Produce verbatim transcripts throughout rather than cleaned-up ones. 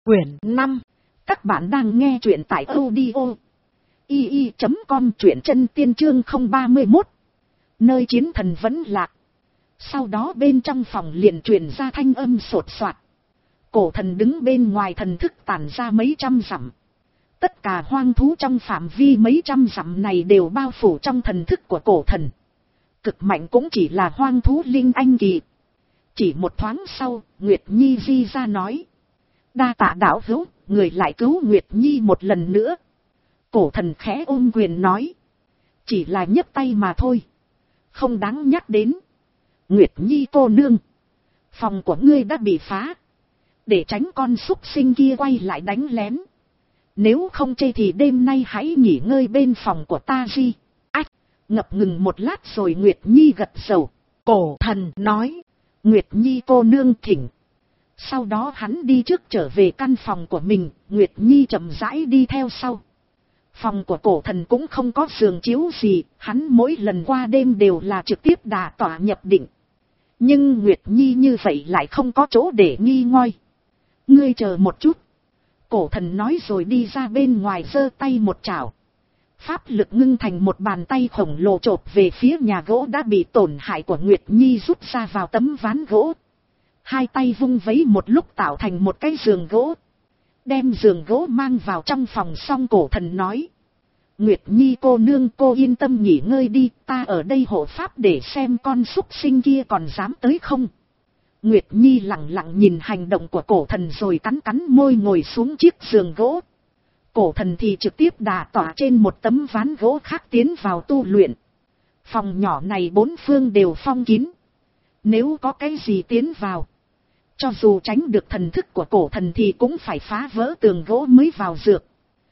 Quyển năm. Các bạn đang nghe truyện tại audio i i chấm com, truyện chân tiên chương không ba mốt. Nơi chiến thần vẫn lạc. Sau đó bên trong phòng liền truyền ra thanh âm sột soạt. Cổ thần đứng bên ngoài, thần thức tản ra mấy trăm dặm. Tất cả hoang thú trong phạm vi mấy trăm dặm này đều bao phủ trong thần thức của cổ thần. Cực mạnh cũng chỉ là hoang thú linh anh kỳ. Chỉ một thoáng sau, Nguyệt Nhi di ra nói: đa tạ đạo hữu, người lại cứu Nguyệt Nhi một lần nữa. Cổ thần khẽ ôm quyền nói: chỉ là nhấc tay mà thôi, không đáng nhắc đến. Nguyệt Nhi cô nương, phòng của ngươi đã bị phá, để tránh con súc sinh kia quay lại đánh lén. Nếu không chê thì đêm nay hãy nghỉ ngơi bên phòng của ta đi. Ách, ngập ngừng một lát rồi Nguyệt Nhi gật đầu. Cổ thần nói: Nguyệt Nhi cô nương thỉnh. Sau đó hắn đi trước trở về căn phòng của mình, Nguyệt Nhi chậm rãi đi theo sau. Phòng của cổ thần cũng không có giường chiếu gì, hắn mỗi lần qua đêm đều là trực tiếp đả tỏa nhập định. Nhưng Nguyệt Nhi như vậy lại không có chỗ để nghi ngơi. Ngươi chờ một chút. Cổ thần nói rồi đi ra bên ngoài, giơ tay một chảo. Pháp lực ngưng thành một bàn tay khổng lồ chộp về phía nhà gỗ đã bị tổn hại của Nguyệt Nhi, rút ra vào tấm ván gỗ. Hai tay vung vấy một lúc tạo thành một cái giường gỗ. Đem giường gỗ mang vào trong phòng xong, cổ thần nói: Nguyệt Nhi cô nương, cô yên tâm nghỉ ngơi đi, ta ở đây hộ pháp để xem con súc sinh kia còn dám tới không. Nguyệt Nhi lặng lặng nhìn hành động của cổ thần rồi cắn cắn môi ngồi xuống chiếc giường gỗ. Cổ thần thì trực tiếp đả tỏa trên một tấm ván gỗ khác tiến vào tu luyện. Phòng nhỏ này bốn phương đều phong kín. Nếu có cái gì tiến vào, cho dù tránh được thần thức của cổ thần thì cũng phải phá vỡ tường gỗ mới vào dược.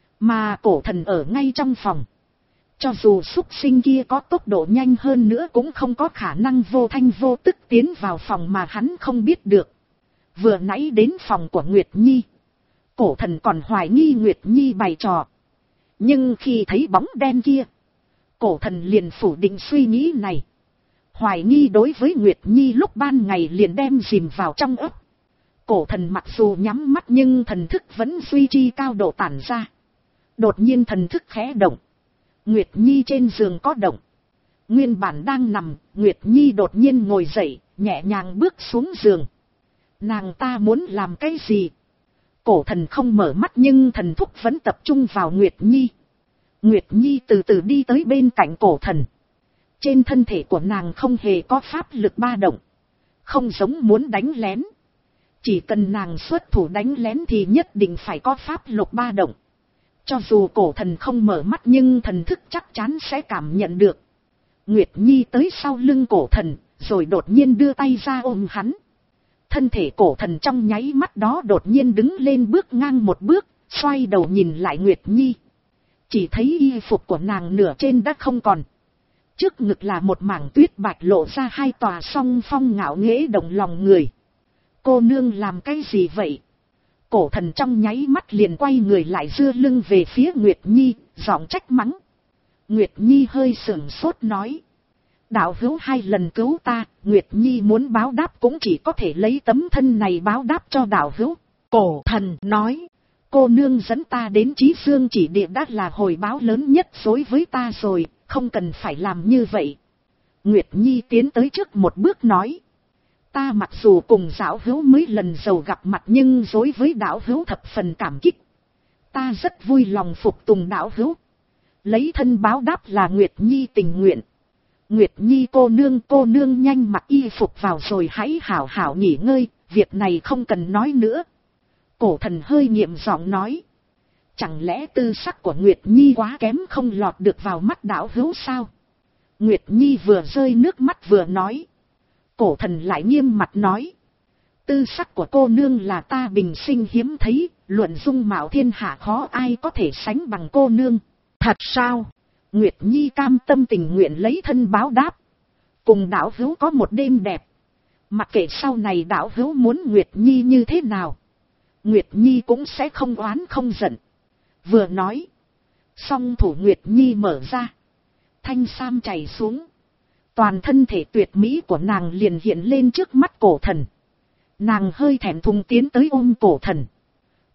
Mà cổ thần ở ngay trong phòng. Cho dù súc sinh kia có tốc độ nhanh hơn nữa cũng không có khả năng vô thanh vô tức tiến vào phòng mà hắn không biết được. Vừa nãy đến phòng của Nguyệt Nhi, cổ thần còn hoài nghi Nguyệt Nhi bày trò. Nhưng khi thấy bóng đen kia, cổ thần liền phủ định suy nghĩ này. Hoài nghi đối với Nguyệt Nhi lúc ban ngày liền đem dìm vào trong ấp. Cổ thần mặc dù nhắm mắt nhưng thần thức vẫn duy trì cao độ tản ra. Đột nhiên thần thức khẽ động. Nguyệt Nhi trên giường có động. Nguyên bản đang nằm, Nguyệt Nhi đột nhiên ngồi dậy, nhẹ nhàng bước xuống giường. Nàng ta muốn làm cái gì? Cổ thần không mở mắt nhưng thần thúc vẫn tập trung vào Nguyệt Nhi. Nguyệt Nhi từ từ đi tới bên cạnh cổ thần. Trên thân thể của nàng không hề có pháp lực ba động. Không giống muốn đánh lén. Chỉ cần nàng xuất thủ đánh lén thì nhất định phải có pháp lực ba động. Cho dù cổ thần không mở mắt nhưng thần thức chắc chắn sẽ cảm nhận được. Nguyệt Nhi tới sau lưng cổ thần, rồi đột nhiên đưa tay ra ôm hắn. Thân thể cổ thần trong nháy mắt đó đột nhiên đứng lên, bước ngang một bước, xoay đầu nhìn lại Nguyệt Nhi. Chỉ thấy y phục của nàng nửa trên đã không còn. Trước ngực là một mảng tuyết bạch lộ ra hai tòa song phong ngạo nghễ động lòng người. Cô nương làm cái gì vậy? Cổ thần trong nháy mắt liền quay người lại, dưa lưng về phía Nguyệt Nhi, giọng trách mắng. Nguyệt Nhi hơi sửng sốt nói: đạo hữu hai lần cứu ta, Nguyệt Nhi muốn báo đáp cũng chỉ có thể lấy tấm thân này báo đáp cho đạo hữu. Cổ thần nói: cô nương dẫn ta đến Chí Dương chỉ địa đã là hồi báo lớn nhất đối với ta rồi, không cần phải làm như vậy. Nguyệt Nhi tiến tới trước một bước nói: ta mặc dù cùng đạo hữu mới lần đầu gặp mặt nhưng đối với đạo hữu thập phần cảm kích. Ta rất vui lòng phục tùng đạo hữu. Lấy thân báo đáp là Nguyệt Nhi tình nguyện. Nguyệt Nhi cô nương, cô nương nhanh mặc y phục vào rồi hãy hảo hảo nghỉ ngơi, việc này không cần nói nữa. Cổ thần hơi nhiệm giọng nói: chẳng lẽ tư sắc của Nguyệt Nhi quá kém không lọt được vào mắt đạo hữu sao? Nguyệt Nhi vừa rơi nước mắt vừa nói. Cổ thần lại nghiêm mặt nói: tư sắc của cô nương là ta bình sinh hiếm thấy, luận dung mạo thiên hạ khó ai có thể sánh bằng cô nương. Thật sao? Nguyệt Nhi cam tâm tình nguyện lấy thân báo đáp. Cùng đạo hữu có một đêm đẹp. Mặc kệ sau này đạo hữu muốn Nguyệt Nhi như thế nào, Nguyệt Nhi cũng sẽ không oán không giận. Vừa nói, song thủ Nguyệt Nhi mở ra, thanh sam chảy xuống. Toàn thân thể tuyệt mỹ của nàng liền hiện lên trước mắt cổ thần. Nàng hơi thẹn thùng tiến tới ôm cổ thần.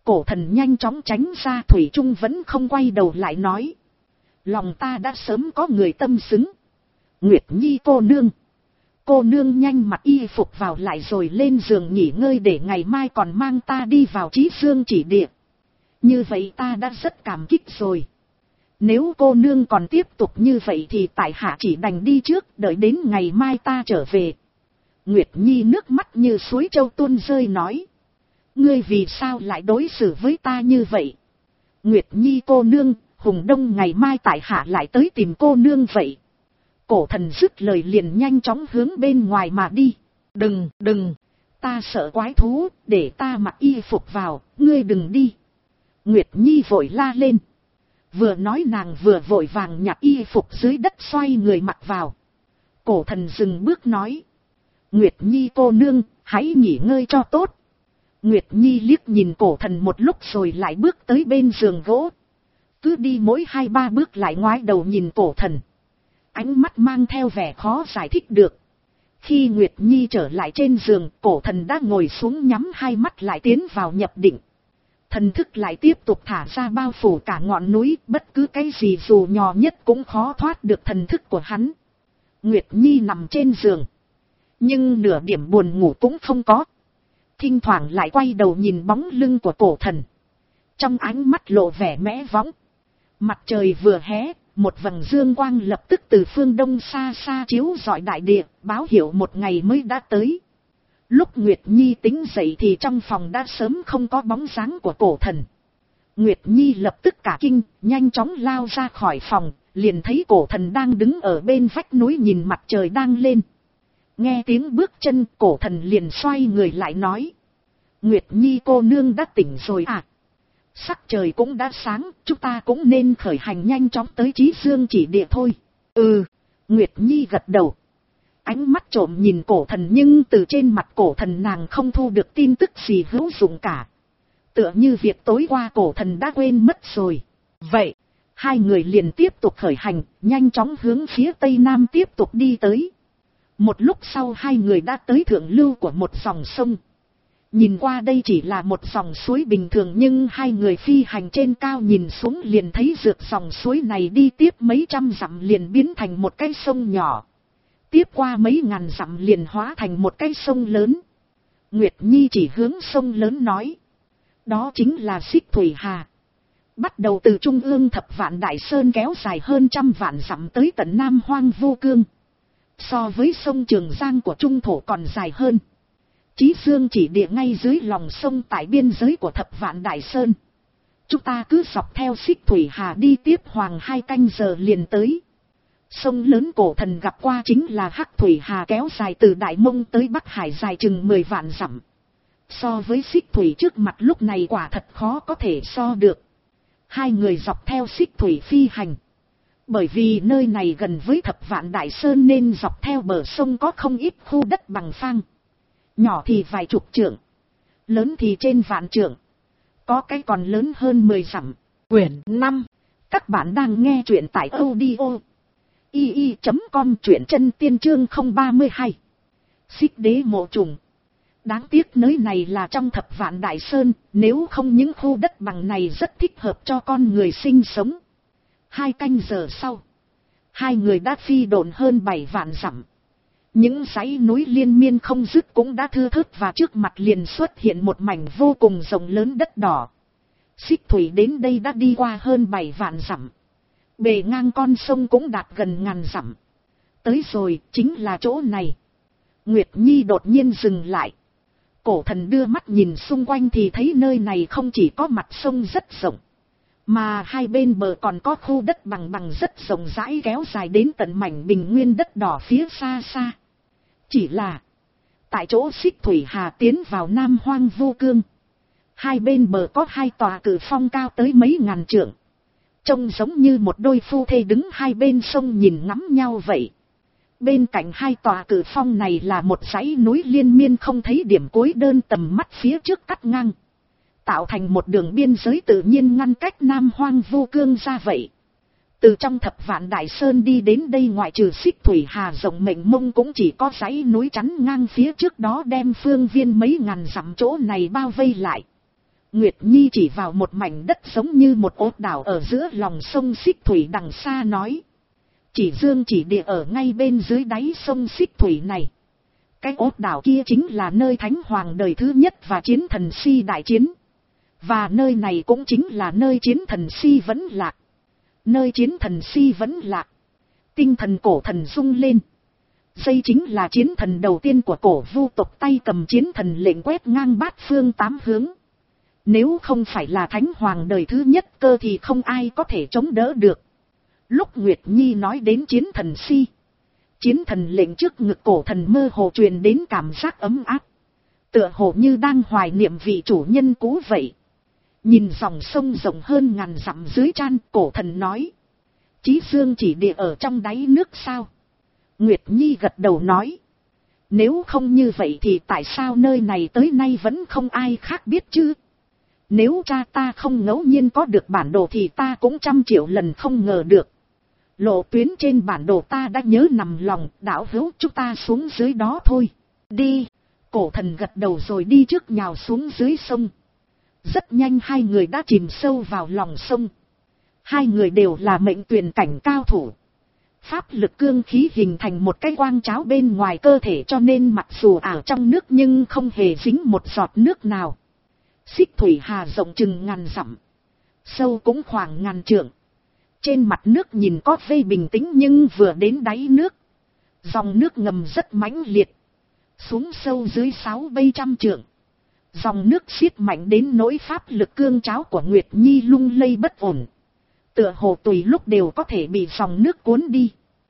Cổ thần nhanh chóng tránh ra, thủy chung vẫn không quay đầu lại nói. Lòng ta đã sớm có người tâm xứng. Nguyệt Nhi cô nương. Cô nương nhanh mặc y phục vào lại rồi lên giường nghỉ ngơi để ngày mai còn mang ta đi vào Chí Dương chỉ địa. Như vậy ta đã rất cảm kích rồi. Nếu cô nương còn tiếp tục như vậy thì tại hạ chỉ đành đi trước, đợi đến ngày mai ta trở về. Nguyệt Nhi nước mắt như suối châu tuôn rơi nói. Ngươi vì sao lại đối xử với ta như vậy? Nguyệt Nhi cô nương, Hùng Đông ngày mai tại hạ lại tới tìm cô nương vậy. Cổ thần dứt lời liền nhanh chóng hướng bên ngoài mà đi. Đừng, đừng, ta sợ quái thú, để ta mặc y phục vào, ngươi đừng đi. Nguyệt Nhi vội la lên. Vừa nói nàng vừa vội vàng nhặt y phục dưới đất xoay người mặc vào. Cổ thần dừng bước nói. Nguyệt Nhi cô nương, hãy nghỉ ngơi cho tốt. Nguyệt Nhi liếc nhìn cổ thần một lúc rồi lại bước tới bên giường gỗ. Cứ đi mỗi hai ba bước lại ngoái đầu nhìn cổ thần. Ánh mắt mang theo vẻ khó giải thích được. Khi Nguyệt Nhi trở lại trên giường, cổ thần đã ngồi xuống nhắm hai mắt lại tiến vào nhập định. Thần thức lại tiếp tục thả ra bao phủ cả ngọn núi, bất cứ cái gì dù nhỏ nhất cũng khó thoát được thần thức của hắn. Nguyệt Nhi nằm trên giường. Nhưng nửa điểm buồn ngủ cũng không có. Thỉnh thoảng lại quay đầu nhìn bóng lưng của cổ thần. Trong ánh mắt lộ vẻ mẽ võng. Mặt trời vừa hé, một vầng dương quang lập tức từ phương đông xa xa chiếu rọi đại địa, báo hiệu một ngày mới đã tới. Lúc Nguyệt Nhi tính dậy thì trong phòng đã sớm không có bóng dáng của cổ thần. Nguyệt Nhi lập tức cả kinh, nhanh chóng lao ra khỏi phòng, liền thấy cổ thần đang đứng ở bên vách núi nhìn mặt trời đang lên. Nghe tiếng bước chân, cổ thần liền xoay người lại nói. Nguyệt Nhi cô nương đã tỉnh rồi à? Sắc trời cũng đã sáng, chúng ta cũng nên khởi hành nhanh chóng tới Chí Dương chỉ địa thôi. Ừ, Nguyệt Nhi gật đầu. Ánh mắt trộm nhìn cổ thần nhưng từ trên mặt cổ thần nàng không thu được tin tức gì hữu dụng cả. Tựa như việc tối qua cổ thần đã quên mất rồi. Vậy, hai người liền tiếp tục khởi hành, nhanh chóng hướng phía tây nam tiếp tục đi tới. Một lúc sau hai người đã tới thượng lưu của một dòng sông. Nhìn qua đây chỉ là một dòng suối bình thường nhưng hai người phi hành trên cao nhìn xuống liền thấy dược dòng suối này đi tiếp mấy trăm dặm liền biến thành một cái sông nhỏ. Tiếp qua mấy ngàn dặm liền hóa thành một cái sông lớn. Nguyệt Nhi chỉ hướng sông lớn nói. Đó chính là Xích Thủy Hà. Bắt đầu từ trung ương Thập Vạn Đại Sơn kéo dài hơn trăm vạn dặm tới tận Nam Hoang Vô Cương. So với sông Trường Giang của Trung Thổ còn dài hơn. Chí Dương chỉ địa ngay dưới lòng sông tại biên giới của Thập Vạn Đại Sơn. Chúng ta cứ dọc theo Xích Thủy Hà đi tiếp hoàng hai canh giờ liền tới. Sông lớn cổ thần gặp qua chính là Hắc Thủy Hà kéo dài từ Đại Mông tới Bắc Hải dài chừng mười vạn dặm. So với Xích Thủy trước mặt lúc này quả thật khó có thể so được. Hai người dọc theo Xích Thủy phi hành. Bởi vì nơi này gần với Thập Vạn Đại Sơn nên dọc theo bờ sông có không ít khu đất bằng phang. Nhỏ thì vài chục trượng, lớn thì trên vạn trượng, có cái còn lớn hơn mười dặm. Quyển năm. Các bạn đang nghe truyện tại audio i i chấm com, truyện chân tiên chương không ba mươi hai. Xích Đế mộ trùng. Đáng tiếc nơi này là trong Thập Vạn Đại Sơn, nếu không những khu đất bằng này rất thích hợp cho con người sinh sống. Hai canh giờ sau, hai người đã phi độn hơn bảy vạn dặm. Những dãy núi liên miên không dứt cũng đã thưa thớt và trước mặt liền xuất hiện một mảnh vô cùng rộng lớn đất đỏ. Xích Thủy đến đây đã đi qua hơn bảy vạn dặm. Bề ngang con sông cũng đạt gần ngàn dặm. Tới rồi, chính là chỗ này. Nguyệt Nhi đột nhiên dừng lại. Cổ thần đưa mắt nhìn xung quanh thì thấy nơi này không chỉ có mặt sông rất rộng, mà hai bên bờ còn có khu đất bằng bằng rất rộng rãi kéo dài đến tận mảnh bình nguyên đất đỏ phía xa xa. Chỉ là, tại chỗ Xích Thủy Hà tiến vào Nam Hoang Vô Cương, hai bên bờ có hai tòa cự phong cao tới mấy ngàn trượng. Trông giống như một đôi phu thê đứng hai bên sông nhìn ngắm nhau vậy. Bên cạnh hai tòa cự phong này là một dãy núi liên miên không thấy điểm cuối đơn tầm mắt phía trước cắt ngang, tạo thành một đường biên giới tự nhiên ngăn cách Nam Hoang Vô Cương ra vậy. Từ trong Thập Vạn Đại Sơn đi đến đây ngoại trừ Xích Thủy Hà rộng mênh mông cũng chỉ có dãy núi chắn ngang phía trước đó đem phương viên mấy ngàn dặm chỗ này bao vây lại. Nguyệt Nhi chỉ vào một mảnh đất giống như một ốt đảo ở giữa lòng sông Xích Thủy đằng xa nói. Chỉ dương chỉ địa ở ngay bên dưới đáy sông Xích Thủy này. Cái ốt đảo kia chính là nơi Thánh Hoàng đời thứ nhất và Chiến Thần Si đại chiến. Và nơi này cũng chính là nơi Chiến Thần Si vẫn lạc. Nơi Chiến Thần Si vẫn lạc. Tinh thần cổ thần rung lên. Đây chính là chiến thần đầu tiên của cổ vu tộc, tay cầm chiến thần lệnh quét ngang bát phương tám hướng. Nếu không phải là Thánh Hoàng đời thứ nhất cơ thì không ai có thể chống đỡ được. Lúc Nguyệt Nhi nói đến Chiến Thần Si, chiến thần lệnh trước ngực cổ thần mơ hồ truyền đến cảm giác ấm áp. Tựa hồ như đang hoài niệm vị chủ nhân cũ vậy. Nhìn dòng sông rộng hơn ngàn dặm dưới tràn, cổ thần nói. Chí dương chỉ địa ở trong đáy nước sao? Nguyệt Nhi gật đầu nói. Nếu không như vậy thì tại sao nơi này tới nay vẫn không ai khác biết chứ? Nếu cha ta không ngẫu nhiên có được bản đồ thì ta cũng trăm triệu lần không ngờ được. Lộ tuyến trên bản đồ ta đã nhớ nằm lòng, đạo hữu chúng ta xuống dưới đó thôi. Đi. Cổ thần gật đầu rồi đi trước nhào xuống dưới sông. Rất nhanh hai người đã chìm sâu vào lòng sông. Hai người đều là mệnh tuyển cảnh cao thủ. Pháp lực cương khí hình thành một cái quang cháo bên ngoài cơ thể, cho nên mặc dù ảo trong nước nhưng không hề dính một giọt nước nào. Xích Thủy Hà rộng chừng ngàn dặm, sâu cũng khoảng ngàn trượng. Trên mặt nước nhìn có vẻ bình tĩnh nhưng vừa đến đáy nước, dòng nước ngầm rất mãnh liệt. Xuống sâu dưới sáu bảy trăm trượng, dòng nước xiết mạnh đến nỗi pháp lực cương cháo của Nguyệt Nhi lung lay bất ổn. Tựa hồ tùy lúc đều có thể bị dòng nước cuốn đi.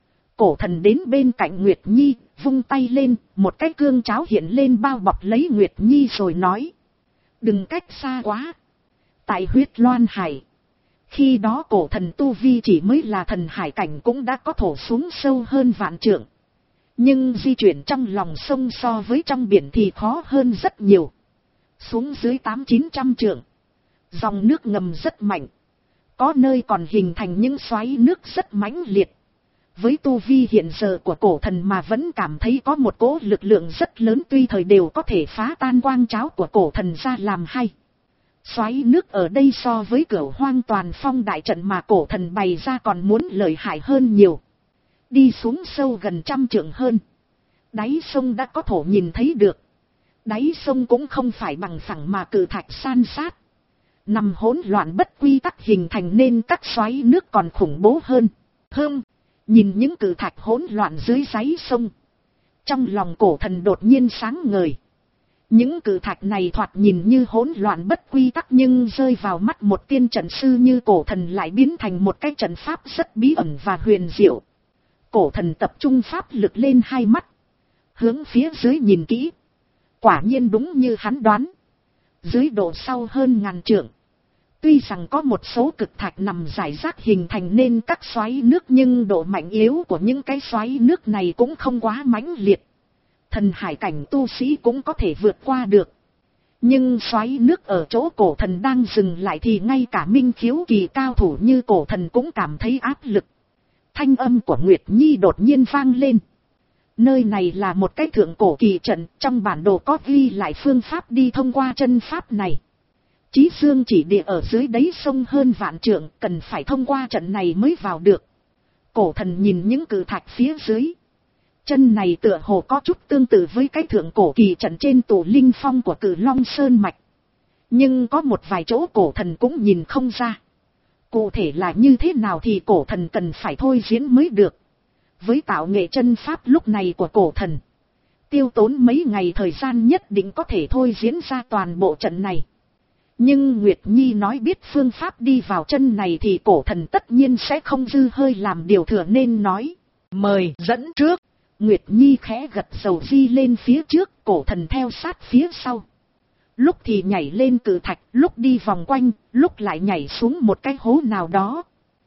Cổ thần đến bên cạnh Nguyệt Nhi, vung tay lên, một cái cương cháo hiện lên bao bọc lấy Nguyệt Nhi rồi nói. Đừng cách xa quá. Tại huyết loan hải, khi đó cổ thần tu vi chỉ mới là thần hải cảnh cũng đã có thổ xuống sâu hơn vạn trượng. Nhưng di chuyển trong lòng sông so với trong biển thì khó hơn rất nhiều. Xuống dưới tám chín trăm trượng, dòng nước ngầm rất mạnh. Có nơi còn hình thành những xoáy nước rất mãnh liệt. Với tu vi hiện giờ của cổ thần mà vẫn cảm thấy có một cỗ lực lượng rất lớn, tuy thời đều có thể phá tan quang cháo của cổ thần ra làm hai. Xoáy nước ở đây so với Cửu Hoang Toàn Phong đại trận mà cổ thần bày ra còn muốn lợi hại hơn nhiều. Đi xuống sâu gần trăm trượng hơn, đáy sông đã có thổ nhìn thấy được. Đáy sông cũng không phải bằng phẳng mà cự thạch san sát, nằm hỗn loạn bất quy tắc hình thành nên các xoáy nước còn khủng bố hơn. Hơm, nhìn những cự thạch hỗn loạn dưới đáy sông, trong lòng cổ thần đột nhiên sáng ngời. Những cự thạch này thoạt nhìn như hỗn loạn bất quy tắc nhưng rơi vào mắt một tiên trận sư như cổ thần lại biến thành một cái trận pháp rất bí ẩn và huyền diệu. Cổ thần tập trung pháp lực lên hai mắt, hướng phía dưới nhìn kỹ. Quả nhiên đúng như hắn đoán. Dưới độ sâu hơn ngàn trượng, tuy rằng có một số cực thạch nằm rải rác hình thành nên các xoáy nước nhưng độ mạnh yếu của những cái xoáy nước này cũng không quá mãnh liệt. Thần hải cảnh tu sĩ cũng có thể vượt qua được. Nhưng xoáy nước ở chỗ cổ thần đang dừng lại thì ngay cả minh khiếu kỳ cao thủ như cổ thần cũng cảm thấy áp lực. Thanh âm của Nguyệt Nhi đột nhiên vang lên. Nơi này là một cái thượng cổ kỳ trận, trong bản đồ có ghi lại phương pháp đi thông qua chân pháp này. Chí dương chỉ địa ở dưới đáy sông hơn vạn trượng, cần phải thông qua trận này mới vào được. Cổ thần nhìn những cự thạch phía dưới. Chân này tựa hồ có chút tương tự với cái thượng cổ kỳ trận trên tụ linh phong của Cử Long Sơn Mạch. Nhưng có một vài chỗ cổ thần cũng nhìn không ra. Cụ thể là như thế nào thì cổ thần cần phải thôi diễn mới được. Với tạo nghệ chân pháp lúc này của cổ thần, tiêu tốn mấy ngày thời gian nhất định có thể thôi diễn ra toàn bộ trận này. Nhưng Nguyệt Nhi nói biết phương pháp đi vào chân này thì cổ thần tất nhiên sẽ không dư hơi làm điều thừa nên nói. Mời dẫn trước. Nguyệt Nhi khẽ gật đầu di lên phía trước, cổ thần theo sát phía sau. Lúc thì nhảy lên cự thạch, lúc đi vòng quanh, lúc lại nhảy xuống một cái hố nào đó.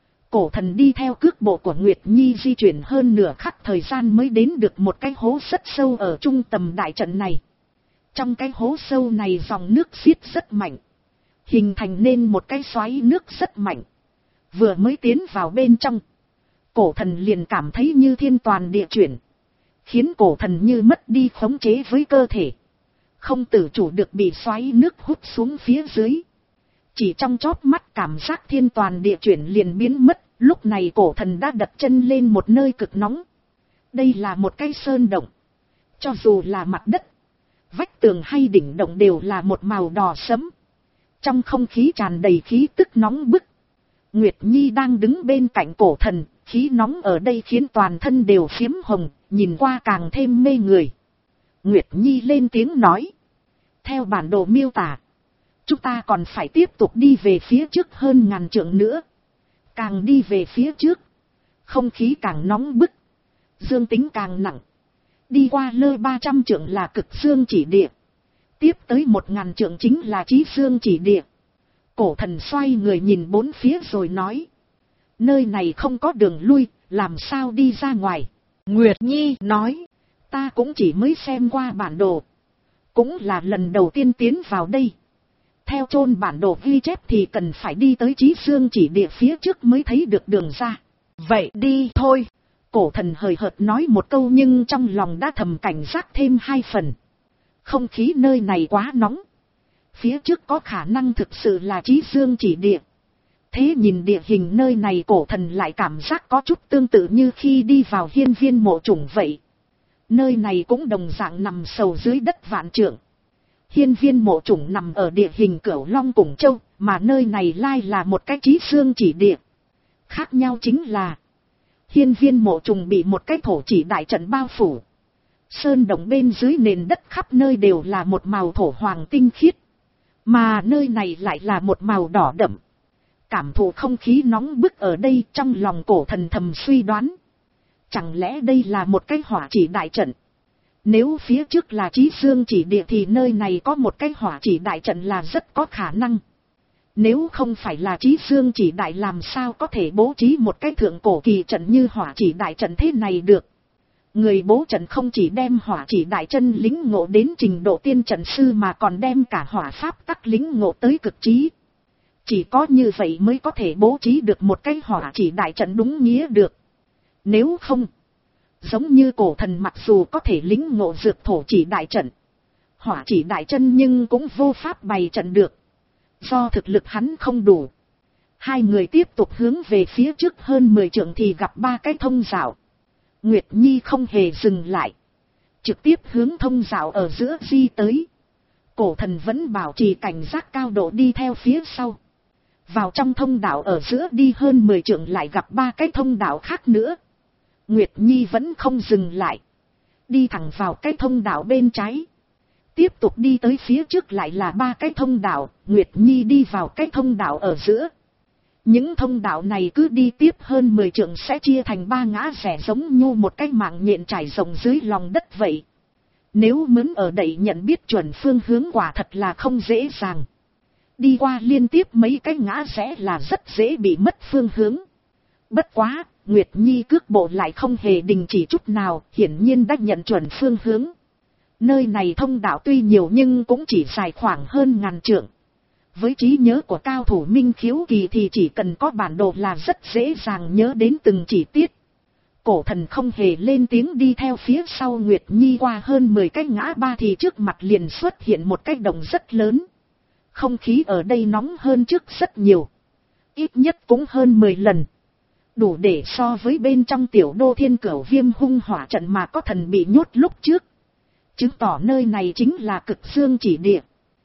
Cổ thần đi theo cước bộ của Nguyệt Nhi di chuyển hơn nửa khắc thời gian mới đến được một cái hố rất sâu ở trung tâm đại trận này. Trong cái hố sâu này dòng nước xiết rất mạnh, hình thành nên một cái xoáy nước rất mạnh. Vừa mới tiến vào bên trong, cổ thần liền cảm thấy như thiên toàn địa chuyển, khiến cổ thần như mất đi khống chế với cơ thể, không tự chủ được bị xoáy nước hút xuống phía dưới. Chỉ trong chóp mắt cảm giác thiên toàn địa chuyển liền biến mất, lúc này cổ thần đã đặt chân lên một nơi cực nóng. Đây là một cái sơn động. Cho dù là mặt đất, vách tường hay đỉnh động đều là một màu đỏ sẫm. Trong không khí tràn đầy khí tức nóng bức. Nguyệt Nhi đang đứng bên cạnh cổ thần, khí nóng ở đây khiến toàn thân đều phiếm hồng, nhìn qua càng thêm mê người. Nguyệt Nhi lên tiếng nói. Theo bản đồ miêu tả, chúng ta còn phải tiếp tục đi về phía trước hơn ngàn trượng nữa. Càng đi về phía trước, không khí càng nóng bức, dương tính càng nặng. Đi qua lơ ba trăm trượng là cực dương chỉ địa. Tiếp tới một ngàn trượng chính là chí dương chỉ địa. Cổ thần xoay người nhìn bốn phía rồi nói. Nơi này không có đường lui, làm sao đi ra ngoài? Nguyệt Nhi nói. Ta cũng chỉ mới xem qua bản đồ. Cũng là lần đầu tiên tiến vào đây. Theo chôn bản đồ ghi chép thì cần phải đi tới chí dương chỉ địa phía trước mới thấy được đường ra. Vậy đi thôi. Cổ thần hời hợt nói một câu nhưng trong lòng đã thầm cảnh giác thêm hai phần. Không khí nơi này quá nóng. Phía trước có khả năng thực sự là chí dương chỉ địa. Thế nhìn địa hình nơi này cổ thần lại cảm giác có chút tương tự như khi đi vào hiên viên mộ chủng vậy. Nơi này cũng đồng dạng nằm sâu dưới đất vạn trượng. Hiên viên mộ chủng nằm ở địa hình Cửu Long Củng Châu, mà nơi này lai là một cái chí dương chỉ địa. Khác nhau chính là hiên viên mộ trùng bị một cái thổ chỉ đại trận bao phủ. Sơn động bên dưới nền đất khắp nơi đều là một màu thổ hoàng tinh khiết. Mà nơi này lại là một màu đỏ đậm. Cảm thụ không khí nóng bức ở đây, trong lòng cổ thần thầm suy đoán. Chẳng lẽ đây là một cái hỏa chỉ đại trận? Nếu phía trước là chí dương chỉ địa thì nơi này có một cái hỏa chỉ đại trận là rất có khả năng. Nếu không phải là chí dương chỉ đại làm sao có thể bố trí một cái thượng cổ kỳ trận như hỏa chỉ đại trận thế này được. Người bố trận không chỉ đem hỏa chỉ đại chân lính ngộ đến trình độ tiên trận sư mà còn đem cả hỏa pháp tắc lính ngộ tới cực trí. Chỉ có như vậy mới có thể bố trí được một cái hỏa chỉ đại trận đúng nghĩa được. Nếu không, giống như cổ thần mặc dù có thể lính ngộ dược thổ chỉ đại trận, hỏa chỉ đại chân nhưng cũng vô pháp bày trận được. Do thực lực hắn không đủ. Hai người tiếp tục hướng về phía trước hơn mười trượng thì gặp ba cái thông đạo. Nguyệt Nhi không hề dừng lại. Trực tiếp hướng thông đạo ở giữa di tới. Cổ thần vẫn bảo trì cảnh giác cao độ đi theo phía sau. Vào trong thông đạo ở giữa đi hơn mười trượng lại gặp ba cái thông đạo khác nữa. Nguyệt Nhi vẫn không dừng lại. Đi thẳng vào cái thông đạo bên trái. Tiếp tục đi tới phía trước lại là ba cái thông đạo, Nguyệt Nhi đi vào cái thông đạo ở giữa. Những thông đạo này cứ đi tiếp hơn mười trượng sẽ chia thành ba ngã rẽ giống như một cái mạng nhện trải rộng dưới lòng đất vậy. Nếu muốn ở đây nhận biết chuẩn phương hướng quả thật là không dễ dàng. Đi qua liên tiếp mấy cái ngã rẽ là rất dễ bị mất phương hướng. Bất quá, Nguyệt Nhi cước bộ lại không hề đình chỉ chút nào, hiển nhiên đã nhận chuẩn phương hướng. Nơi này thông đạo tuy nhiều nhưng cũng chỉ dài khoảng hơn ngàn trượng. Với trí nhớ của cao thủ Minh Khiếu Kỳ thì chỉ cần có bản đồ là rất dễ dàng nhớ đến từng chi tiết. Cổ thần không hề lên tiếng đi theo phía sau Nguyệt Nhi qua hơn mười cái ngã ba thì trước mặt liền xuất hiện một cái đồng rất lớn. Không khí ở đây nóng hơn trước rất nhiều. Ít nhất cũng hơn mười lần. Đủ để so với bên trong tiểu đô Thiên Cửu Viêm hung hỏa trận mà có thần bị nhốt lúc trước. Chứng tỏ nơi này chính là cực dương chỉ địa.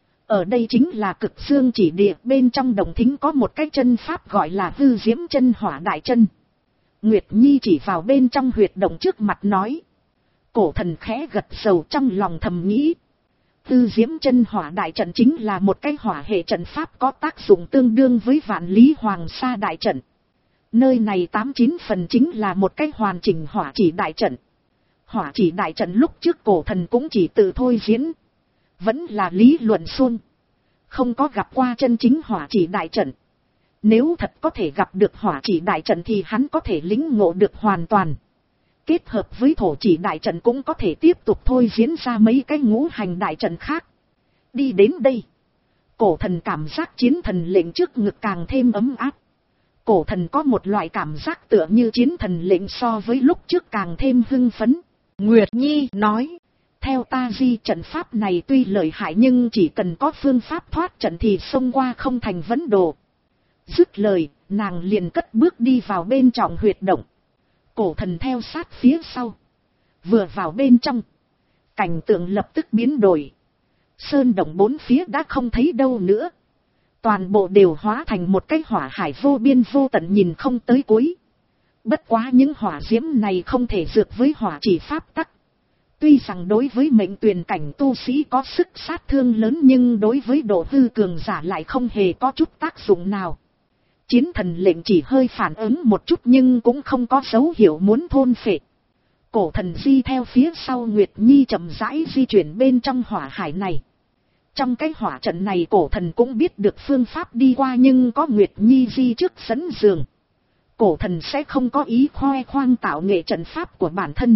Ở đây chính là cực dương chỉ địa, bên trong đồng thính có một cái chân pháp gọi là hư diễm chân hỏa đại chân. Nguyệt Nhi chỉ vào bên trong huyệt động trước mặt nói. Cổ thần khẽ gật đầu trong lòng thầm nghĩ. Hư diễm chân hỏa đại trận chính là một cái hỏa hệ trận pháp có tác dụng tương đương với vạn lý hoàng sa đại trận. Nơi này tám chín phần chính là một cái hoàn chỉnh hỏa chỉ đại trận. Hỏa chỉ đại trận lúc trước cổ thần cũng chỉ tự thôi diễn. Vẫn là lý luận suông. Không có gặp qua chân chính hỏa chỉ đại trận. Nếu thật có thể gặp được hỏa chỉ đại trận thì hắn có thể lĩnh ngộ được hoàn toàn. Kết hợp với thổ chỉ đại trận cũng có thể tiếp tục thôi diễn ra mấy cái ngũ hành đại trận khác. Đi đến đây. Cổ thần cảm giác chiến thần lệnh trước ngực càng thêm ấm áp. Cổ thần có một loại cảm giác tựa như chiến thần lệnh so với lúc trước càng thêm hưng phấn. Nguyệt Nhi nói. Theo ta di trận pháp này tuy lợi hại nhưng chỉ cần có phương pháp thoát trận thì xông qua không thành vấn đồ. Dứt lời, nàng liền cất bước đi vào bên trong huyệt động. Cổ thần theo sát phía sau. Vừa vào bên trong, cảnh tượng lập tức biến đổi. Sơn động bốn phía đã không thấy đâu nữa. Toàn bộ đều hóa thành một cái hỏa hải vô biên vô tận nhìn không tới cuối. Bất quá những hỏa diễm này không thể dược với hỏa chỉ pháp tắc. Tuy rằng đối với mệnh tuyền cảnh tu sĩ có sức sát thương lớn nhưng đối với độ hư cường giả lại không hề có chút tác dụng nào. Chiến thần lệnh chỉ hơi phản ứng một chút nhưng cũng không có dấu hiệu muốn thôn phệ. Cổ thần di theo phía sau Nguyệt Nhi chậm rãi di chuyển bên trong hỏa hải này. Trong cái hỏa trận này cổ thần cũng biết được phương pháp đi qua nhưng có Nguyệt Nhi di trước dẫn đường. Cổ thần sẽ không có ý khoe khoang tạo nghệ trận pháp của bản thân.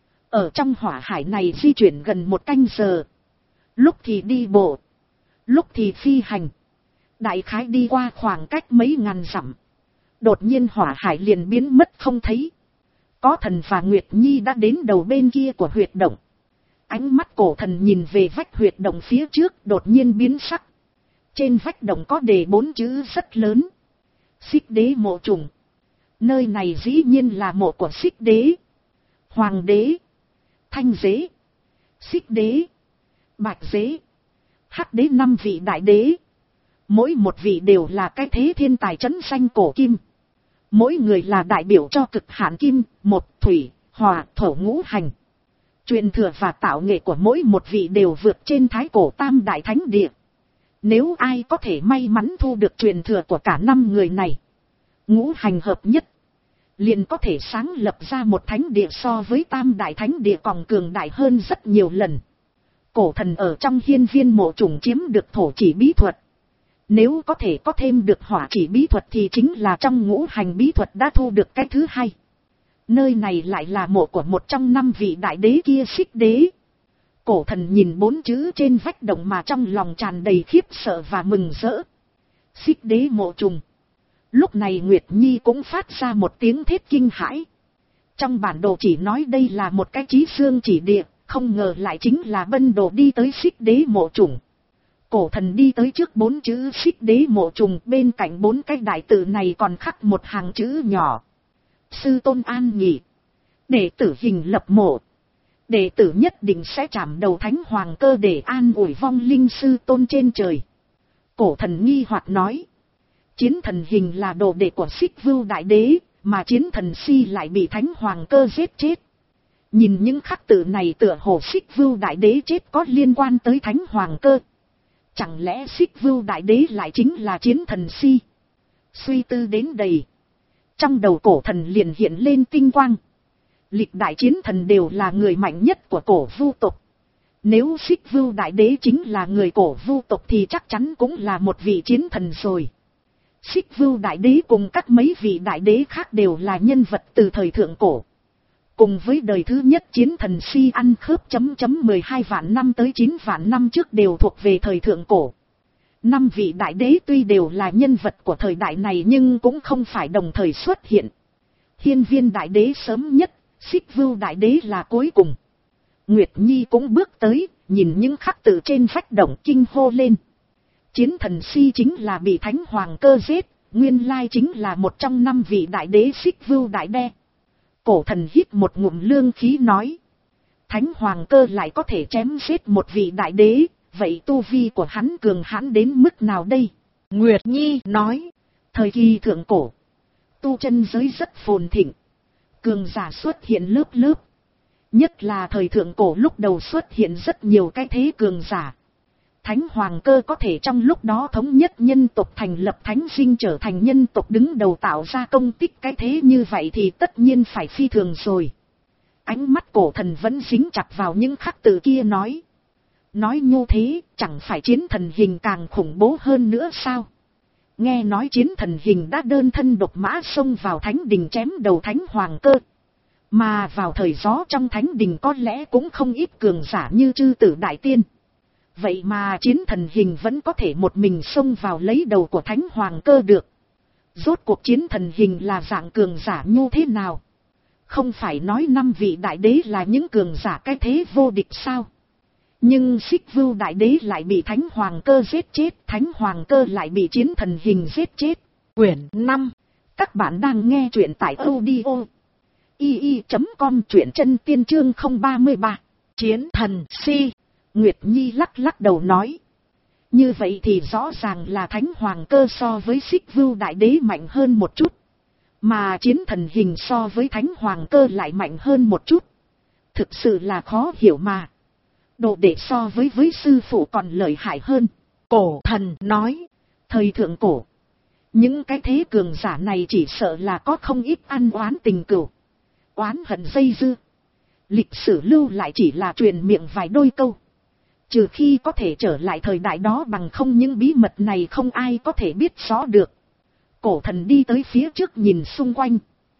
Ở trong hỏa hải này di chuyển gần một canh giờ. Lúc thì đi bộ, lúc thì phi hành. Đại khái đi qua khoảng cách mấy ngàn dặm. Đột nhiên hỏa hải liền biến mất không thấy. Có thần và Nguyệt Nhi đã đến đầu bên kia của huyệt động. Ánh mắt cổ thần nhìn về vách huyệt động phía trước đột nhiên biến sắc. Trên vách động có đề bốn chữ rất lớn. Xích đế mộ trùng. Nơi này dĩ nhiên là mộ của xích đế, hoàng đế, thanh đế, xích đế, bạch đế, hắc đế năm vị đại đế. Mỗi một vị đều là cái thế thiên tài trấn danh cổ kim. Mỗi người là đại biểu cho cực hạn kim, một thủy, hỏa, thổ ngũ hành. Truyền thừa và tạo nghệ của mỗi một vị đều vượt trên thái cổ tam đại thánh địa. Nếu ai có thể may mắn thu được truyền thừa của cả năm người này, ngũ hành hợp nhất, liền có thể sáng lập ra một thánh địa so với tam đại thánh địa còn cường đại hơn rất nhiều lần. Cổ thần ở trong hiên viên mộ trùng chiếm được thổ chỉ bí thuật. Nếu có thể có thêm được hỏa chỉ bí thuật thì chính là trong ngũ hành bí thuật đã thu được cái thứ hai. Nơi này lại là mộ của một trong năm vị đại đế kia xích đế. Cổ thần nhìn bốn chữ trên vách động mà trong lòng tràn đầy khiếp sợ và mừng rỡ. Xích đế mộ trùng. Lúc này Nguyệt Nhi cũng phát ra một tiếng thét kinh hãi. Trong bản đồ chỉ nói đây là một cái chí xương chỉ địa, không ngờ lại chính là bân đồ đi tới xích đế mộ trùng. Cổ thần đi tới trước bốn chữ xích đế mộ trùng, bên cạnh bốn cái đại tự này còn khắc một hàng chữ nhỏ. Sư tôn an nghỉ. Đệ tử hình lập mộ. Đệ tử nhất định sẽ chạm đầu thánh hoàng cơ để an ủi vong linh sư tôn trên trời. Cổ thần nghi hoặc nói. Chiến thần hình là đồ đệ của xích vưu đại đế, mà chiến thần si lại bị thánh hoàng cơ giết chết. Nhìn những khắc tự này tựa hồ xích vưu đại đế chết có liên quan tới thánh hoàng cơ. Chẳng lẽ xích vưu đại đế lại chính là chiến thần si? Suy tư đến đầy. Trong đầu cổ thần liền hiện lên tinh quang. Lịch đại chiến thần đều là người mạnh nhất của cổ vu tộc. Nếu xích vưu đại đế chính là người cổ vu tộc thì chắc chắn cũng là một vị chiến thần rồi. Xích vưu đại đế cùng các mấy vị đại đế khác đều là nhân vật từ thời thượng cổ. Cùng với đời thứ nhất chiến thần si ăn khớp chấm chấm mười hai vạn năm tới chín vạn năm trước đều thuộc về thời thượng cổ. Năm vị đại đế tuy đều là nhân vật của thời đại này nhưng cũng không phải đồng thời xuất hiện. Hiên viên đại đế sớm nhất, xích vưu đại đế là cuối cùng. Nguyệt Nhi cũng bước tới, nhìn những khắc tự trên vách động kinh hô lên. Chiến thần si chính là bị thánh hoàng cơ giết, nguyên lai chính là một trong năm vị đại đế xích vưu đại đe. Cổ thần hít một ngụm lương khí nói. Thánh hoàng cơ lại có thể chém giết một vị đại đế, vậy tu vi của hắn cường hãn đến mức nào đây? Nguyệt Nhi nói. Thời kỳ thượng cổ, tu chân giới rất phồn thịnh. Cường giả xuất hiện lớp lớp. Nhất là thời thượng cổ lúc đầu xuất hiện rất nhiều cái thế cường giả. Thánh hoàng cơ có thể trong lúc đó thống nhất nhân tộc thành lập thánh sinh trở thành nhân tộc đứng đầu tạo ra công tích cái thế như vậy thì tất nhiên phải phi thường rồi. Ánh mắt cổ thần vẫn dính chặt vào những khắc tự kia nói. Nói như thế chẳng phải chiến thần hình càng khủng bố hơn nữa sao? Nghe nói chiến thần hình đã đơn thân độc mã xông vào thánh đình chém đầu thánh hoàng cơ. Mà vào thời gió trong thánh đình có lẽ cũng không ít cường giả như chư tử đại tiên. Vậy mà chiến thần hình vẫn có thể một mình xông vào lấy đầu của thánh hoàng cơ được. Rốt cuộc chiến thần hình là dạng cường giả như thế nào? Không phải nói năm vị đại đế là những cường giả cái thế vô địch sao? Nhưng Xích Vưu đại đế lại bị Thánh Hoàng Cơ giết chết, Thánh Hoàng Cơ lại bị Chiến Thần Hình giết chết. Quyển năm. Các bạn đang nghe truyện tại audio i i chấm com, truyện chân tiên chương không ba ba. Chiến Thần Si. Nguyệt Nhi lắc lắc đầu nói. Như vậy thì rõ ràng là Thánh Hoàng Cơ so với Xích Vưu đại đế mạnh hơn một chút. Mà Chiến Thần Hình so với Thánh Hoàng Cơ lại mạnh hơn một chút. Thực sự là khó hiểu mà. Đồ đệ so với với sư phụ còn lợi hại hơn. Cổ Thần nói. Thời thượng cổ, những cái thế cường giả này chỉ sợ là có không ít ăn oán tình cừu, oán hận dây dưa. Lịch sử lưu lại chỉ là truyền miệng vài đôi câu. Trừ khi có thể trở lại thời đại đó, bằng không những bí mật này không ai có thể biết rõ được. Cổ Thần đi tới phía trước nhìn xung quanh.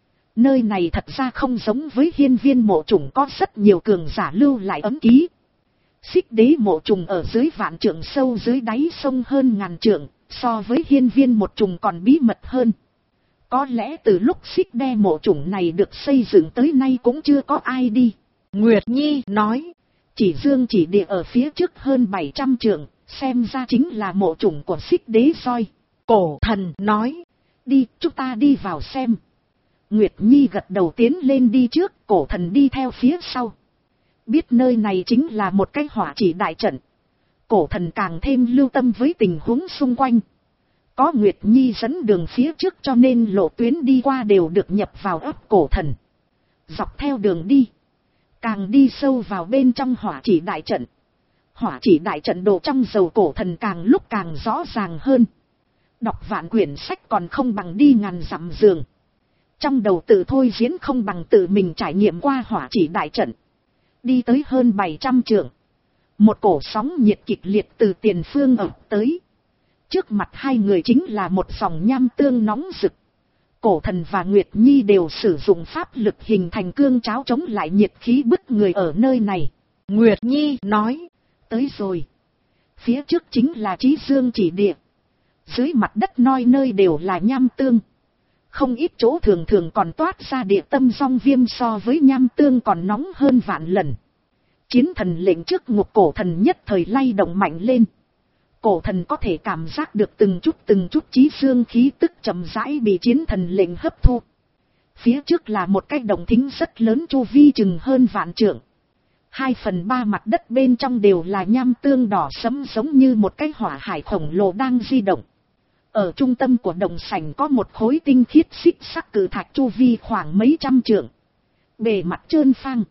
Nơi này thật ra không giống với Hiên Viên mộ trùng có rất nhiều cường giả lưu lại ấm ký. Xích Đế mộ trùng ở dưới vạn trượng sâu dưới đáy sông hơn ngàn trượng, so với Hiên Viên một trùng còn bí mật hơn. Có lẽ từ lúc Xích Đế mộ trùng này được xây dựng tới nay cũng chưa có ai đi. Nguyệt Nhi nói. Chỉ dương chỉ địa ở phía trước hơn bảy trăm trượng, xem ra chính là mộ trùng của Xích Đế soi. Cổ Thần nói. Đi, chúng ta đi vào xem. Nguyệt Nhi gật đầu tiến lên đi trước, Cổ Thần đi theo phía sau. Biết nơi này chính là một cái hỏa chỉ đại trận. Cổ Thần càng thêm lưu tâm với tình huống xung quanh. Có Nguyệt Nhi dẫn đường phía trước cho nên lộ tuyến đi qua đều được nhập vào ấp Cổ Thần. Dọc theo đường đi, càng đi sâu vào bên trong hỏa chỉ đại trận. Hỏa chỉ đại trận đồ trong dầu Cổ Thần càng lúc càng rõ ràng hơn. Đọc vạn quyển sách còn không bằng đi ngàn dặm giường. Trong đầu tự thôi diễn không bằng tự mình trải nghiệm qua hỏa chỉ đại trận. Đi tới hơn bảy trăm trượng. Một cổ sóng nhiệt kịch liệt từ tiền phương ập tới. Trước mặt hai người chính là một dòng nham tương nóng rực. Cổ Thần và Nguyệt Nhi đều sử dụng pháp lực hình thành cương cháo chống lại nhiệt khí bức người ở nơi này. Nguyệt Nhi nói. Tới rồi. Phía trước chính là Chí Dương chỉ địa. Dưới mặt đất noi nơi đều là nham tương. Không ít chỗ thường thường còn toát ra địa tâm song viêm, so với nham tương còn nóng hơn vạn lần. Chiến Thần lệnh trước ngục Cổ Thần nhất thời lay động mạnh lên. Cổ Thần có thể cảm giác được từng chút từng chút chí dương khí tức chậm rãi bị Chiến Thần lệnh hấp thu. Phía trước là một cái động thính rất lớn, chu vi chừng hơn vạn trượng. Hai phần ba mặt đất bên trong đều là nham tương đỏ sẫm, giống như một cái hỏa hải khổng lồ đang di động. Ở trung tâm của đồng sảnh có một khối tinh khiết xích sắc cự thạch chu vi khoảng mấy trăm trượng. Bề mặt trơn phang.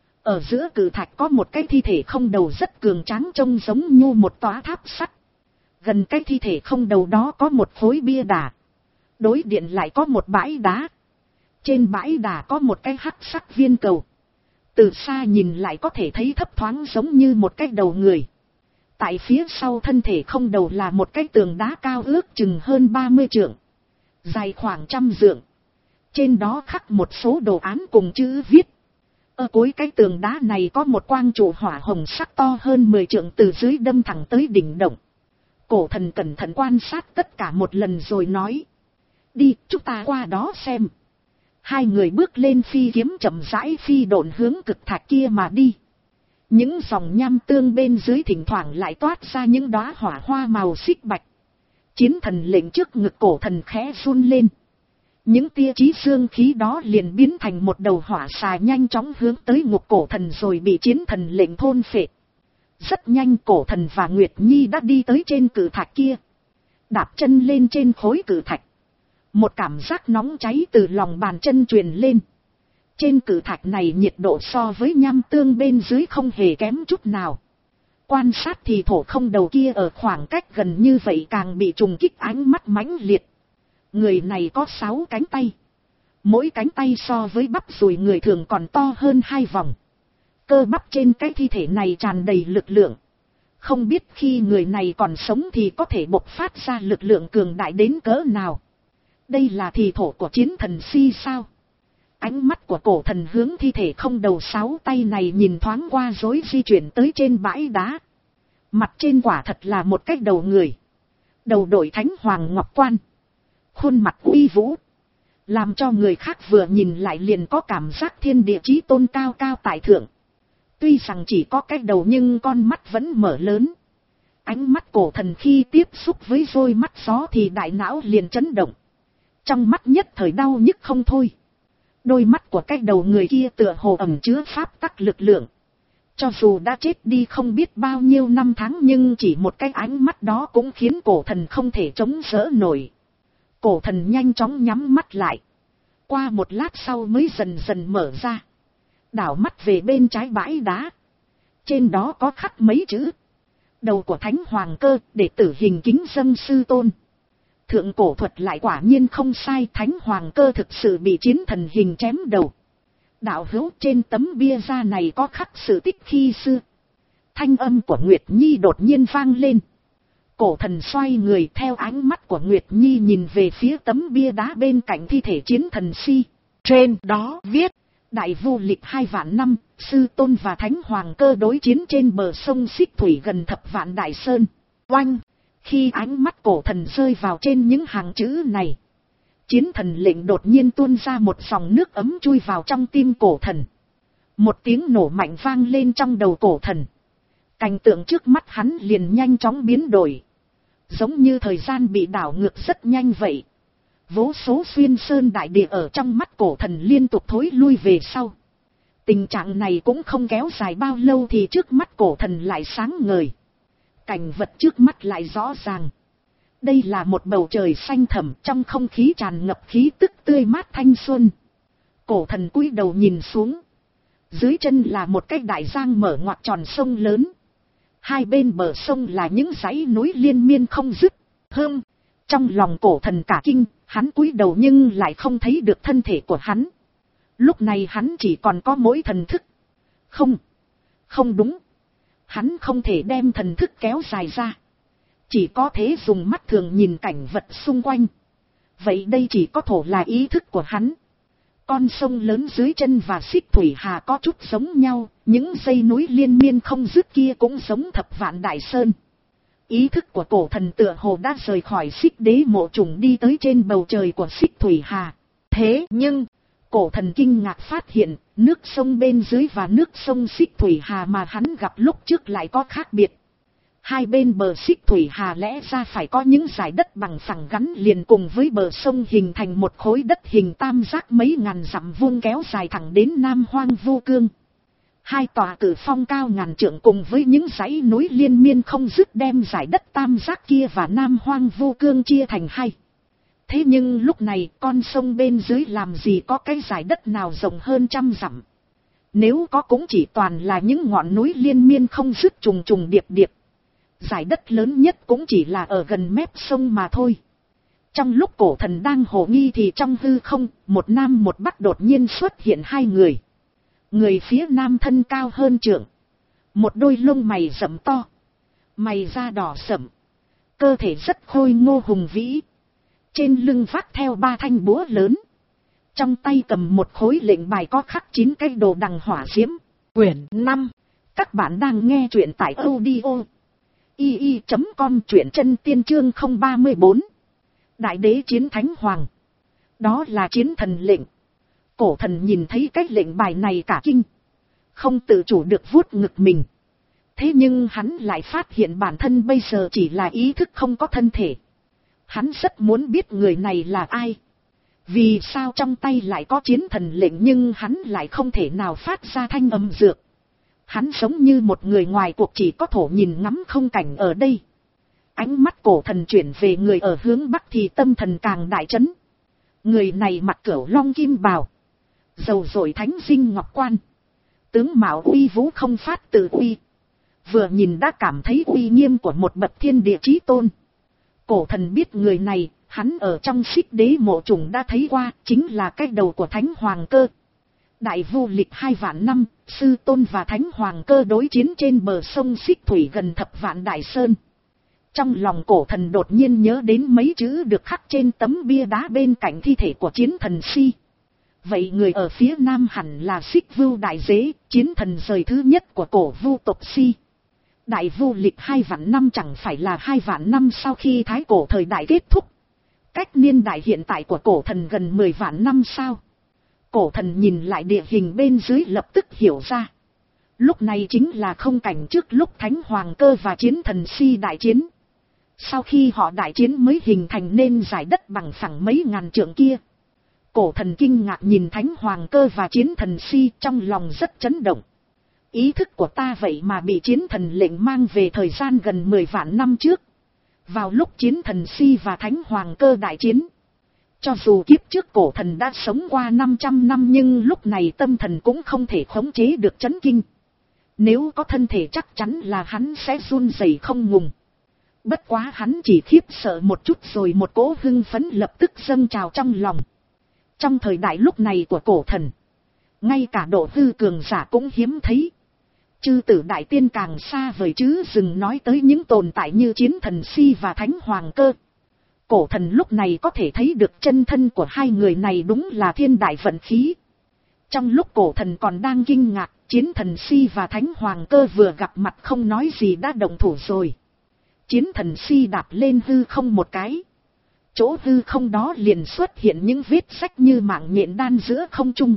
Ở giữa cự thạch có một cái thi thể không đầu rất cường tráng, trông giống như một tòa tháp sắt. Gần cái thi thể không đầu đó có một khối bia đá. Đối diện lại có một bãi đá. Trên bãi đá có một cái hắc sắc viên cầu. Từ xa nhìn lại có thể thấy thấp thoáng giống như một cái đầu người. Tại phía sau thân thể không đầu là một cái tường đá cao ước chừng hơn ba mươi trượng. Dài khoảng trăm trượng. Trên đó khắc một số đồ án cùng chữ viết. Ở cuối cái tường đá này có một quang trụ hỏa hồng sắc to hơn mười trượng từ dưới đâm thẳng tới đỉnh động. Cổ Thần cẩn thận quan sát tất cả một lần rồi nói. Đi, chúng ta qua đó xem. Hai người bước lên phi kiếm chậm rãi phi độn hướng cực thạch kia mà đi. Những dòng nham tương bên dưới thỉnh thoảng lại toát ra những đóa hỏa hoa màu xích bạch. Chiến Thần lệnh trước ngực Cổ Thần khẽ run lên. Những tia chí dương khí đó liền biến thành một đầu hỏa xà nhanh chóng hướng tới ngục Cổ Thần rồi bị Chiến Thần lệnh thôn phệ. Rất nhanh Cổ Thần và Nguyệt Nhi đã đi tới trên cự thạch kia. Đạp chân lên trên khối cự thạch. Một cảm giác nóng cháy từ lòng bàn chân truyền lên. Trên cự thạch này nhiệt độ so với nham tương bên dưới không hề kém chút nào. Quan sát thì thổ không đầu kia ở khoảng cách gần như vậy càng bị trùng kích ánh mắt mãnh liệt. Người này có sáu cánh tay. Mỗi cánh tay so với bắp đùi người thường còn to hơn hai vòng. Cơ bắp trên cái thi thể này tràn đầy lực lượng. Không biết khi người này còn sống thì có thể bộc phát ra lực lượng cường đại đến cỡ nào. Đây là thi thổ của Chiến Thần Si sao? Ánh mắt của Cổ Thần hướng thi thể không đầu sáu tay này nhìn thoáng qua rồi di chuyển tới trên bãi đá. Mặt trên quả thật là một cái đầu người. Đầu đội thánh hoàng ngọc quan. Khuôn mặt uy vũ. làm cho người khác vừa nhìn lại liền có cảm giác thiên địa chí tôn cao cao tại thượng. Tuy rằng chỉ có cái đầu nhưng con mắt vẫn mở lớn. Ánh mắt cổ thần khi tiếp xúc với vôi mắt gió thì đại não liền chấn động. Trong mắt nhất thời đau nhức không thôi. Đôi mắt của cái đầu người kia tựa hồ ẩn chứa pháp tắc lực lượng. Cho dù đã chết đi không biết bao nhiêu năm tháng nhưng chỉ một cái ánh mắt đó cũng khiến cổ thần không thể chống đỡ nổi. Cổ thần nhanh chóng nhắm mắt lại. Qua một lát sau mới dần dần mở ra. Đảo mắt về bên trái bãi đá. Trên đó có khắc mấy chữ. Đầu của Thánh Hoàng Cơ, đệ tử hình kính dâng sư tôn. Thượng cổ thuật lại quả nhiên không sai, Thánh Hoàng Cơ thực sự bị chiến thần hình chém đầu. Đạo hữu, trên tấm bia da này có khắc sự tích khi xưa. Thanh âm của Nguyệt Nhi đột nhiên vang lên. Cổ thần xoay người theo ánh mắt của Nguyệt Nhi nhìn về phía tấm bia đá bên cạnh thi thể chiến thần si. Trên đó viết, đại vu lịch hai vạn năm, sư tôn và Thánh Hoàng Cơ đối chiến trên bờ sông Xích Thủy gần thập vạn đại sơn. Oanh! Khi ánh mắt cổ thần rơi vào trên những hàng chữ này, chiến thần lệnh đột nhiên tuôn ra một dòng nước ấm chui vào trong tim cổ thần. Một tiếng nổ mạnh vang lên trong đầu cổ thần. Cảnh tượng trước mắt hắn liền nhanh chóng biến đổi. Giống như thời gian bị đảo ngược rất nhanh vậy. Vô số xuyên sơn đại địa ở trong mắt cổ thần liên tục thối lui về sau. Tình trạng này cũng không kéo dài bao lâu thì trước mắt cổ thần lại sáng ngời. Cảnh vật trước mắt lại rõ ràng. Đây là một bầu trời xanh thẳm, trong không khí tràn ngập khí tức tươi mát thanh xuân. Cổ thần cúi đầu nhìn xuống. Dưới chân là một cái đại giang mở ngoặt tròn sông lớn. Hai bên bờ sông là những dãy núi liên miên không dứt. Hơm, trong lòng cổ thần cả kinh, hắn cúi đầu nhưng lại không thấy được thân thể của hắn. Lúc này hắn chỉ còn có mỗi thần thức. Không, không đúng. Hắn không thể đem thần thức kéo dài ra. Chỉ có thể dùng mắt thường nhìn cảnh vật xung quanh. Vậy đây chỉ có thổ là ý thức của hắn. Con sông lớn dưới chân và Xích Thủy Hà có chút giống nhau, những dãy núi liên miên không dứt kia cũng giống thập vạn đại sơn. Ý thức của cổ thần tựa hồ đã rời khỏi Xích Đế mộ trùng đi tới trên bầu trời của Xích Thủy Hà. Thế nhưng, cổ thần kinh ngạc phát hiện, nước sông bên dưới và nước sông Xích Thủy Hà mà hắn gặp lúc trước lại có khác biệt. Hai bên bờ Xích Thủy Hà lẽ ra phải có những dải đất bằng phẳng gắn liền cùng với bờ sông hình thành một khối đất hình tam giác mấy ngàn dặm vuông kéo dài thẳng đến Nam Hoang Vu Cương. Hai tòa cử phong cao ngàn trượng cùng với những dãy núi liên miên không dứt đem dải đất tam giác kia và Nam Hoang Vu Cương chia thành hai. Thế nhưng lúc này con sông bên dưới làm gì có cái dải đất nào rộng hơn trăm dặm. Nếu có cũng chỉ toàn là những ngọn núi liên miên không dứt trùng trùng điệp điệp. Dải đất lớn nhất cũng chỉ là ở gần mép sông mà thôi. Trong lúc cổ thần đang hồ nghi thì trong hư không, một nam một bắc đột nhiên xuất hiện hai người. Người phía nam thân cao hơn trượng. Một đôi lông mày rậm to. Mày da đỏ sẫm. Cơ thể rất khôi ngô hùng vĩ. Trên lưng vác theo ba thanh búa lớn. Trong tay cầm một khối lệnh bài có khắc chín cái đồ đằng hỏa diễm. Quyển năm. Các bạn đang nghe truyện tại audio i i chấm com, truyện chân tiên chương không ba mươi bốn. Đại đế chiến thánh hoàng. Đó là chiến thần lệnh. Cổ thần nhìn thấy cái lệnh bài này cả kinh. Không tự chủ được vuốt ngực mình. Thế nhưng hắn lại phát hiện bản thân bây giờ chỉ là ý thức không có thân thể. Hắn rất muốn biết người này là ai. Vì sao trong tay lại có chiến thần lệnh nhưng hắn lại không thể nào phát ra thanh âm dược. Hắn giống như một người ngoài cuộc chỉ có thổ nhìn ngắm không cảnh ở đây. Ánh mắt cổ thần chuyển về người ở hướng bắc thì tâm thần càng đại chấn. Người này mặc cửu long kim bào. Dầu dội thánh dinh ngọc quan. Tướng mạo uy vũ không phát tự uy. Vừa nhìn đã cảm thấy uy nghiêm của một bậc thiên địa chí tôn. Cổ thần biết người này, hắn ở trong Xích Đế mộ trùng đã thấy qua, chính là cái đầu của Thánh Hoàng Cơ. Đại vu lịch hai vạn năm, sư tôn và Thánh Hoàng Cơ đối chiến trên bờ sông Xích Thủy gần thập vạn đại sơn. Trong lòng cổ thần đột nhiên nhớ đến mấy chữ được khắc trên tấm bia đá bên cạnh thi thể của chiến thần si. Vậy người ở phía nam hẳn là Xích Vưu Đại Đế, chiến thần rời thứ nhất của cổ vu tộc si. Đại vu lịch hai vạn năm chẳng phải là hai vạn năm sau khi thái cổ thời đại kết thúc. Cách niên đại hiện tại của cổ thần gần mười vạn năm sao? Cổ thần nhìn lại địa hình bên dưới lập tức hiểu ra. Lúc này chính là không cảnh trước lúc Thánh Hoàng Cơ và Chiến Thần Si đại chiến. Sau khi họ đại chiến mới hình thành nên giải đất bằng phẳng mấy ngàn trượng kia. Cổ thần kinh ngạc nhìn Thánh Hoàng Cơ và Chiến Thần Si, trong lòng rất chấn động. Ý thức của ta vậy mà bị Chiến Thần lệnh mang về thời gian gần mười vạn năm trước. Vào lúc Chiến Thần Si và Thánh Hoàng Cơ đại chiến. Cho dù kiếp trước cổ thần đã sống qua năm trăm năm nhưng lúc này tâm thần cũng không thể khống chế được chấn kinh. Nếu có thân thể chắc chắn là hắn sẽ run rẩy không ngừng. Bất quá hắn chỉ khiếp sợ một chút rồi một cỗ hưng phấn lập tức dâng trào trong lòng. Trong thời đại lúc này của cổ thần, ngay cả độ hư cường giả cũng hiếm thấy. Chư tử đại tiên càng xa vời chứ đừng nói tới những tồn tại như Chiến Thần Si và Thánh Hoàng Cơ. Cổ thần lúc này có thể thấy được chân thân của hai người này đúng là thiên đại vận khí. Trong lúc cổ thần còn đang kinh ngạc, Chiến Thần Si và Thánh Hoàng Cơ vừa gặp mặt không nói gì đã động thủ rồi. Chiến Thần Si đạp lên hư không một cái. Chỗ hư không đó liền xuất hiện những vết rách như mạng nhện đan giữa không trung.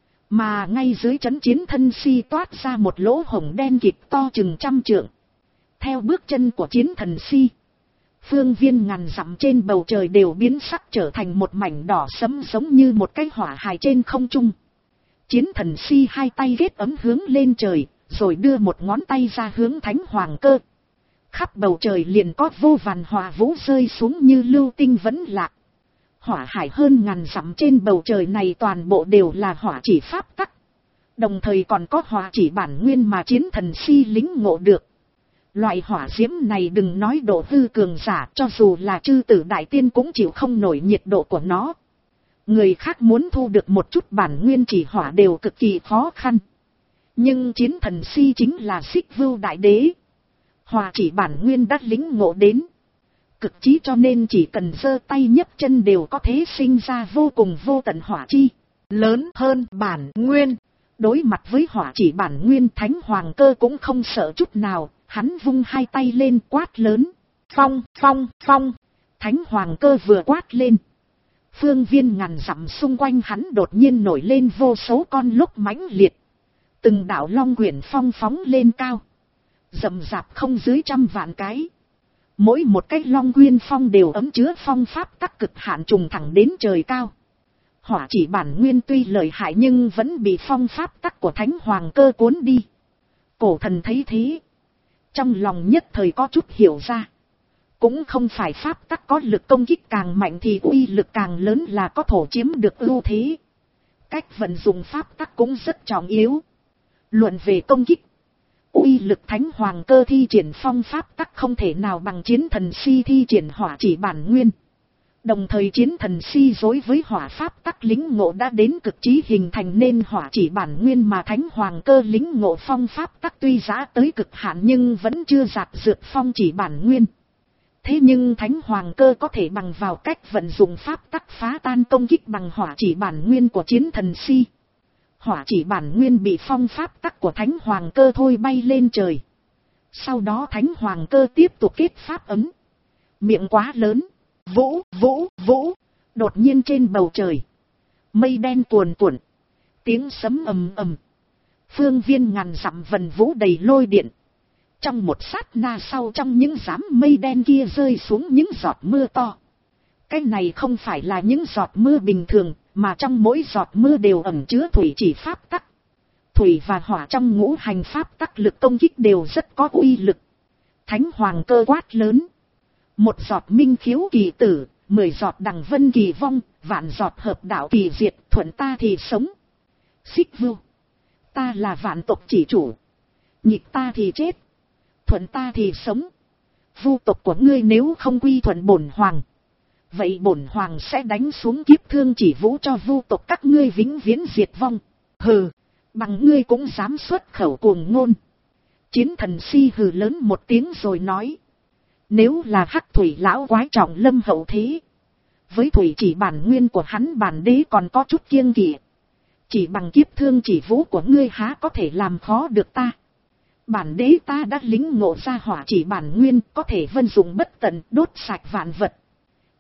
Mà ngay dưới chấn Chiến Thần Si toát ra một lỗ hổng đen kịt to chừng trăm trượng. Theo bước chân của Chiến Thần Si, phương viên ngàn dặm trên bầu trời đều biến sắc trở thành một mảnh đỏ sẫm giống như một cái hỏa hài trên không trung. Chiến Thần Si hai tay ghét ấm hướng lên trời, rồi đưa một ngón tay ra hướng Thánh Hoàng Cơ. Khắp bầu trời liền có vô vàn hỏa vũ rơi xuống như lưu tinh vẫn lạc. Hỏa hải hơn ngàn dặm trên bầu trời này toàn bộ đều là hỏa chỉ pháp tắc. Đồng thời còn có hỏa chỉ bản nguyên mà Chiến Thần Si lĩnh ngộ được. Loại hỏa diễm này đừng nói độ hư cường giả, cho dù là chư tử đại tiên cũng chịu không nổi nhiệt độ của nó. Người khác muốn thu được một chút bản nguyên chỉ hỏa đều cực kỳ khó khăn. Nhưng Chiến Thần Si chính là Xích Vưu đại đế. Hỏa chỉ bản nguyên đã lĩnh ngộ đến cực chí, cho nên chỉ cần giơ tay nhấc chân đều có thể sinh ra vô cùng vô tận hỏa chi, lớn hơn bản nguyên. Đối mặt với hỏa chỉ bản nguyên, Thánh Hoàng Cơ cũng không sợ chút nào, hắn vung hai tay lên quát lớn. Phong, phong, phong. Thánh Hoàng Cơ vừa quát lên, phương viên ngàn dặm xung quanh hắn đột nhiên nổi lên vô số con lốc mãnh liệt. Từng đạo long quyển phong phóng lên cao, rậm rạp không dưới trăm vạn cái. Mỗi một cái long quyên phong đều ấm chứa phong pháp tắc cực hạn trùng thẳng đến trời cao. Hỏa chỉ bản nguyên tuy lợi hại nhưng vẫn bị phong pháp tắc của Thánh Hoàng Cơ cuốn đi. Cổ thần thấy thế, trong lòng nhất thời có chút hiểu ra. Cũng không phải pháp tắc có lực công kích càng mạnh thì uy lực càng lớn là có thổ chiếm được ưu thế. Cách vận dụng pháp tắc cũng rất trọng yếu. Luận về công kích, uy lực Thánh Hoàng Cơ thi triển phong pháp tắc không thể nào bằng Chiến Thần Si thi triển hỏa chỉ bản nguyên. Đồng thời Chiến Thần Si đối với hỏa pháp tắc lĩnh ngộ đã đến cực chí, hình thành nên hỏa chỉ bản nguyên mà Thánh Hoàng Cơ lĩnh ngộ phong pháp tắc tuy giá tới cực hạn nhưng vẫn chưa dạt dược phong chỉ bản nguyên. Thế nhưng Thánh Hoàng Cơ có thể bằng vào cách vận dụng pháp tắc phá tan công kích bằng hỏa chỉ bản nguyên của Chiến Thần Si. Hỏa chỉ bản nguyên bị phong pháp tắc của Thánh Hoàng Cơ thôi bay lên trời. Sau đó Thánh Hoàng Cơ tiếp tục kết pháp ấm. Miệng quá lớn. Vũ, vũ, vũ. Đột nhiên trên bầu trời, mây đen cuồn cuộn, tiếng sấm ầm ầm. Phương viên ngàn dặm vần vũ đầy lôi điện. Trong một sát na sau, trong những đám mây đen kia rơi xuống những giọt mưa to. Cái này không phải là những giọt mưa bình thường, mà trong mỗi giọt mưa đều ẩn chứa thủy chỉ pháp tắc. Thủy và hỏa trong ngũ hành pháp tắc lực công kích đều rất có uy lực. Thánh Hoàng Cơ quát lớn. Một giọt minh khiếu kỳ tử, mười giọt đằng vân kỳ vong, vạn giọt hợp đạo kỳ diệt, thuận ta thì sống. Xích Vưu, ta là vạn tộc chỉ chủ. Nhịp ta thì chết, thuận ta thì sống. Vu tộc của ngươi nếu không quy thuận bổn hoàng, vậy bổn hoàng sẽ đánh xuống kiếp thương chỉ vũ cho vu tộc các ngươi vĩnh viễn diệt vong. Hừ, bằng ngươi cũng dám xuất khẩu cuồng ngôn. Chiến Thần Si hừ lớn một tiếng rồi nói. Nếu là hắc thủy lão quái trọng lâm hậu thế, với thủy chỉ bản nguyên của hắn bản đế còn có chút kiêng kỵ. Chỉ bằng kiếp thương chỉ vũ của ngươi há có thể làm khó được ta. Bản đế ta đã lĩnh ngộ ra hỏa chỉ bản nguyên, có thể vân dụng bất tận, đốt sạch vạn vật.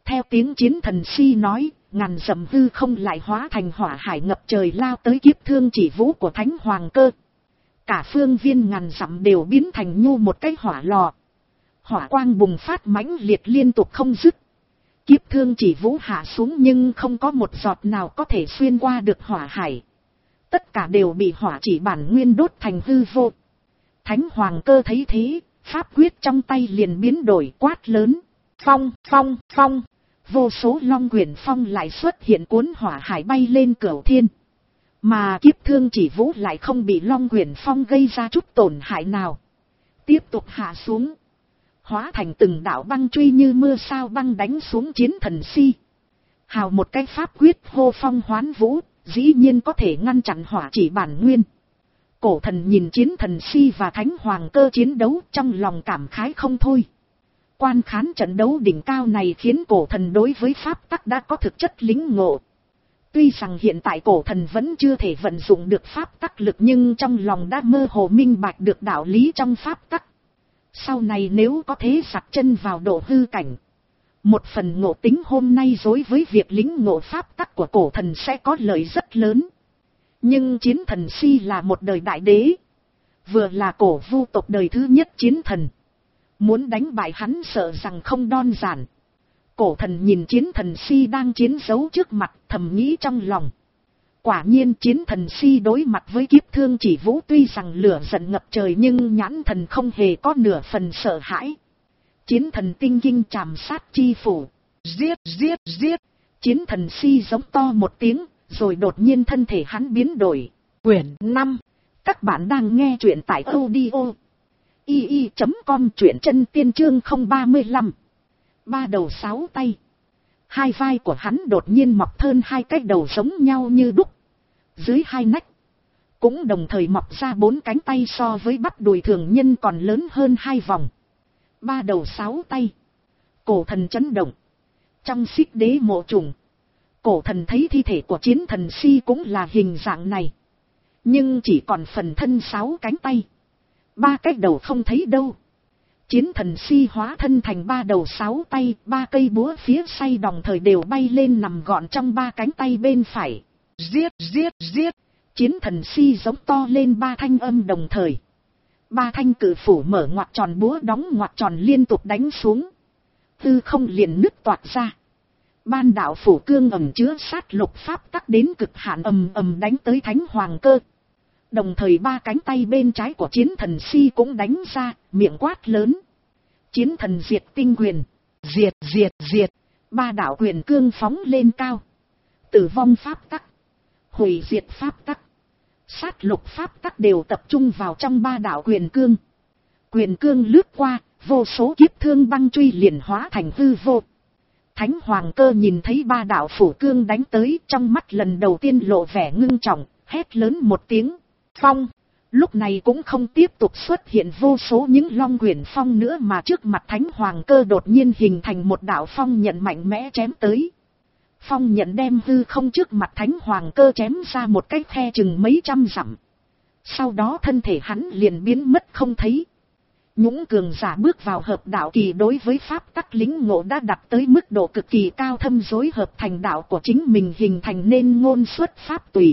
Theo tiếng chiến thần si nói, ngàn dặm hư không lại hóa thành hỏa hải ngập trời lao tới kiếp thương chỉ vũ của Thánh Hoàng Cơ. Cả phương viên ngàn dặm đều biến thành nhu một cái hỏa lò. Hỏa quang bùng phát mãnh liệt liên tục không dứt. Kiếp thương chỉ vũ hạ xuống nhưng không có một giọt nào có thể xuyên qua được hỏa hải. Tất cả đều bị hỏa chỉ bản nguyên đốt thành hư vô. Thánh Hoàng Cơ thấy thế, pháp quyết trong tay liền biến đổi quát lớn. Phong, phong, phong. Vô số long quyển phong lại xuất hiện cuốn hỏa hải bay lên cửu thiên. Mà kiếp thương chỉ vũ lại không bị long quyển phong gây ra chút tổn hại nào. Tiếp tục hạ xuống. Hóa thành từng đạo băng truy như mưa sao băng đánh xuống chiến thần si. Hào một cái pháp quyết hô phong hoán vũ, dĩ nhiên có thể ngăn chặn hỏa chỉ bản nguyên. Cổ thần nhìn chiến thần si và Thánh Hoàng Cơ chiến đấu trong lòng cảm khái không thôi. Quan khán trận đấu đỉnh cao này khiến cổ thần đối với pháp tắc đã có thực chất lĩnh ngộ. Tuy rằng hiện tại cổ thần vẫn chưa thể vận dụng được pháp tắc lực nhưng trong lòng đã mơ hồ minh bạch được đạo lý trong pháp tắc. Sau này nếu có thể giặt chân vào độ hư cảnh, một phần ngộ tính hôm nay đối với việc lĩnh ngộ pháp tắc của cổ thần sẽ có lợi rất lớn. Nhưng chiến thần si là một đời đại đế, vừa là cổ vu tộc đời thứ nhất chiến thần. Muốn đánh bại hắn sợ rằng không đơn giản. Cổ thần nhìn chiến thần si đang chiến đấu trước mặt thầm nghĩ trong lòng. Quả nhiên chiến thần si đối mặt với kiếp thương chỉ vũ tuy rằng lửa giận ngập trời nhưng nhãn thần không hề có nửa phần sợ hãi. Chiến thần tinh kinh trảm sát chi phủ. Giết, giết, giết. Chiến thần si giống to một tiếng, rồi đột nhiên thân thể hắn biến đổi. Quyển năm. Các bạn đang nghe truyện tại audio i i chấm com truyện chân tiên chương không ba lăm. Ba đầu sáu tay. Hai vai của hắn đột nhiên mọc thơn hai cái đầu giống nhau như đúc. Dưới hai nách cũng đồng thời mọc ra bốn cánh tay so với bắp đùi thường nhân còn lớn hơn hai vòng. Ba đầu sáu tay. Cổ thần chấn động. Trong Xích Đế mộ trùng, cổ thần thấy thi thể của chiến thần si cũng là hình dạng này. Nhưng chỉ còn phần thân sáu cánh tay. Ba cái đầu không thấy đâu. Chiến thần si hóa thân thành ba đầu sáu tay, ba cây búa phía say đồng thời đều bay lên nằm gọn trong ba cánh tay bên phải. Giết, giết, giết. Chiến thần si giống to lên ba thanh âm đồng thời. Ba thanh cử phủ mở ngoặt tròn búa đóng ngoặt tròn liên tục đánh xuống. Tư không liền nứt toạc ra. Ban đạo phủ cương ẩm chứa sát lục pháp tắc đến cực hạn ầm ầm đánh tới Thánh Hoàng Cơ. Đồng thời ba cánh tay bên trái của chiến thần si cũng đánh ra, miệng quát lớn. Chiến thần diệt tinh quyền. Diệt, diệt, diệt. Ba đạo quyền cương phóng lên cao. Tử vong pháp tắc. Hủy diệt pháp tắc. Sát lục pháp tắc đều tập trung vào trong ba đạo quyền cương. Quyền cương lướt qua, vô số kiếp thương băng truy liền hóa thành hư vô. Thánh Hoàng Cơ nhìn thấy ba đạo phủ cương đánh tới, trong mắt lần đầu tiên lộ vẻ ngưng trọng, hét lớn một tiếng. Phong. Lúc này cũng không tiếp tục xuất hiện vô số những long quyển phong nữa mà trước mặt Thánh Hoàng Cơ đột nhiên hình thành một đạo phong nhận mạnh mẽ chém tới. Phong nhận đem hư không trước mặt Thánh Hoàng Cơ chém ra một cái khe chừng mấy trăm dặm. Sau đó thân thể hắn liền biến mất không thấy. Nhũng cường giả bước vào hợp đạo kỳ đối với pháp tắc lĩnh ngộ đã đạt tới mức độ cực kỳ cao thâm rối hợp thành đạo của chính mình hình thành nên ngôn xuất pháp tùy.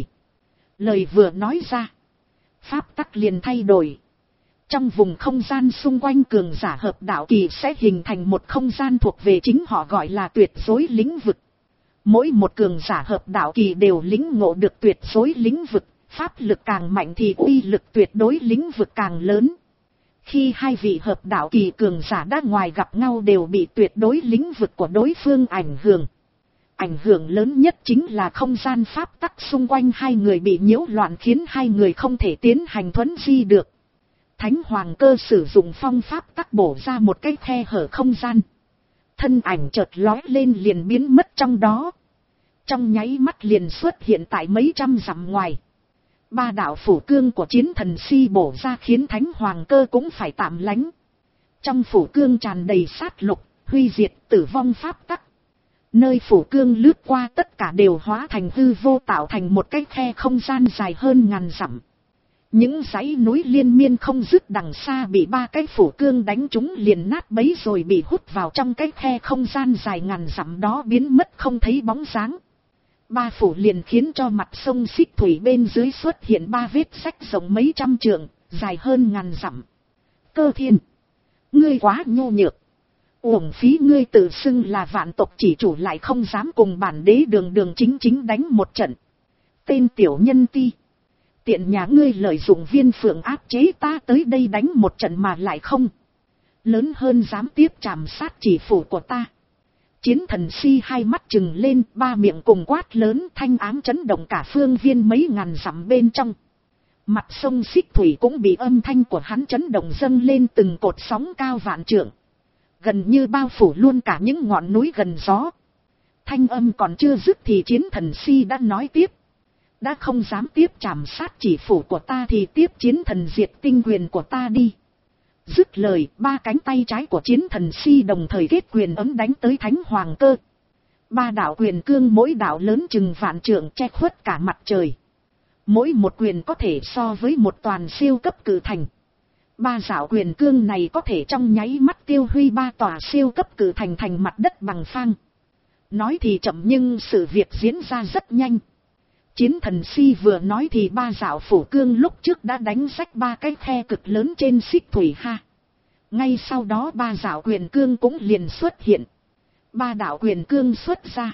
Lời vừa nói ra, pháp tắc liền thay đổi. Trong vùng không gian xung quanh cường giả hợp đạo kỳ sẽ hình thành một không gian thuộc về chính họ gọi là tuyệt đối lĩnh vực. Mỗi một cường giả hợp đạo kỳ đều lĩnh ngộ được tuyệt đối lĩnh vực, pháp lực càng mạnh thì uy lực tuyệt đối lĩnh vực càng lớn. Khi hai vị hợp đạo kỳ cường giả đã ngoài gặp nhau đều bị tuyệt đối lĩnh vực của đối phương ảnh hưởng. Ảnh hưởng lớn nhất chính là không gian pháp tắc xung quanh hai người bị nhiễu loạn khiến hai người không thể tiến hành thuấn di được. Thánh Hoàng Cơ sử dụng phong pháp tắc bổ ra một cái khe hở không gian. Thân ảnh chợt lói lên liền biến mất trong đó. Trong nháy mắt liền xuất hiện tại mấy trăm dặm ngoài. Ba đạo phủ cương của chiến thần si bổ ra khiến Thánh Hoàng Cơ cũng phải tạm lánh. Trong phủ cương tràn đầy sát lục, huy diệt, tử vong pháp tắc. Nơi phủ cương lướt qua tất cả đều hóa thành hư vô tạo thành một cái khe không gian dài hơn ngàn dặm. Những dãy núi liên miên không dứt đằng xa bị ba cái phủ cương đánh trúng liền nát bấy rồi bị hút vào trong cái khe không gian dài ngàn dặm đó biến mất không thấy bóng dáng. Ba phủ liền khiến cho mặt sông Xích Thủy bên dưới xuất hiện ba vết rách rộng mấy trăm trượng, dài hơn ngàn dặm. Cơ Thiên, ngươi quá nhô nhược. Uổng phí ngươi tự xưng là vạn tộc chỉ chủ lại không dám cùng bản đế đường đường chính chính đánh một trận. Tên tiểu nhân ti. Tiện nhà ngươi lợi dụng viên phượng áp chế ta tới đây đánh một trận mà lại không. Lớn hơn dám tiếp trảm sát chỉ phủ của ta. Chiến thần si hai mắt trừng lên, ba miệng cùng quát lớn, thanh ám chấn động cả phương viên mấy ngàn dặm bên trong. Mặt sông Xích Thủy cũng bị âm thanh của hắn chấn động dâng lên từng cột sóng cao vạn trượng. Gần như bao phủ luôn cả những ngọn núi gần gió. Thanh âm còn chưa dứt thì chiến thần si đã nói tiếp. Đã không dám tiếp trảm sát chỉ phủ của ta thì tiếp chiến thần diệt tinh quyền của ta đi. Dứt lời, ba cánh tay trái của chiến thần si đồng thời kết quyền ấm đánh tới Thánh Hoàng Cơ. Ba đạo quyền cương mỗi đạo lớn chừng vạn trượng che khuất cả mặt trời. Mỗi một quyền có thể so với một toàn siêu cấp cử thành. Ba đạo quyền cương này có thể trong nháy mắt tiêu huy ba tòa siêu cấp cử thành thành mặt đất bằng phang. Nói thì chậm nhưng sự việc diễn ra rất nhanh. Chiến thần si vừa nói thì ba dạo phủ cương lúc trước đã đánh rách ba cái khe cực lớn trên Xích Thủy ha. Ngay sau đó ba dạo quyền cương cũng liền xuất hiện. Ba đạo quyền cương xuất ra.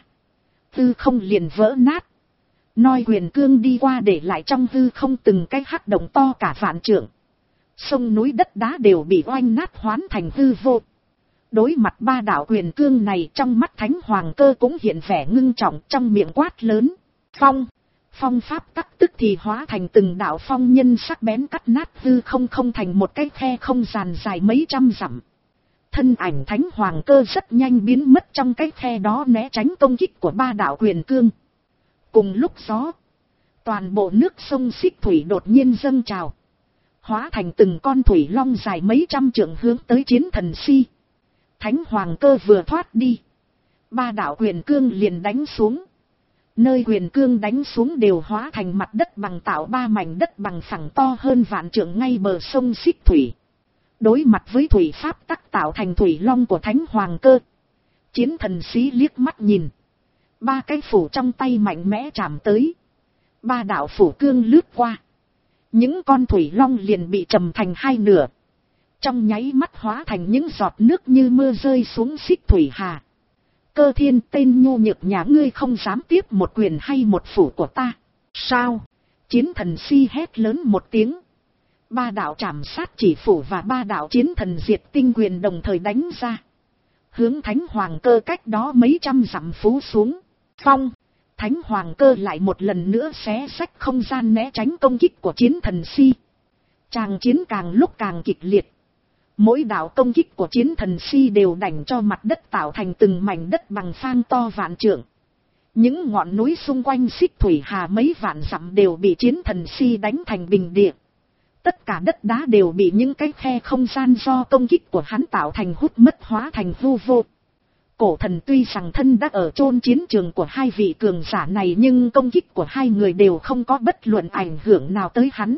Hư không liền vỡ nát. Noi quyền cương đi qua để lại trong hư không từng cái hắc động to cả vạn trượng. Sông núi đất đá đều bị oanh nát hoán thành hư vô. Đối mặt ba đạo quyền cương này trong mắt Thánh Hoàng Cơ cũng hiện vẻ ngưng trọng trong miệng quát lớn. Phong! Phong pháp tắc tức thì hóa thành từng đạo phong nhân sắc bén cắt nát hư không không thành một cái khe không gian dài mấy trăm dặm. Thân ảnh Thánh Hoàng Cơ rất nhanh biến mất trong cái khe đó né tránh công kích của ba đạo quyền cương. Cùng lúc gió, toàn bộ nước sông Xích Thủy đột nhiên dâng trào. Hóa thành từng con thủy long dài mấy trăm trượng hướng tới chiến thần si. Thánh Hoàng Cơ vừa thoát đi. Ba đạo quyền cương liền đánh xuống. Nơi quyền cương đánh xuống đều hóa thành mặt đất bằng tạo ba mảnh đất bằng phẳng to hơn vạn trượng ngay bờ sông Xích Thủy. Đối mặt với thủy pháp tắc tạo thành thủy long của Thánh Hoàng Cơ. Chiến thần sĩ liếc mắt nhìn. Ba cái phủ trong tay mạnh mẽ chạm tới. Ba đạo phủ cương lướt qua. Những con thủy long liền bị trầm thành hai nửa. Trong nháy mắt hóa thành những giọt nước như mưa rơi xuống Xích Thủy hà. Cơ Thiên, tên nhu nhược nhà ngươi không dám tiếp một quyền hay một phủ của ta. Sao? Chiến thần si hét lớn một tiếng. Ba đạo trảm sát chỉ phủ và ba đạo chiến thần diệt tinh quyền đồng thời đánh ra. Hướng Thánh Hoàng Cơ cách đó mấy trăm dặm phú xuống. Phong! Thánh Hoàng Cơ lại một lần nữa xé xách không gian né tránh công kích của chiến thần si. Tràng chiến càng lúc càng kịch liệt. Mỗi đạo công kích của chiến thần si đều đảnh cho mặt đất tạo thành từng mảnh đất bằng phang to vạn trượng. Những ngọn núi xung quanh Xích Thủy hà mấy vạn dặm đều bị chiến thần si đánh thành bình địa. Tất cả đất đá đều bị những cái khe không gian do công kích của hắn tạo thành hút mất hóa thành hư vô. Cổ thần tuy rằng thân đã ở chôn chiến trường của hai vị cường giả này nhưng công kích của hai người đều không có bất luận ảnh hưởng nào tới hắn.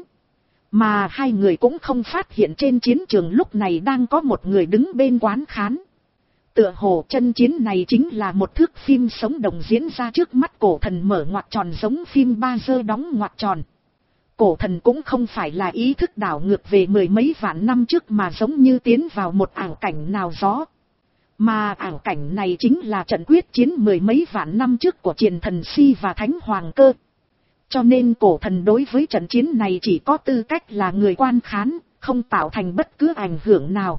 Mà hai người cũng không phát hiện trên chiến trường lúc này đang có một người đứng bên quán khán. Tựa hồ chân chiến này chính là một thước phim sống động diễn ra trước mắt cổ thần mở ngoặc tròn giống phim ba giơ đóng ngoặc tròn. Cổ thần cũng không phải là ý thức đảo ngược về mười mấy vạn năm trước mà giống như tiến vào một ảo cảnh nào đó. Mà ảo cảnh này chính là trận quyết chiến mười mấy vạn năm trước của Triền Thần Si và Thánh Hoàng Cơ. Cho nên cổ thần đối với trận chiến này chỉ có tư cách là người quan khán, không tạo thành bất cứ ảnh hưởng nào.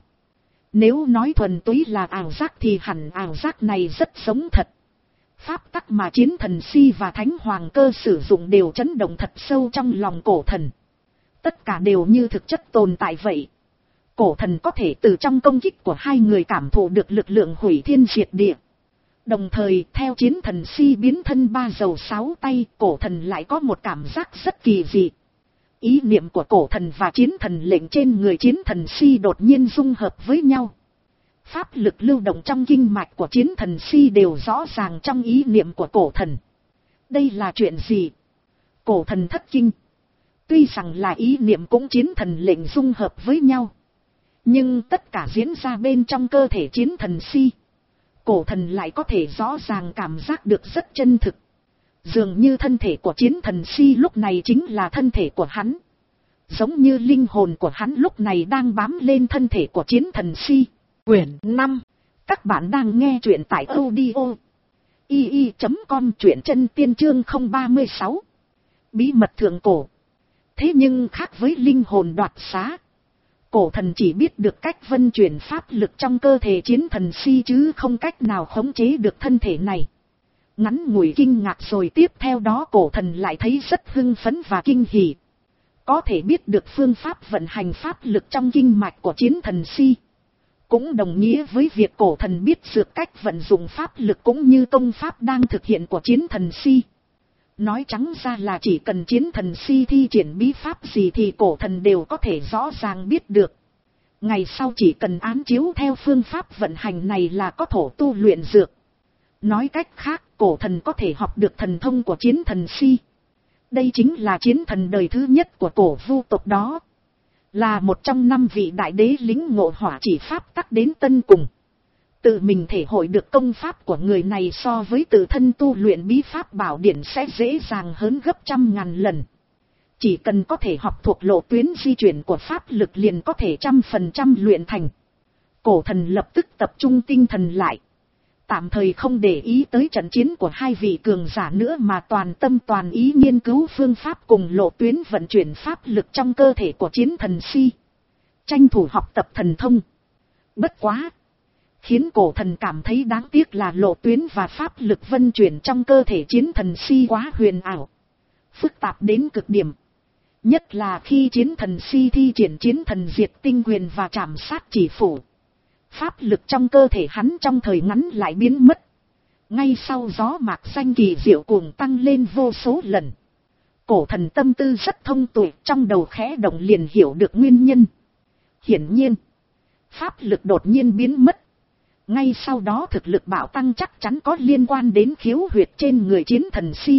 Nếu nói thuần túy là ảo giác thì hẳn ảo giác này rất giống thật. Pháp tắc mà Chiến Thần Si và Thánh Hoàng Cơ sử dụng đều chấn động thật sâu trong lòng cổ thần. Tất cả đều như thực chất tồn tại vậy. Cổ thần có thể từ trong công kích của hai người cảm thụ được lực lượng hủy thiên diệt địa. Đồng thời theo Chiến Thần Si biến thân ba dầu sáu tay, cổ thần lại có một cảm giác rất kỳ dị. Ý niệm của cổ thần và chiến thần lệnh trên người Chiến Thần Si đột nhiên dung hợp với nhau. Pháp lực lưu động trong kinh mạch của Chiến Thần Si đều rõ ràng trong ý niệm của cổ thần. Đây là chuyện gì? Cổ thần thất kinh. Tuy rằng là ý niệm cũng chiến thần lệnh dung hợp với nhau. Nhưng tất cả diễn ra bên trong cơ thể chiến thần si. Cổ thần lại có thể rõ ràng cảm giác được rất chân thực. Dường như thân thể của chiến thần si lúc này chính là thân thể của hắn. Giống như linh hồn của hắn lúc này đang bám lên thân thể của chiến thần si. Quyển năm. Các bạn đang nghe truyện tại audio i i chấm com, truyện chân tiên chương không ba sáu. Bí mật thượng cổ. Thế nhưng khác với linh hồn đoạt xá, cổ thần chỉ biết được cách vận chuyển pháp lực trong cơ thể chiến thần si chứ không cách nào khống chế được thân thể này. Ngắn ngủi kinh ngạc rồi tiếp theo đó cổ thần lại thấy rất hưng phấn và kinh hỉ. Có thể biết được phương pháp vận hành pháp lực trong kinh mạch của chiến thần si. Cũng đồng nghĩa với việc cổ thần biết được cách vận dụng pháp lực cũng như công pháp đang thực hiện của chiến thần si. Nói trắng ra là chỉ cần chiến thần si thi triển bí pháp gì thì cổ thần đều có thể rõ ràng biết được. Ngày sau chỉ cần án chiếu theo phương pháp vận hành này là có thổ tu luyện dược. Nói cách khác, cổ thần có thể học được thần thông của chiến thần si. Đây chính là chiến thần đời thứ nhất của cổ vu tộc đó. Là một trong năm vị đại đế lĩnh ngộ hỏa chỉ pháp tắc đến tân cùng. Tự mình thể hội được công pháp của người này so với tự thân tu luyện bí pháp bảo điển sẽ dễ dàng hơn gấp trăm ngàn lần. Chỉ cần có thể học thuộc lộ tuyến di chuyển của pháp lực liền có thể trăm phần trăm luyện thành. Cổ thần lập tức tập trung tinh thần lại. Tạm thời không để ý tới trận chiến của hai vị cường giả nữa mà toàn tâm toàn ý nghiên cứu phương pháp cùng lộ tuyến vận chuyển pháp lực trong cơ thể của chiến thần si. Tranh thủ học tập thần thông. Bất quá! Khiến cổ thần cảm thấy đáng tiếc là lộ tuyến và pháp lực vận chuyển trong cơ thể chiến thần si quá huyền ảo. Phức tạp đến cực điểm. Nhất là khi chiến thần si thi triển chiến thần diệt tinh quyền và trảm sát chỉ phủ. Pháp lực trong cơ thể hắn trong thời ngắn lại biến mất. Ngay sau gió mạc xanh kỳ diệu cuồng tăng lên vô số lần. Cổ thần tâm tư rất thông tuệ, trong đầu khẽ động liền hiểu được nguyên nhân. Hiển nhiên, pháp lực đột nhiên biến mất. Ngay sau đó thực lực bạo tăng chắc chắn có liên quan đến khiếu huyệt trên người chiến thần si.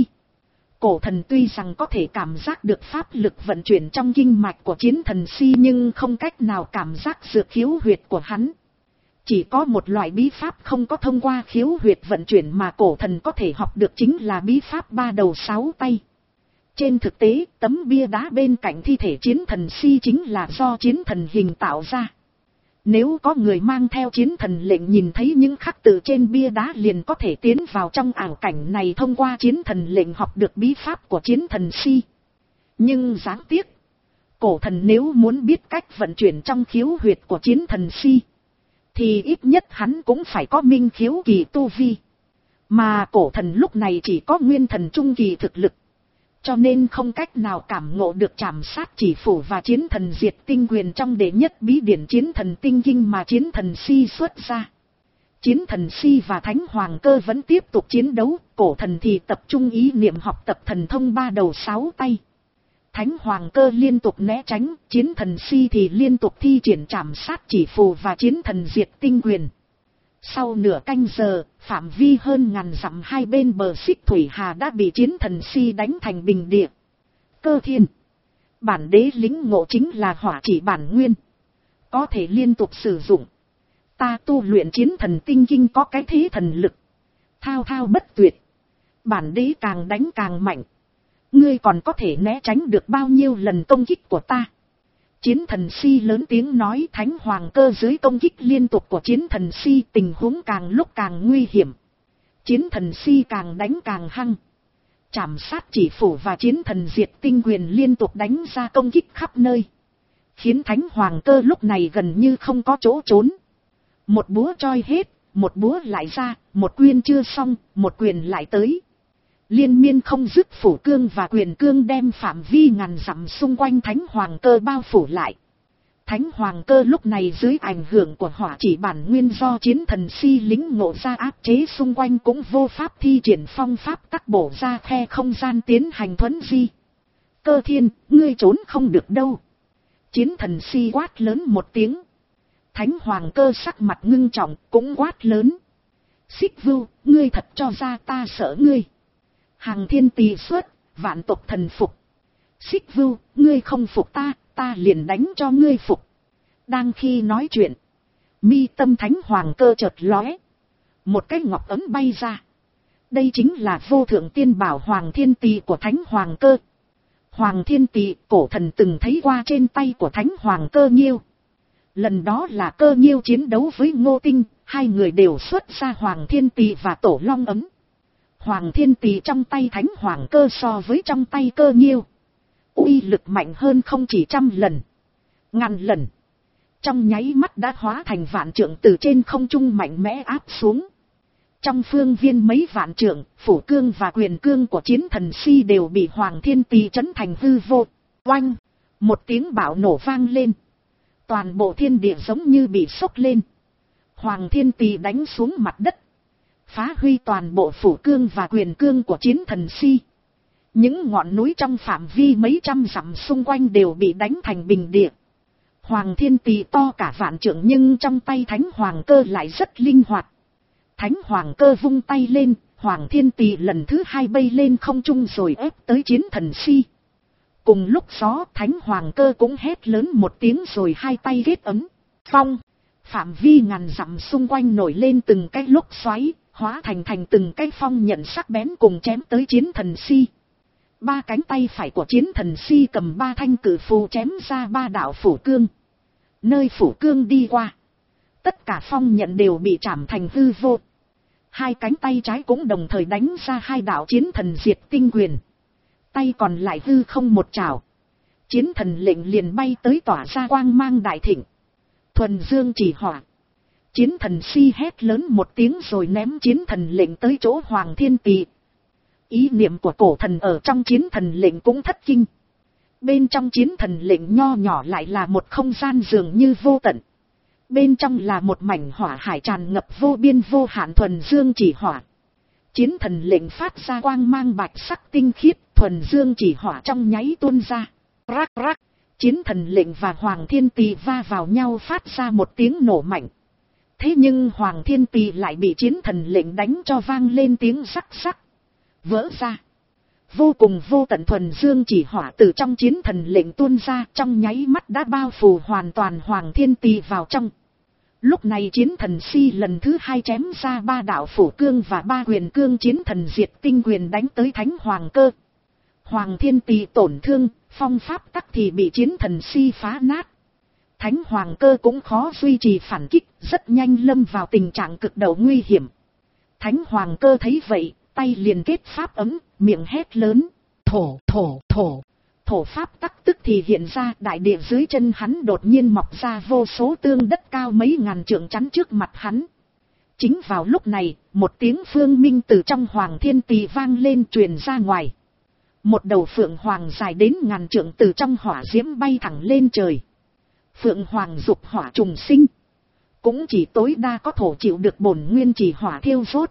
Cổ thần tuy rằng có thể cảm giác được pháp lực vận chuyển trong kinh mạch của chiến thần si nhưng không cách nào cảm giác được khiếu huyệt của hắn. Chỉ có một loại bí pháp không có thông qua khiếu huyệt vận chuyển mà cổ thần có thể học được chính là bí pháp ba đầu sáu tay. Trên thực tế, tấm bia đá bên cạnh thi thể chiến thần si chính là do chiến thần hình tạo ra. Nếu có người mang theo chiến thần lệnh nhìn thấy những khắc tự trên bia đá liền có thể tiến vào trong ảo cảnh này thông qua chiến thần lệnh học được bí pháp của chiến thần si. Nhưng đáng tiếc, cổ thần nếu muốn biết cách vận chuyển trong khiếu huyệt của chiến thần si, thì ít nhất hắn cũng phải có minh khiếu kỳ tu vi. Mà cổ thần lúc này chỉ có nguyên thần trung kỳ thực lực. Cho nên không cách nào cảm ngộ được trảm sát chỉ phủ và chiến thần diệt tinh quyền trong đệ nhất bí điển chiến thần tinh kinh mà chiến thần si xuất ra. Chiến thần si và thánh hoàng cơ vẫn tiếp tục chiến đấu, cổ thần thì tập trung ý niệm học tập thần thông ba đầu sáu tay. Thánh hoàng cơ liên tục né tránh, chiến thần si thì liên tục thi triển trảm sát chỉ phù và chiến thần diệt tinh quyền. Sau nửa canh giờ, phạm vi hơn ngàn dặm hai bên bờ xích thủy hà đã bị chiến thần si đánh thành bình địa. Cơ thiên, bản đế lĩnh ngộ chính là hỏa chỉ bản nguyên. Có thể liên tục sử dụng. Ta tu luyện chiến thần tinh kinh có cái thế thần lực. Thao thao bất tuyệt. Bản đế càng đánh càng mạnh. Ngươi còn có thể né tránh được bao nhiêu lần công kích của ta? Chiến thần si lớn tiếng nói. Thánh hoàng cơ dưới công kích liên tục của chiến thần si tình huống càng lúc càng nguy hiểm. Chiến thần si càng đánh càng hăng. Trảm sát chỉ phủ và chiến thần diệt tinh quyền liên tục đánh ra công kích khắp nơi. Khiến thánh hoàng cơ lúc này gần như không có chỗ trốn. Một búa choi hết, một búa lại ra, một quyền chưa xong, một quyền lại tới. Liên miên không dứt phủ cương và quyền cương đem phạm vi ngàn dặm xung quanh thánh hoàng cơ bao phủ lại. Thánh hoàng cơ lúc này dưới ảnh hưởng của hỏa chỉ bản nguyên do chiến thần si lĩnh ngộ ra áp chế xung quanh cũng vô pháp thi triển phong pháp tắc bổ ra khe không gian tiến hành thuấn di. Cơ thiên, ngươi trốn không được đâu. Chiến thần si quát lớn một tiếng. Thánh hoàng cơ sắc mặt ngưng trọng cũng quát lớn. Xích vưu, ngươi thật cho ra ta sợ ngươi. Hàng thiên tỳ xuất, vạn tộc thần phục. Xích Vưu, ngươi không phục ta, ta liền đánh cho ngươi phục. Đang khi nói chuyện, mi tâm Thánh Hoàng Cơ chợt lóe, một cái ngọc ấm bay ra. Đây chính là vô thượng tiên bảo Hoàng Thiên Tỳ của Thánh Hoàng Cơ. Hoàng Thiên Tỳ, cổ thần từng thấy qua trên tay của Thánh Hoàng Cơ Nhiêu. Lần đó là Cơ Nhiêu chiến đấu với Ngô Tinh, hai người đều xuất ra Hoàng Thiên Tỳ và Tổ Long ấm. Hoàng Thiên Tỳ trong tay Thánh Hoàng Cơ so với trong tay Cơ Nhiêu, uy lực mạnh hơn không chỉ trăm lần, ngàn lần. Trong nháy mắt đã hóa thành vạn trượng từ trên không trung mạnh mẽ áp xuống. Trong phương viên mấy vạn trượng, phủ cương và quyền cương của chiến thần si đều bị Hoàng Thiên Tỳ trấn thành hư vô. Oanh! Một tiếng bạo nổ vang lên. Toàn bộ thiên địa giống như bị sốc lên. Hoàng Thiên Tỳ đánh xuống mặt đất, phá huy toàn bộ phủ cương và quyền cương của chiến thần si. Những ngọn núi trong phạm vi mấy trăm dặm xung quanh đều bị đánh thành bình địa. Hoàng Thiên Tỳ to cả vạn trượng nhưng trong tay Thánh Hoàng Cơ lại rất linh hoạt. Thánh Hoàng Cơ vung tay lên, Hoàng Thiên Tỳ lần thứ hai bay lên không trung rồi ép tới chiến thần si. Cùng lúc đó Thánh Hoàng Cơ cũng hét lớn một tiếng rồi hai tay kết ấm. Phong! Phạm vi ngàn dặm xung quanh nổi lên từng cái lốc xoáy, hóa thành thành từng cái phong nhận sắc bén cùng chém tới chiến thần si. Ba cánh tay phải của chiến thần si cầm ba thanh cử phù chém ra ba đạo phủ cương. Nơi phủ cương đi qua, tất cả phong nhận đều bị chạm thành hư vô. Hai cánh tay trái cũng đồng thời đánh ra hai đạo chiến thần diệt tinh quyền. Tay còn lại hư không một trảo, chiến thần lệnh liền bay tới tỏa ra quang mang đại thịnh. Thuần dương chỉ hỏa. Chiến thần si hét lớn một tiếng rồi ném chiến thần lệnh tới chỗ Hoàng Thiên Tỳ. Ý niệm của cổ thần ở trong chiến thần lệnh cũng thất kinh. Bên trong chiến thần lệnh nho nhỏ lại là một không gian dường như vô tận. Bên trong là một mảnh hỏa hải tràn ngập vô biên vô hạn thuần dương chỉ hỏa. Chiến thần lệnh phát ra quang mang bạch sắc tinh khiết, thuần dương chỉ hỏa trong nháy tuôn ra. Rắc rắc, chiến thần lệnh và Hoàng Thiên Tỳ va vào nhau phát ra một tiếng nổ mạnh. Thế nhưng Hoàng Thiên Tỳ lại bị chiến thần lệnh đánh cho vang lên tiếng sắc sắc, vỡ ra. Vô cùng vô tận thuần dương chỉ hỏa từ trong chiến thần lệnh tuôn ra, trong nháy mắt đã bao phủ hoàn toàn Hoàng Thiên Tỳ vào trong. Lúc này chiến thần si lần thứ hai chém ra ba đạo phủ cương và ba quyền cương chiến thần diệt tinh quyền đánh tới Thánh Hoàng Cơ. Hoàng Thiên Tỳ tổn thương, phong pháp tắc thì bị chiến thần si phá nát. Thánh Hoàng Cơ cũng khó duy trì phản kích, rất nhanh lâm vào tình trạng cực độ nguy hiểm. Thánh Hoàng Cơ thấy vậy, tay liền kết pháp ấm, miệng hét lớn. Thổ, thổ, thổ. Thổ pháp tắc tức thì hiện ra, đại địa dưới chân hắn đột nhiên mọc ra vô số tương đất cao mấy ngàn trượng chắn trước mặt hắn. Chính vào lúc này, một tiếng phương minh từ trong Hoàng Thiên Tỳ vang lên truyền ra ngoài. Một đầu phượng hoàng dài đến ngàn trượng từ trong hỏa diễm bay thẳng lên trời. Phượng hoàng dục hỏa trùng sinh, cũng chỉ tối đa có thổ chịu được bổn nguyên chỉ hỏa thiêu rốt.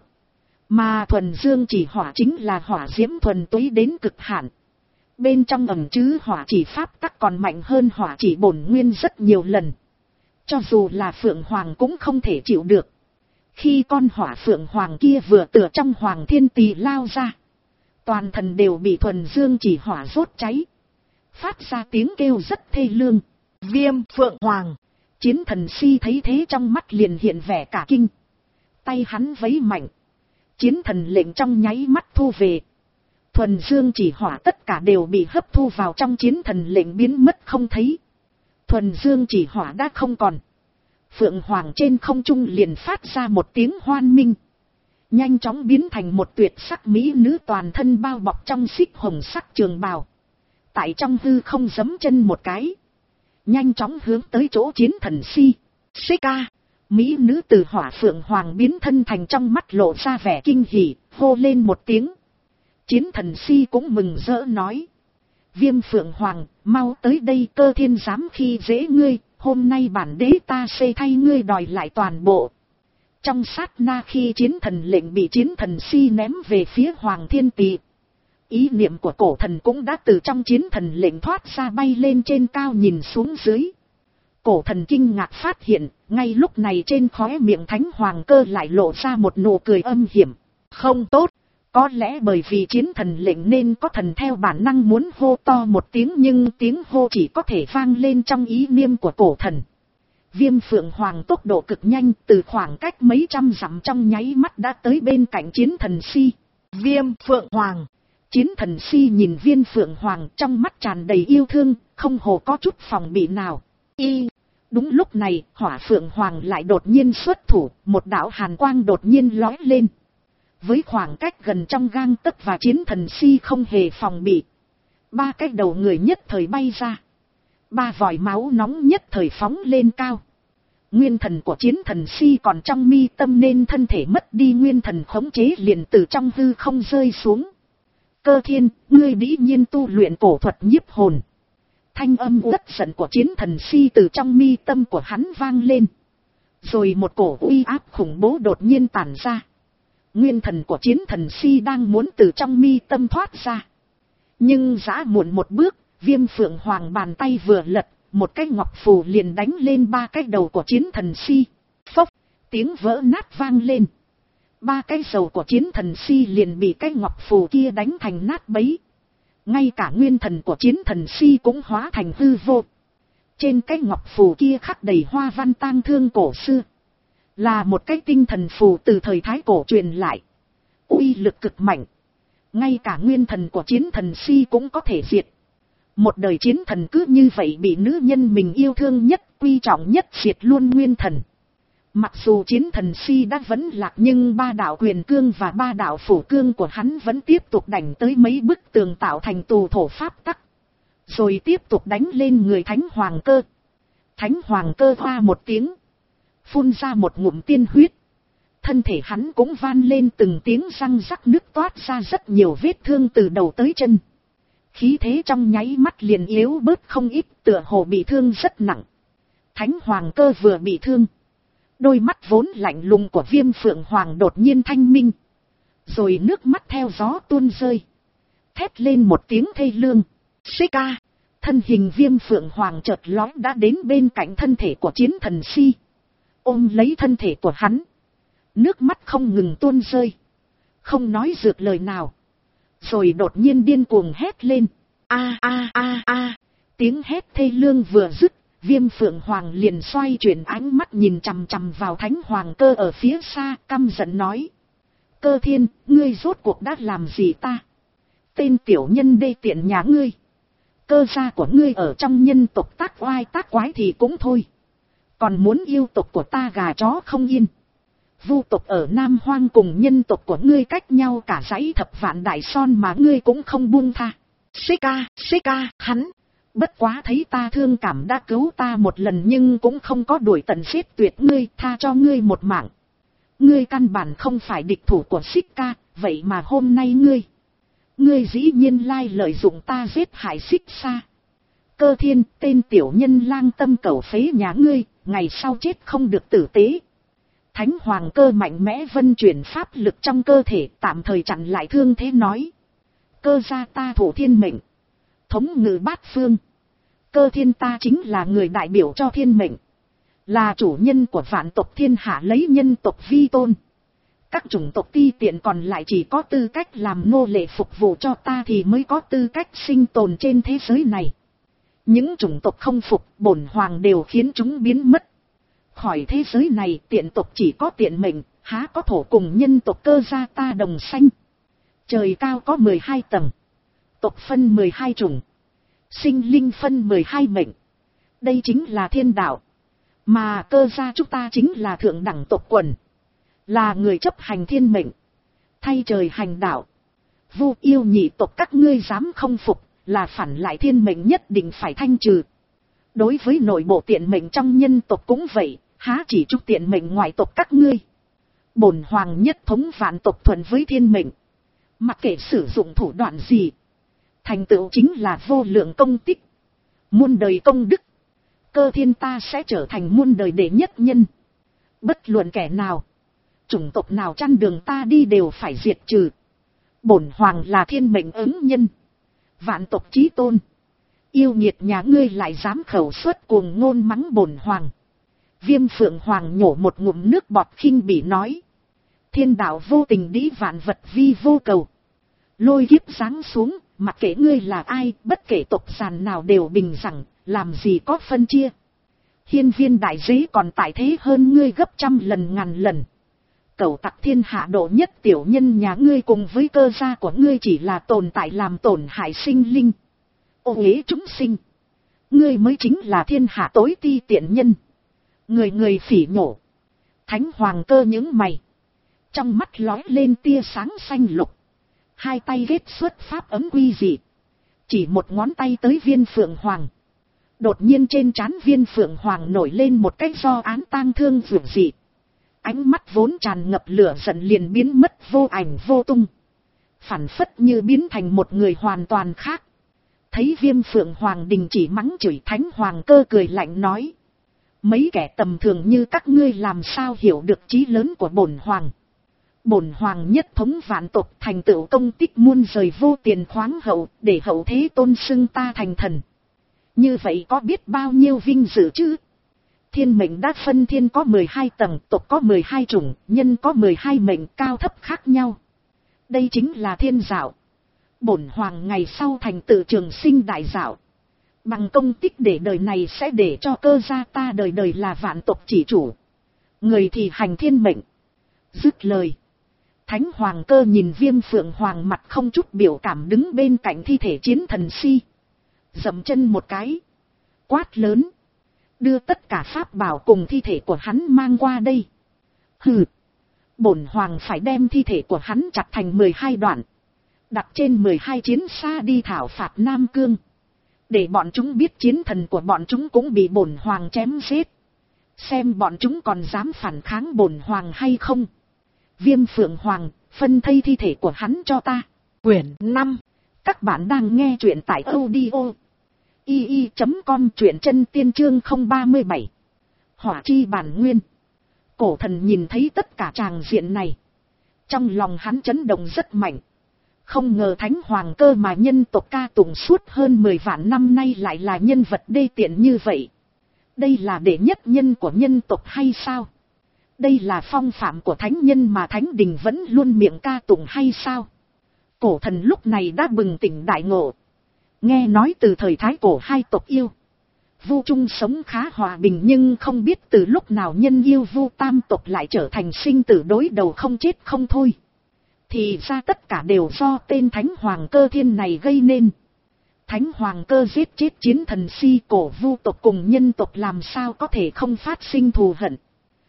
Mà thuần dương chỉ hỏa chính là hỏa diễm thuần túy đến cực hạn. Bên trong ẩn chứa hỏa chỉ pháp tắc còn mạnh hơn hỏa chỉ bổn nguyên rất nhiều lần. Cho dù là phượng hoàng cũng không thể chịu được. Khi con hỏa phượng hoàng kia vừa từ trong Hoàng Thiên Tỳ lao ra, toàn thân đều bị thuần dương chỉ hỏa rốt cháy, phát ra tiếng kêu rất thê lương. Viêm phượng hoàng. Chiến thần si thấy thế trong mắt liền hiện vẻ cả kinh. Tay hắn vấy mạnh, chiến thần lệnh trong nháy mắt thu về. Thuần dương chỉ hỏa tất cả đều bị hấp thu vào trong chiến thần lệnh biến mất không thấy. Thuần dương chỉ hỏa đã không còn. Phượng hoàng trên không trung liền phát ra một tiếng hoan minh, nhanh chóng biến thành một tuyệt sắc mỹ nữ toàn thân bao bọc trong xích hồng sắc trường bào. Tại trong hư không giẫm chân một cái, nhanh chóng hướng tới chỗ chiến thần si. Xích ca. Mỹ nữ từ hỏa phượng hoàng biến thân thành trong mắt lộ ra vẻ kinh hỉ, hô lên một tiếng. Chiến thần si cũng mừng rỡ nói. Viêm phượng hoàng, mau tới đây, Cơ Thiên dám khi dễ ngươi, hôm nay bản đế ta sẽ thay ngươi đòi lại toàn bộ. Trong sát na khi chiến thần lệnh bị chiến thần si ném về phía Hoàng Thiên Tỳ, ý niệm của cổ thần cũng đã từ trong chiến thần lệnh thoát ra bay lên trên cao nhìn xuống dưới. Cổ thần kinh ngạc phát hiện, ngay lúc này trên khóe miệng Thánh Hoàng Cơ lại lộ ra một nụ cười âm hiểm. Không tốt, Có lẽ bởi vì chiến thần lệnh nên có thần theo bản năng muốn hô to một tiếng, nhưng tiếng hô chỉ có thể vang lên trong ý niệm của cổ thần. Viêm Phượng Hoàng tốc độ cực nhanh, từ khoảng cách mấy trăm dặm trong nháy mắt đã tới bên cạnh chiến thần Si. Viêm Phượng Hoàng. Chiến thần Si nhìn Viêm Phượng Hoàng, trong mắt tràn đầy yêu thương, không hề có chút phòng bị nào. Y. Đúng lúc này, Hỏa Phượng Hoàng lại đột nhiên xuất thủ, một đạo hàn quang đột nhiên lói lên. Với khoảng cách gần trong gang tấc và chiến thần Si không hề phòng bị. Ba cái đầu người nhất thời bay ra. Ba vòi máu nóng nhất thời phóng lên cao. Nguyên thần của chiến thần Si còn trong mi tâm nên thân thể mất đi nguyên thần khống chế, liền từ trong hư không rơi xuống. Cơ Thiên, ngươi dĩ nhiên tu luyện cổ thuật nhiếp hồn. Thanh âm uất giận của chiến thần Si từ trong mi tâm của hắn vang lên. Rồi một cổ uy áp khủng bố đột nhiên tản ra. Nguyên thần của chiến thần Si đang muốn từ trong mi tâm thoát ra. Nhưng giã muộn một bước, Viêm Phượng Hoàng bàn tay vừa lật, một cái ngọc phù liền đánh lên ba cái đầu của chiến thần Si. Phốc, tiếng vỡ nát vang lên. Ba cái đầu của chiến thần Si liền bị cái ngọc phù kia đánh thành nát bấy. Ngay cả nguyên thần của chiến thần Si cũng hóa thành hư vô. Trên cái ngọc phù kia khắc đầy hoa văn tang thương cổ xưa. Là một cái tinh thần phù từ thời Thái Cổ truyền lại. Uy lực cực mạnh. Ngay cả nguyên thần của chiến thần Si cũng có thể diệt. Một đời chiến thần cứ như vậy bị nữ nhân mình yêu thương nhất, quý trọng nhất diệt luôn nguyên thần. Mặc dù chiến thần Si đã vẫn lạc, nhưng ba đạo quyền cương và ba đạo phủ cương của hắn vẫn tiếp tục đánh tới mấy bức tường tạo thành tù thổ pháp tắc. Rồi tiếp tục đánh lên người Thánh Hoàng Cơ. Thánh Hoàng Cơ hoa một tiếng. Phun ra một ngụm tiên huyết. Thân thể hắn cũng van lên từng tiếng răng rắc, nước toát ra rất nhiều vết thương từ đầu tới chân. Khí thế trong nháy mắt liền yếu bớt không ít, tựa hồ bị thương rất nặng. Thánh Hoàng Cơ vừa bị thương. Đôi mắt vốn lạnh lùng của Viêm Phượng Hoàng đột nhiên thanh minh. Rồi nước mắt theo gió tuôn rơi. Thét lên một tiếng thê lương. Xích ca. Thân hình Viêm Phượng Hoàng chợt lóe đã đến bên cạnh thân thể của chiến thần Si. Ôm lấy thân thể của hắn. Nước mắt không ngừng tuôn rơi. Không nói dược lời nào. Rồi đột nhiên điên cuồng hét lên. A a a a. Tiếng hét thê lương vừa dứt. Viêm Phượng Hoàng liền xoay chuyển ánh mắt nhìn chằm chằm vào Thánh Hoàng Cơ ở phía xa, căm giận nói. Cơ Thiên, ngươi rốt cuộc đã làm gì ta? Tên tiểu nhân đê tiện nhà ngươi. Cơ gia của ngươi ở trong nhân tộc tác oai tác quái thì cũng thôi. Còn muốn yêu tộc của ta gà chó không yên. Vu tộc ở Nam Hoang cùng nhân tộc của ngươi cách nhau cả dãy thập vạn đại son mà ngươi cũng không buông tha. Xích ca, xích ca, hắn. Bất quá thấy ta thương cảm đã cứu ta một lần, nhưng cũng không có đuổi tận giết tuyệt ngươi, tha cho ngươi một mạng. Ngươi căn bản không phải địch thủ của Xích ca, vậy mà hôm nay ngươi. Ngươi dĩ nhiên lai lợi dụng ta giết hại Xích Sa. Cơ Thiên, tên tiểu nhân lang tâm cẩu phế nhà ngươi, ngày sau chết không được tử tế. Thánh Hoàng Cơ mạnh mẽ vân chuyển pháp lực trong cơ thể, tạm thời chặn lại thương thế nói. Cơ gia ta thủ thiên mệnh. Thống ngự bát phương. Cơ Thiên ta chính là người đại biểu cho thiên mệnh. Là chủ nhân của vạn tộc thiên hạ, lấy nhân tộc vi tôn. Các chủng tộc ti tiện còn lại chỉ có tư cách làm nô lệ phục vụ cho ta thì mới có tư cách sinh tồn trên thế giới này. Những chủng tộc không phục, bổn hoàng đều khiến chúng biến mất. Khỏi thế giới này, tiện tộc chỉ có tiện mệnh, há có thổ cùng nhân tộc cơ gia ta đồng sanh. Trời cao có mười hai tầng. Tộc phân mười hai chủng. Sinh linh phân mười hai mệnh. Đây chính là thiên đạo. Mà cơ gia chúng ta chính là thượng đẳng tộc quần. Là người chấp hành thiên mệnh. Thay trời hành đạo. Vu yêu nhị tộc các ngươi dám không phục, là phản lại thiên mệnh nhất định phải thanh trừ. Đối với nội bộ tiện mệnh trong nhân tộc cũng vậy, há chỉ chúc tiện mệnh ngoại tộc các ngươi. Bổn hoàng nhất thống vạn tộc thuận với thiên mệnh. Mặc kệ sử dụng thủ đoạn gì, thành tựu chính là vô lượng công tích. Muôn đời công đức. Cơ Thiên ta sẽ trở thành muôn đời đệ nhất nhân. Bất luận kẻ nào, chủng tộc nào chăn đường ta đi đều phải diệt trừ. Bổn hoàng là thiên mệnh ứng nhân. Vạn tộc chí tôn. Yêu nghiệt nhà ngươi lại dám khẩu xuất cuồng ngôn mắng bổn hoàng. Viêm Phượng Hoàng nhổ một ngụm nước bọt khinh bỉ nói. thiên đạo vô tình đĩ vạn vật vi vô cầu. Lôi kiếp giáng xuống, mặc kệ ngươi là ai, bất kể tộc giàn nào đều bình đẳng, làm gì có phân chia. Hiên viên đại đế còn tại thế hơn ngươi gấp trăm lần ngàn lần. Cẩu tặc thiên hạ độ nhất tiểu nhân nhà ngươi cùng với cơ gia của ngươi chỉ là tồn tại làm tổn hại sinh linh. Ô uế chúng sinh. Ngươi mới chính là thiên hạ tối ti tiện nhân. Người người phỉ nhổ. Thánh Hoàng Cơ những mày. Trong mắt lói lên tia sáng xanh lục. Hai tay ghét xuất pháp ấm quy dị. Chỉ một ngón tay tới viên Phượng Hoàng. Đột nhiên trên trán viên Phượng Hoàng nổi lên một cái do án tang thương vượt dị. Ánh mắt vốn tràn ngập lửa giận liền biến mất vô ảnh vô tung. Phản phất như biến thành một người hoàn toàn khác. Thấy viêm Phượng Hoàng đình chỉ mắng chửi, Thánh Hoàng Cơ cười lạnh nói. Mấy kẻ tầm thường như các ngươi làm sao hiểu được chí lớn của bổn Hoàng. Bổn Hoàng nhất thống vạn tộc, thành tựu công tích muôn rời vô tiền khoáng hậu, để hậu thế tôn xưng ta thành thần. Như vậy có biết bao nhiêu vinh dự chứ? Thiên mệnh đã phân thiên có mười hai tầng, tộc có mười hai chủng, nhân có mười hai mệnh cao thấp khác nhau. Đây chính là thiên đạo. Bổn Hoàng ngày sau thành tựu trường sinh đại đạo. Bằng công tích để đời này sẽ để cho cơ gia ta đời đời là vạn tộc chỉ chủ. Người thì hành thiên mệnh. Dứt lời. Thánh Hoàng Cơ nhìn viêm Phượng Hoàng mặt không chút biểu cảm đứng bên cạnh thi thể chiến thần si. Dậm chân một cái. Quát lớn. Đưa tất cả pháp bảo cùng thi thể của hắn mang qua đây. Hừ. Bổn Hoàng phải đem thi thể của hắn chặt thành mười hai đoạn. Đặt trên mười hai chiến xa đi thảo phạt Nam Cương. Để bọn chúng biết chiến thần của bọn chúng cũng bị bổn Hoàng chém giết. Xem bọn chúng còn dám phản kháng bổn Hoàng hay không. Viêm Phượng Hoàng, phân thây thi thể của hắn cho ta. Quyển năm. Các bạn đang nghe truyện tại audio i i chấm com, truyện chân tiên chương không ba mươi bảy. Hỏa chi bản nguyên. Cổ thần nhìn thấy tất cả tràng diện này. Trong lòng hắn chấn động rất mạnh. Không ngờ Thánh Hoàng Cơ mà nhân tộc ca tụng suốt hơn mười vạn năm nay lại là nhân vật đê tiện như vậy. Đây là đệ nhất nhân của nhân tộc hay sao? Đây là phong phạm của thánh nhân mà thánh đình vẫn luôn miệng ca tụng hay sao? Cổ thần lúc này đã bừng tỉnh đại ngộ. Nghe nói từ thời Thái Cổ hai tộc yêu Vu chung sống khá hòa bình, nhưng không biết từ lúc nào nhân yêu Vu tam tộc lại trở thành sinh tử đối đầu không chết không thôi. Thì ra tất cả đều do tên Thánh Hoàng Cơ thiên này gây nên. Thánh Hoàng Cơ giết chết chiến thần si, cổ Vu tộc cùng nhân tộc làm sao có thể không phát sinh thù hận.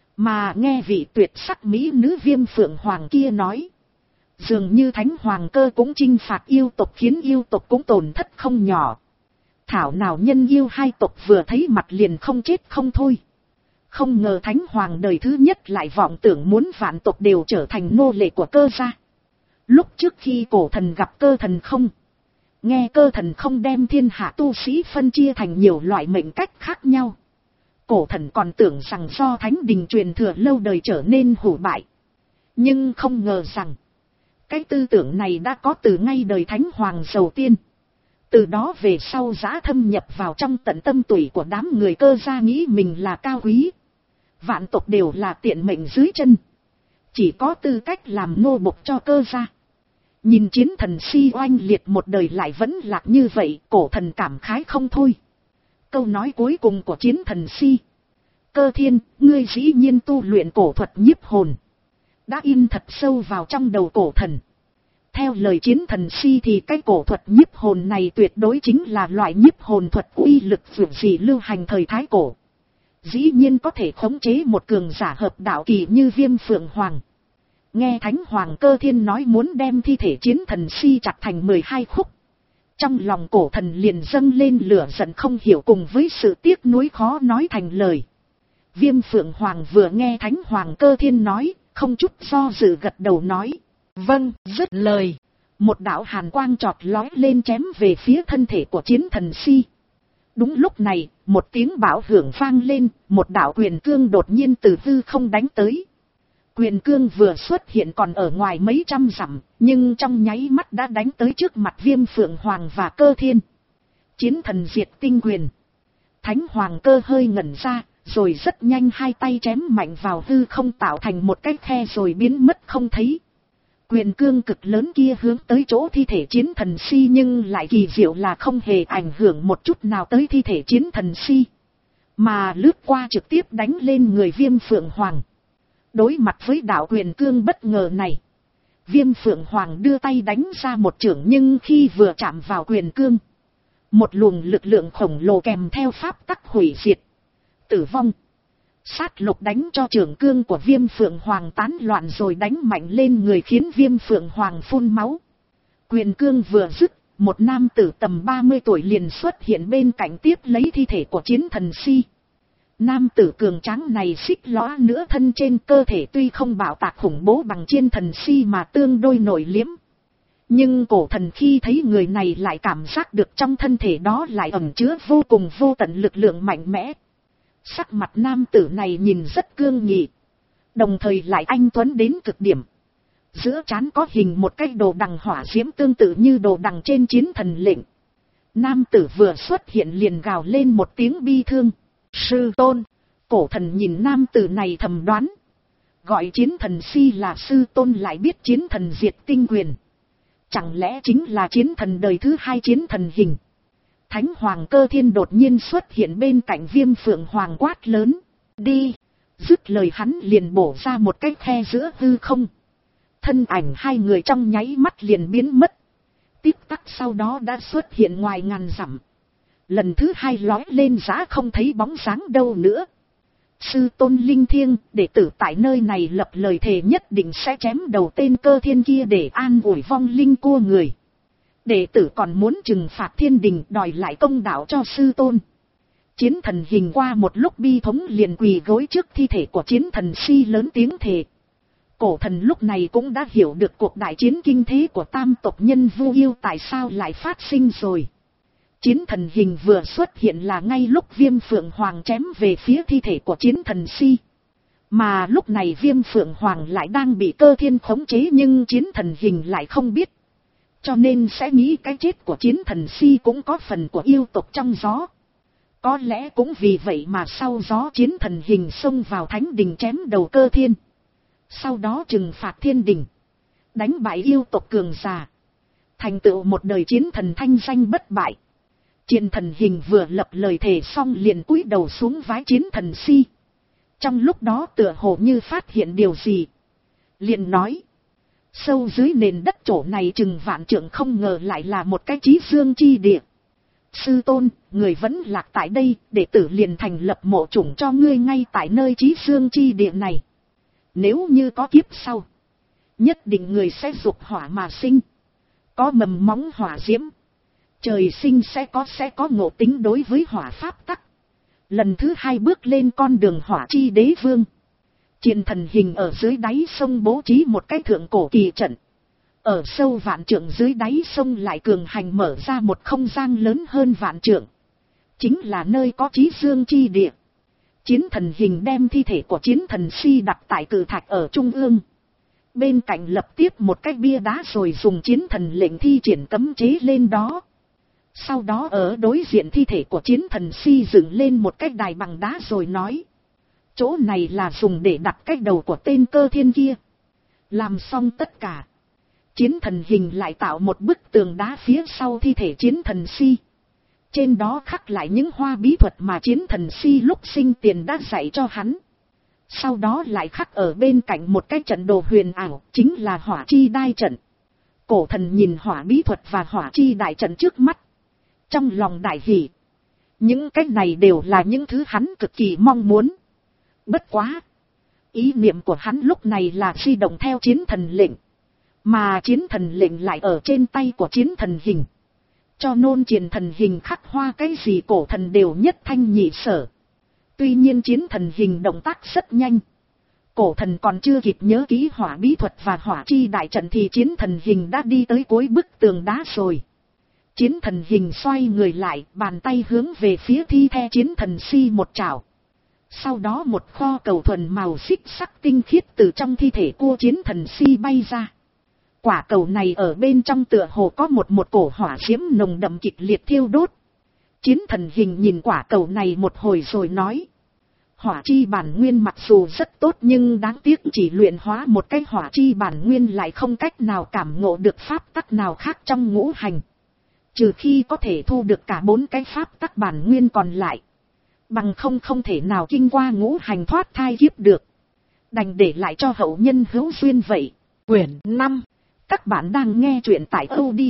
Mà nghe vị tuyệt sắc mỹ nữ viêm Phượng Hoàng kia nói. Dường như Thánh Hoàng Cơ cũng chinh phạt yêu tộc, khiến yêu tộc cũng tổn thất không nhỏ. Thảo nào nhân yêu hai tộc vừa thấy mặt liền không chết không thôi. Không ngờ Thánh Hoàng đời thứ nhất lại vọng tưởng muốn vạn tộc đều trở thành nô lệ của Cơ gia. Lúc trước khi cổ thần gặp Cơ thần không, nghe Cơ thần không đem thiên hạ tu sĩ phân chia thành nhiều loại mệnh cách khác nhau. Cổ thần còn tưởng rằng do thánh đình truyền thừa lâu đời trở nên hủ bại. Nhưng không ngờ rằng, cái tư tưởng này đã có từ ngay đời Thánh Hoàng đầu tiên. Từ đó về sau dã thâm nhập vào trong tận tâm tủy của đám người Cơ gia, nghĩ mình là cao quý. Vạn tộc đều là tiện mệnh dưới chân. Chỉ có tư cách làm nô bộc cho Cơ gia. Nhìn chiến thần si oanh liệt một đời lại vẫn lạc như vậy, cổ thần cảm khái không thôi. Câu nói cuối cùng của chiến thần si. Cơ thiên, ngươi dĩ nhiên tu luyện cổ thuật nhiếp hồn. Đã in thật sâu vào trong đầu cổ thần. Theo lời chiến thần si thì cái cổ thuật nhiếp hồn này tuyệt đối chính là loại nhiếp hồn thuật uy lực vượt dị lưu hành thời Thái Cổ. Dĩ nhiên có thể khống chế một cường giả hợp đạo kỳ như viêm Phượng Hoàng. Nghe Thánh Hoàng Cơ thiên nói muốn đem thi thể chiến thần si chặt thành mười hai khúc. Trong lòng cổ thần liền dâng lên lửa giận không hiểu cùng với sự tiếc nuối khó nói thành lời. Viêm Phượng Hoàng vừa nghe Thánh Hoàng Cơ thiên nói, không chút do dự gật đầu nói. Vâng, dứt lời. Một đạo hàn quang chọt lói lên chém về phía thân thể của chiến thần si. Đúng lúc này, một tiếng bão hưởng vang lên, một đạo quyền cương đột nhiên từ hư không đánh tới. Quyền cương vừa xuất hiện còn ở ngoài mấy trăm dặm, nhưng trong nháy mắt đã đánh tới trước mặt Viêm Phượng Hoàng và Cơ thiên. Chiến thần diệt tinh quyền. Thánh Hoàng Cơ hơi ngẩn ra, rồi rất nhanh hai tay chém mạnh vào hư không tạo thành một cái khe rồi biến mất không thấy. Quyền cương cực lớn kia hướng tới chỗ thi thể chiến thần si nhưng lại kỳ diệu là không hề ảnh hưởng một chút nào tới thi thể chiến thần si. Mà lướt qua trực tiếp đánh lên người Viêm Phượng Hoàng. Đối mặt với đạo quyền cương bất ngờ này, Viêm Phượng Hoàng đưa tay đánh ra một chưởng nhưng khi vừa chạm vào quyền cương, một luồng lực lượng khổng lồ kèm theo pháp tắc hủy diệt, tử vong, sát lục đánh cho chưởng cương của Viêm Phượng Hoàng tán loạn rồi đánh mạnh lên người khiến Viêm Phượng Hoàng phun máu. Quyền cương vừa dứt, một nam tử tầm ba mươi tuổi liền xuất hiện bên cạnh tiếp lấy thi thể của chiến thần si. Nam tử cường tráng này xích lõa nữa thân trên cơ thể tuy không bạo tạc khủng bố bằng chiến thần si mà tương đối nổi liếm. Nhưng cổ thần khi thấy người này lại cảm giác được trong thân thể đó lại ẩn chứa vô cùng vô tận lực lượng mạnh mẽ. Sắc mặt nam tử này nhìn rất cương nghị, đồng thời lại anh tuấn đến cực điểm. Giữa trán có hình một cái đồ đằng hỏa diễm tương tự như đồ đằng trên chiến thần lệnh. Nam tử vừa xuất hiện liền gào lên một tiếng bi thương. Sư tôn. Cổ thần nhìn nam tử này thầm đoán. Gọi chiến thần si là sư tôn lại biết chiến thần diệt tinh quyền. Chẳng lẽ chính là chiến thần đời thứ hai chiến thần hình. Thánh Hoàng Cơ Thiên đột nhiên xuất hiện bên cạnh Viêm Phượng Hoàng quát lớn. Đi. Dứt lời hắn liền bổ ra một cái khe giữa hư không. Thân ảnh hai người trong nháy mắt liền biến mất. Tiếp tắc sau đó đã xuất hiện ngoài ngàn dặm. Lần thứ hai lói lên giá không thấy bóng dáng đâu nữa. Sư tôn linh thiêng, đệ tử tại nơi này lập lời thề nhất định sẽ chém đầu tên Cơ Thiên kia để an ủi vong linh cua người. Đệ tử còn muốn trừng phạt thiên đình đòi lại công đạo cho sư tôn. Chiến thần hình qua một lúc bi thống liền quỳ gối trước thi thể của chiến thần si lớn tiếng thề. Cổ thần lúc này cũng đã hiểu được cuộc đại chiến kinh thế của tam tộc nhân Vu Yêu tại sao lại phát sinh rồi. Chiến thần hình vừa xuất hiện là ngay lúc Viêm Phượng Hoàng chém về phía thi thể của chiến thần si. Mà lúc này Viêm Phượng Hoàng lại đang bị Cơ Thiên khống chế nhưng chiến thần hình lại không biết. Cho nên sẽ nghĩ cái chết của chiến thần si cũng có phần của yêu tộc trong gió. Có lẽ cũng vì vậy mà sau gió chiến thần hình xông vào thánh đình chém đầu Cơ Thiên. Sau đó trừng phạt thiên đình. Đánh bại yêu tộc cường giả. Thành tựu một đời chiến thần thanh danh bất bại. Chiến thần hình vừa lập lời thề xong liền cúi đầu xuống vái chiến thần si. Trong lúc đó tựa hồ như phát hiện điều gì. Liền nói. Sâu dưới nền đất chỗ này chừng vạn trượng không ngờ lại là một cái chí dương chi địa. Sư tôn, người vẫn lạc tại đây, đệ tử liền thành lập mộ chủng cho ngươi ngay tại nơi chí dương chi địa này. Nếu như có kiếp sau, nhất định người sẽ dục hỏa mà sinh. Có mầm móng hỏa diễm. Trời sinh sẽ có sẽ có ngộ tính đối với hỏa pháp tắc. Lần thứ hai bước lên con đường hỏa chi đế vương. Chiến thần hình ở dưới đáy sông bố trí một cái thượng cổ kỳ trận. Ở sâu vạn trượng dưới đáy sông lại cường hành mở ra một không gian lớn hơn vạn trượng. Chính là nơi có chí dương chi địa. Chiến thần hình đem thi thể của chiến thần si đặt tại cự thạch ở trung ương. Bên cạnh lập tiếp một cái bia đá rồi dùng chiến thần lệnh thi triển cấm chế lên đó. Sau đó ở đối diện thi thể của chiến thần si dựng lên một cái đài bằng đá rồi nói. Chỗ này là dùng để đặt cái đầu của tên Cơ Thiên kia. Làm xong tất cả. Chiến thần hình lại tạo một bức tường đá phía sau thi thể chiến thần si. Trên đó khắc lại những hoa bí thuật mà chiến thần si lúc sinh tiền đã dạy cho hắn. Sau đó lại khắc ở bên cạnh một cái trận đồ huyền ảo, chính là hỏa chi đai trận. Cổ thần nhìn hỏa bí thuật và hỏa chi đại trận trước mắt. Trong lòng đại hỉ. Những cái này đều là những thứ hắn cực kỳ mong muốn. Bất quá. Ý niệm của hắn lúc này là di động theo chiến thần lệnh. Mà chiến thần lệnh lại ở trên tay của chiến thần hình. Cho nên chiến thần hình khắc hoa cái gì cổ thần đều nhất thanh nhị sở. Tuy nhiên chiến thần hình động tác rất nhanh. Cổ thần còn chưa kịp nhớ kỹ hỏa bí thuật và hỏa chi đại trận thì chiến thần hình đã đi tới cuối bức tường đá rồi. Chiến thần hình xoay người lại, bàn tay hướng về phía thi thể chiến thần si một chảo. Sau đó một kho cầu thuần màu xích sắc tinh khiết từ trong thi thể cua chiến thần si bay ra. Quả cầu này ở bên trong tựa hồ có một một cổ hỏa diễm nồng đậm kịch liệt thiêu đốt. Chiến thần hình nhìn quả cầu này một hồi rồi nói. Hỏa chi bản nguyên mặc dù rất tốt nhưng đáng tiếc chỉ luyện hóa một cái hỏa chi bản nguyên lại không cách nào cảm ngộ được pháp tắc nào khác trong ngũ hành. Trừ khi có thể thu được cả bốn cái pháp tắc bản nguyên còn lại. Bằng không không thể nào kinh qua ngũ hành thoát thai kiếp được. Đành để lại cho hậu nhân hữu duyên vậy. Quyển năm. Các bạn đang nghe truyện tại audio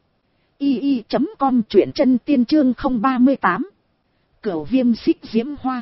i i chấm com, truyện chân tiên chương không ba mươi tám. Cửu viêm xích diễm hoa.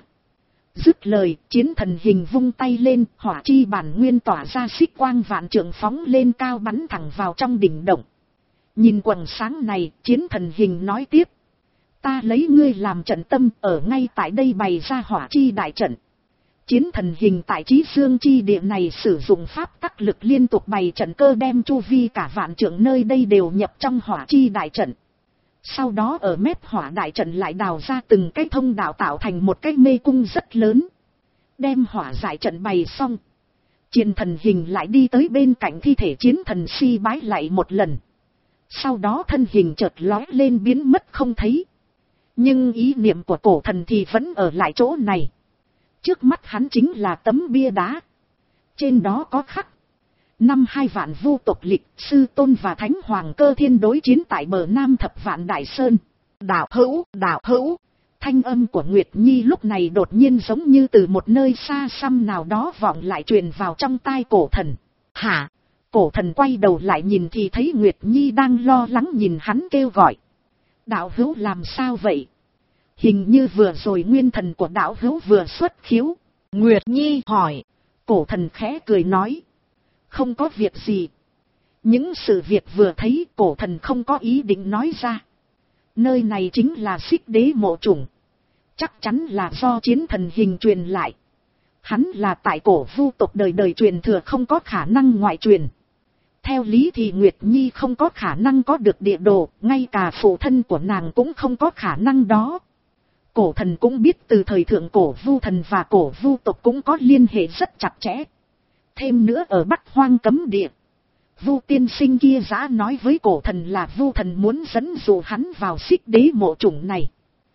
Dứt lời, chiến thần hình vung tay lên, hỏa chi bản nguyên tỏa ra xích quang vạn trượng phóng lên cao bắn thẳng vào trong đỉnh động. Nhìn quầng sáng này, chiến thần hình nói tiếp. Ta lấy ngươi làm trận tâm, ở ngay tại đây bày ra hỏa chi đại trận. Chiến thần hình tại Chí Dương chi địa này sử dụng pháp tắc lực liên tục bày trận cơ, đem chu vi cả vạn trượng nơi đây đều nhập trong hỏa chi đại trận. Sau đó ở mép hỏa đại trận lại đào ra từng cái thông đạo tạo thành một cái mê cung rất lớn. Đem hỏa giải trận bày xong. Chiến thần hình lại đi tới bên cạnh thi thể chiến thần si bái lại một lần. Sau đó thân hình chợt lói lên biến mất không thấy. Nhưng ý niệm của cổ thần thì vẫn ở lại chỗ này. Trước mắt hắn chính là tấm bia đá. Trên đó có khắc. Năm hai vạn vu tộc lịch, sư tôn và thánh hoàng cơ thiên đối chiến tại bờ nam thập vạn đại sơn. Đạo hữu, đạo hữu. Thanh âm của Nguyệt Nhi lúc này đột nhiên giống như từ một nơi xa xăm nào đó vọng lại truyền vào trong tai cổ thần. Hả? Cổ thần quay đầu lại nhìn thì thấy Nguyệt Nhi đang lo lắng nhìn hắn kêu gọi. Đạo hữu làm sao vậy? Hình như vừa rồi nguyên thần của đạo hữu vừa xuất khiếu. Nguyệt Nhi hỏi. Cổ thần khẽ cười nói. Không có việc gì. Những sự việc vừa thấy cổ thần không có ý định nói ra. Nơi này chính là Xích Đế mộ chủng. Chắc chắn là do chiến thần hình truyền lại. Hắn là tại cổ vu tộc đời đời truyền thừa, không có khả năng ngoại truyền. Theo lý thì Nguyệt Nhi không có khả năng có được địa đồ, ngay cả phụ thân của nàng cũng không có khả năng đó. Cổ thần cũng biết từ thời thượng cổ vu thần và cổ vu tộc cũng có liên hệ rất chặt chẽ. Thêm nữa ở Bắc Hoang cấm địa, Vu tiên sinh kia giã nói với cổ thần là vu thần muốn dẫn dụ hắn vào Xích Đế mộ chủng này.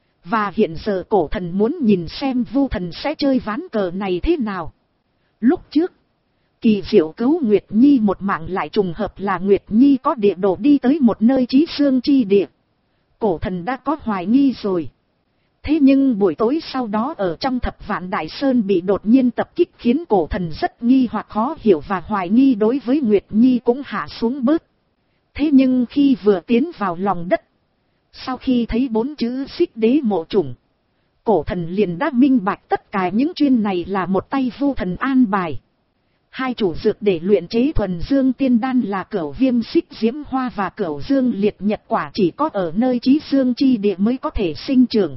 Và hiện giờ cổ thần muốn nhìn xem vu thần sẽ chơi ván cờ này thế nào. Lúc trước, kỳ diệu cứu Nguyệt Nhi một mạng lại trùng hợp là Nguyệt Nhi có địa đồ đi tới một nơi Chí Dương chi địa. Cổ thần đã có hoài nghi rồi. Thế nhưng buổi tối sau đó ở trong thập vạn đại sơn bị đột nhiên tập kích khiến cổ thần rất nghi hoặc khó hiểu, và hoài nghi đối với Nguyệt Nhi cũng hạ xuống bớt. Thế nhưng khi vừa tiến vào lòng đất, sau khi thấy bốn chữ Xích Đế mộ chủng, cổ thần liền đã minh bạch tất cả những chuyện này là một tay vu thần an bài. Hai chủ dược để luyện chế thuần dương tiên đan là Cửu Viêm Xích Diễm Hoa và Cửu Dương Liệt Nhật Quả chỉ có ở nơi Chí Dương chi địa mới có thể sinh trưởng.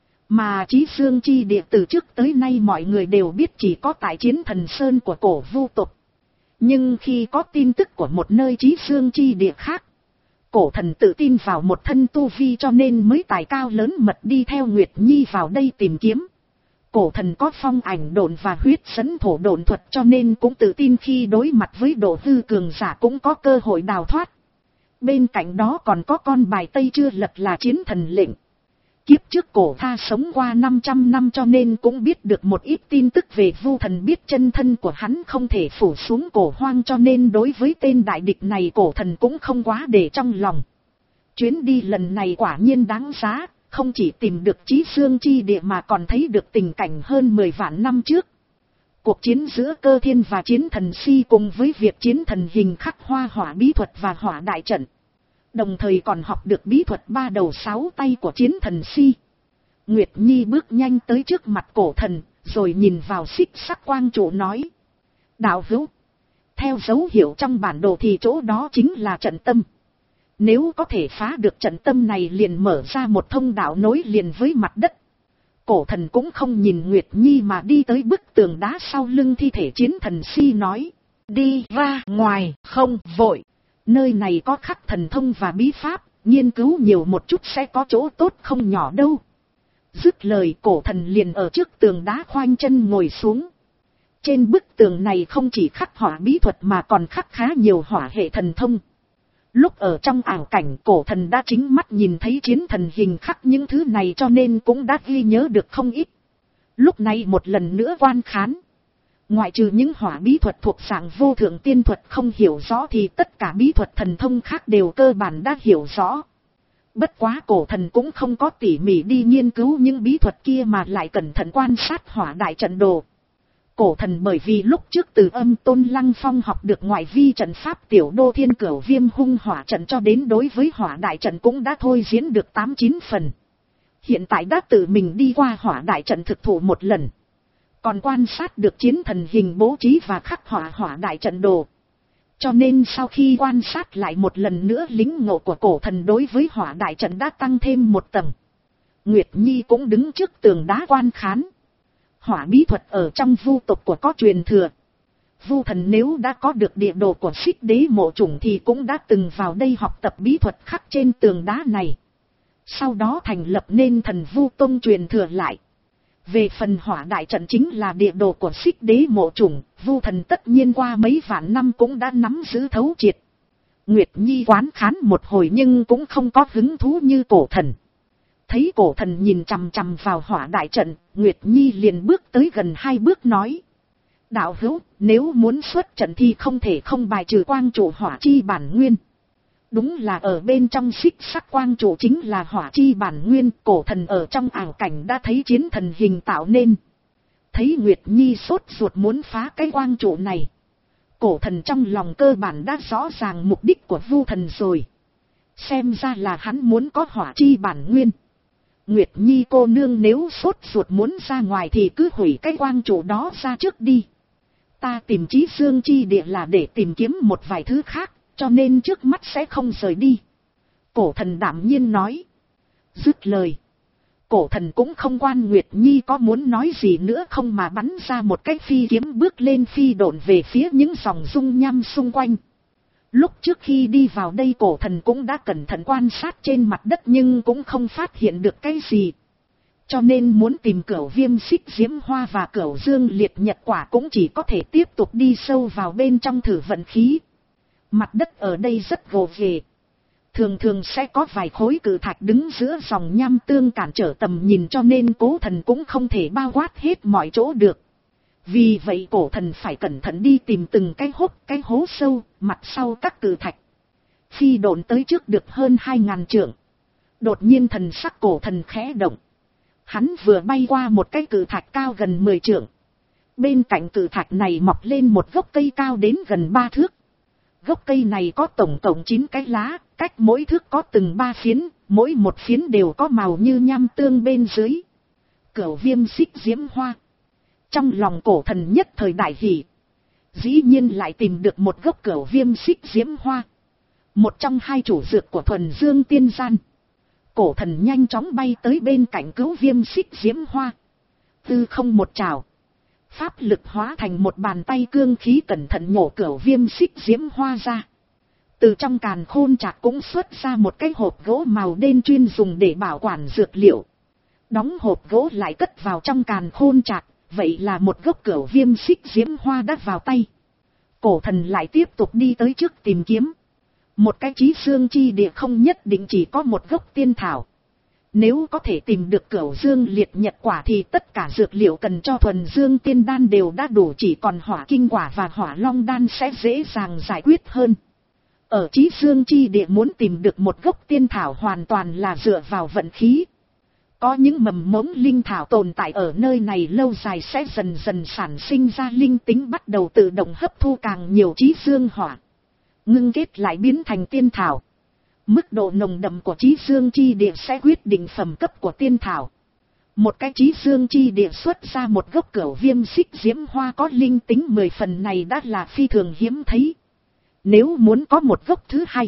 Mà Chí Dương chi địa từ trước tới nay mọi người đều biết chỉ có tại Chiến Thần Sơn của cổ vu tộc. Nhưng khi có tin tức của một nơi Chí Dương chi địa khác, cổ thần tự tin vào một thân tu vi cho nên mới tài cao lớn mật đi theo Nguyệt Nhi vào đây tìm kiếm. Cổ thần có phong ảnh độn và huyết sấn thổ độn thuật cho nên cũng tự tin khi đối mặt với độ hư cường giả cũng có cơ hội đào thoát. Bên cạnh đó còn có con bài tây chưa lật là chiến thần lệnh. Kiếp trước cổ tha sống qua năm trăm năm cho nên cũng biết được một ít tin tức về vu thần, biết chân thân của hắn không thể phủ xuống cổ hoang cho nên đối với tên đại địch này cổ thần cũng không quá để trong lòng. Chuyến đi lần này quả nhiên đáng giá, không chỉ tìm được Chí Dương chi địa mà còn thấy được tình cảnh hơn mười vạn năm trước. Cuộc chiến giữa Cơ Thiên và Chiến Thần Si cùng với việc Chiến Thần hình khắc hoa hỏa bí thuật và hỏa đại trận. Đồng thời còn học được bí thuật ba đầu sáu tay của Chiến Thần Si. Nguyệt Nhi bước nhanh tới trước mặt cổ thần, rồi nhìn vào xích sắc quang trụ nói. Đạo hữu, theo dấu hiệu trong bản đồ thì chỗ đó chính là trận tâm. Nếu có thể phá được trận tâm này liền mở ra một thông đạo nối liền với mặt đất. Cổ thần cũng không nhìn Nguyệt Nhi mà đi tới bức tường đá sau lưng thi thể Chiến Thần Si nói. Đi ra ngoài, không vội. Nơi này có khắc thần thông và bí pháp, nghiên cứu nhiều một chút sẽ có chỗ tốt không nhỏ đâu. Dứt lời cổ thần liền ở trước tường đá khoanh chân ngồi xuống. Trên bức tường này không chỉ khắc hỏa bí thuật mà còn khắc khá nhiều hỏa hệ thần thông. Lúc ở trong ảo cảnh cổ thần đã chính mắt nhìn thấy Chiến Thần hình khắc những thứ này cho nên cũng đã ghi nhớ được không ít. Lúc này một lần nữa quan khán. Ngoại trừ những hỏa bí thuật thuộc dạng vô thượng tiên thuật không hiểu rõ thì tất cả bí thuật thần thông khác đều cơ bản đã hiểu rõ. Bất quá cổ thần cũng không có tỉ mỉ đi nghiên cứu những bí thuật kia mà lại cẩn thận quan sát hỏa đại trận đồ. Cổ thần bởi vì lúc trước từ Âm Tôn Lăng Phong học được ngoại vi trận pháp tiểu đô thiên cửu viêm hung hỏa trận cho đến đối với hỏa đại trận cũng đã thôi diễn được tám chín phần. Hiện tại đã tự mình đi qua hỏa đại trận thực thụ một lần. Còn quan sát được chiến thần hình bố trí và khắc họa hỏa đại trận đồ. Cho nên sau khi quan sát lại một lần nữa lính ngộ của cổ thần đối với hỏa đại trận đã tăng thêm một tầng. Nguyệt Nhi cũng đứng trước tường đá quan khán. Hỏa bí thuật ở trong vu tộc của có truyền thừa. Vu thần nếu đã có được địa đồ của Xích Đế Mộ Chủng thì cũng đã từng vào đây học tập bí thuật khắc trên tường đá này. Sau đó thành lập nên thần Vu Tông truyền thừa lại. Về phần hỏa đại trận chính là địa đồ của Xích Đế Mộ Chủng, Vu thần tất nhiên qua mấy vạn năm cũng đã nắm giữ thấu triệt. Nguyệt Nhi quán khán một hồi nhưng cũng không có hứng thú như cổ thần. Thấy cổ thần nhìn chằm chằm vào hỏa đại trận, Nguyệt Nhi liền bước tới gần hai bước nói. Đạo hữu, nếu muốn xuất trận thì không thể không bài trừ quang trụ hỏa chi bản nguyên. Đúng là ở bên trong xích sắc quang trụ chính là hỏa chi bản nguyên, cổ thần ở trong ảo cảnh đã thấy chiến thần hình tạo nên. Thấy Nguyệt Nhi sốt ruột muốn phá cái quang trụ này. Cổ thần trong lòng cơ bản đã rõ ràng mục đích của Vu thần rồi. Xem ra là hắn muốn có hỏa chi bản nguyên. Nguyệt Nhi cô nương nếu sốt ruột muốn ra ngoài thì cứ hủy cái quang trụ đó ra trước đi. Ta tìm Chí Dương chi địa là để tìm kiếm một vài thứ khác, cho nên trước mắt sẽ không rời đi. Cổ thần đảm nhiên nói. Dứt lời. Cổ thần cũng không quan Nguyệt Nhi có muốn nói gì nữa không mà bắn ra một cái phi kiếm bước lên phi độn về phía những dòng dung nham xung quanh. Lúc trước khi đi vào đây cổ thần cũng đã cẩn thận quan sát trên mặt đất nhưng cũng không phát hiện được cái gì. Cho nên muốn tìm Cửu Viêm Xích Diễm Hoa và Cửu Dương Liệt Nhật Quả cũng chỉ có thể tiếp tục đi sâu vào bên trong thử vận khí. Mặt đất ở đây rất gồ ghề. Thường thường sẽ có vài khối cự thạch đứng giữa dòng nham tương cản trở tầm nhìn cho nên cổ thần cũng không thể bao quát hết mọi chỗ được. Vì vậy cổ thần phải cẩn thận đi tìm từng cái hốc, cái hố sâu, mặt sau các cự thạch. Phi độn tới trước được hơn hai ngàn trượng. Đột nhiên thần sắc cổ thần khẽ động. Hắn vừa bay qua một cái cự thạch cao gần mười trượng. Bên cạnh cự thạch này mọc lên một gốc cây cao đến gần ba thước. Gốc cây này có tổng cộng chín cái lá, cách mỗi thước có từng ba phiến, mỗi một phiến đều có màu như nham tương bên dưới. Cửu Viêm Xích Diễm Hoa. Trong lòng cổ thần nhất thời đại hỷ. Dĩ nhiên lại tìm được một gốc Cửu Viêm Xích Diễm Hoa. Một trong hai chủ dược của thuần dương tiên gian. Cổ thần nhanh chóng bay tới bên cạnh Cửu Viêm Xích Diễm Hoa. Tư không một trào. Pháp lực hóa thành một bàn tay cương khí cẩn thận nhổ Cửu Viêm Xích Diễm Hoa ra. Từ trong càn khôn trạc cũng xuất ra một cái hộp gỗ màu đen chuyên dùng để bảo quản dược liệu. Đóng hộp gỗ lại cất vào trong càn khôn trạc. Vậy là một gốc Cửu Viêm Xích Diễm Hoa đã vào tay. Cổ thần lại tiếp tục đi tới trước tìm kiếm. Một cái Chí Dương chi địa không nhất định chỉ có một gốc tiên thảo. Nếu có thể tìm được Cửu Dương Liệt Nhật Quả thì tất cả dược liệu cần cho thuần dương tiên đan đều đã đủ, chỉ còn hỏa kinh quả và hỏa long đan sẽ dễ dàng giải quyết hơn. Ở Chí Dương chi địa muốn tìm được một gốc tiên thảo hoàn toàn là dựa vào vận khí. Có những mầm mống linh thảo tồn tại ở nơi này lâu dài sẽ dần dần sản sinh ra linh tính, bắt đầu tự động hấp thu càng nhiều Chí Dương hỏa. Ngưng kết lại biến thành tiên thảo. Mức độ nồng đậm của Chí Dương chi địa sẽ quyết định phẩm cấp của tiên thảo. Một cái Chí Dương chi địa xuất ra một gốc Cửu Viêm Xích Diễm Hoa có linh tính mười phần này đã là phi thường hiếm thấy. Nếu muốn có một gốc thứ hai,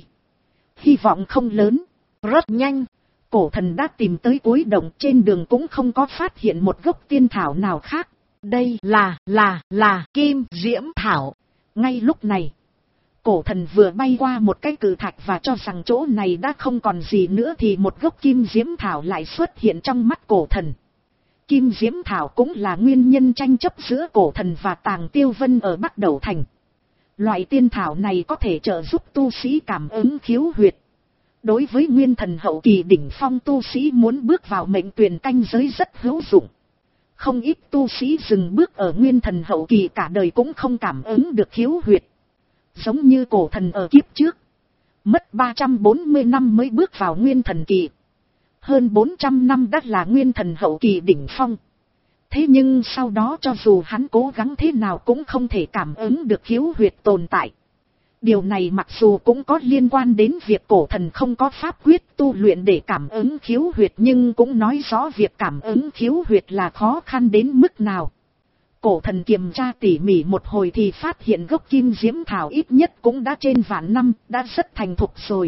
hy vọng không lớn. Rất nhanh, cổ thần đã tìm tới cuối đồng, trên đường cũng không có phát hiện một gốc tiên thảo nào khác. Đây là, là, là Kim Diễm Thảo. Ngay lúc này, cổ thần vừa bay qua một cái cự thạch và cho rằng chỗ này đã không còn gì nữa thì một gốc Kim Diễm Thảo lại xuất hiện trong mắt cổ thần. Kim Diễm Thảo cũng là nguyên nhân tranh chấp giữa cổ thần và Tàng Tiêu Vân ở Bắc Đầu Thành. Loại tiên thảo này có thể trợ giúp tu sĩ cảm ứng khiếu huyệt. Đối với nguyên thần hậu kỳ đỉnh phong tu sĩ muốn bước vào mệnh tuyển canh giới rất hữu dụng. Không ít tu sĩ dừng bước ở nguyên thần hậu kỳ cả đời cũng không cảm ứng được khiếu huyệt. Giống như cổ thần ở kiếp trước. Mất ba trăm bốn mươi năm mới bước vào nguyên thần kỳ. Hơn bốn trăm năm đã là nguyên thần hậu kỳ đỉnh phong. Thế nhưng sau đó cho dù hắn cố gắng thế nào cũng không thể cảm ứng được khiếu huyệt tồn tại. Điều này mặc dù cũng có liên quan đến việc cổ thần không có pháp quyết tu luyện để cảm ứng khiếu huyệt, nhưng cũng nói rõ việc cảm ứng khiếu huyệt là khó khăn đến mức nào. Cổ thần kiểm tra tỉ mỉ một hồi thì phát hiện gốc kim diễm thảo ít nhất cũng đã trên vạn năm, đã rất thành thục rồi.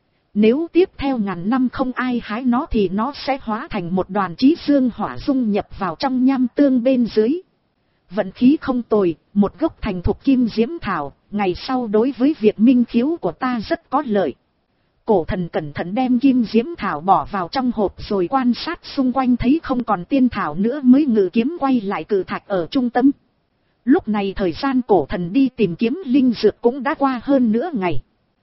Nếu tiếp theo ngàn năm không ai hái nó thì nó sẽ hóa thành một đoàn chí dương hỏa dung nhập vào trong nham tương bên dưới. Vận khí không tồi, một gốc thành thục kim diễm thảo, ngày sau đối với việc minh khiếu của ta rất có lợi. Cổ thần cẩn thận đem kim diễm thảo bỏ vào trong hộp rồi quan sát xung quanh thấy không còn tiên thảo nữa mới ngự kiếm quay lại cự thạch ở trung tâm. Lúc này thời gian cổ thần đi tìm kiếm linh dược cũng đã qua hơn nửa ngày.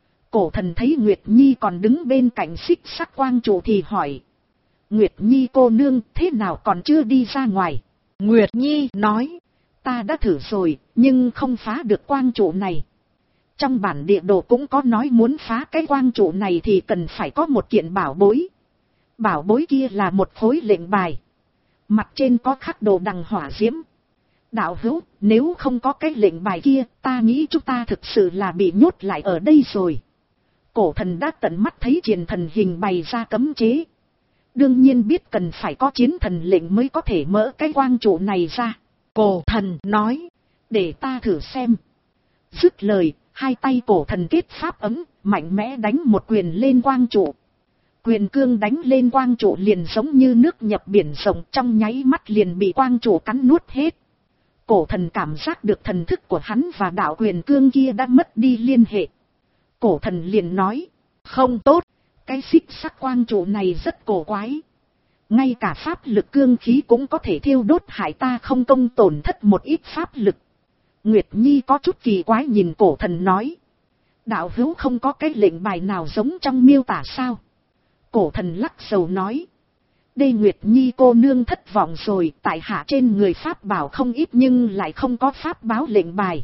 Cổ thần thấy Nguyệt Nhi còn đứng bên cạnh xích sắc quang trụ thì hỏi. Nguyệt Nhi cô nương thế nào còn chưa đi ra ngoài? Nguyệt Nhi nói. Ta đã thử rồi, nhưng không phá được quang trụ này. Trong bản địa đồ cũng có nói muốn phá cái quang trụ này thì cần phải có một kiện bảo bối. Bảo bối kia là một khối lệnh bài. Mặt trên có khắc đồ đằng hỏa diễm. Đạo hữu, nếu không có cái lệnh bài kia, ta nghĩ chúng ta thực sự là bị nhốt lại ở đây rồi. Cổ thần đã tận mắt thấy chiến thần hình bày ra cấm chế. Đương nhiên biết cần phải có chiến thần lệnh mới có thể mở cái quang trụ này ra. Cổ thần nói, để ta thử xem. Dứt lời, hai tay cổ thần kết pháp ấm, mạnh mẽ đánh một quyền lên quang trụ. Quyền cương đánh lên quang trụ liền giống như nước nhập biển rộng, trong nháy mắt liền bị quang trụ cắn nuốt hết. Cổ thần cảm giác được thần thức của hắn và đạo quyền cương kia đã mất đi liên hệ. Cổ thần liền nói, không tốt, cái xích sắc quang trụ này rất cổ quái. Ngay cả pháp lực cương khí cũng có thể thiêu đốt hại ta không công tổn thất một ít pháp lực. Nguyệt Nhi có chút kỳ quái nhìn cổ thần nói. Đạo hữu không có cái lệnh bài nào giống trong miêu tả sao? Cổ thần lắc đầu nói. Đây Nguyệt Nhi cô nương thất vọng rồi, tại hạ trên người pháp bảo không ít nhưng lại không có pháp báo lệnh bài.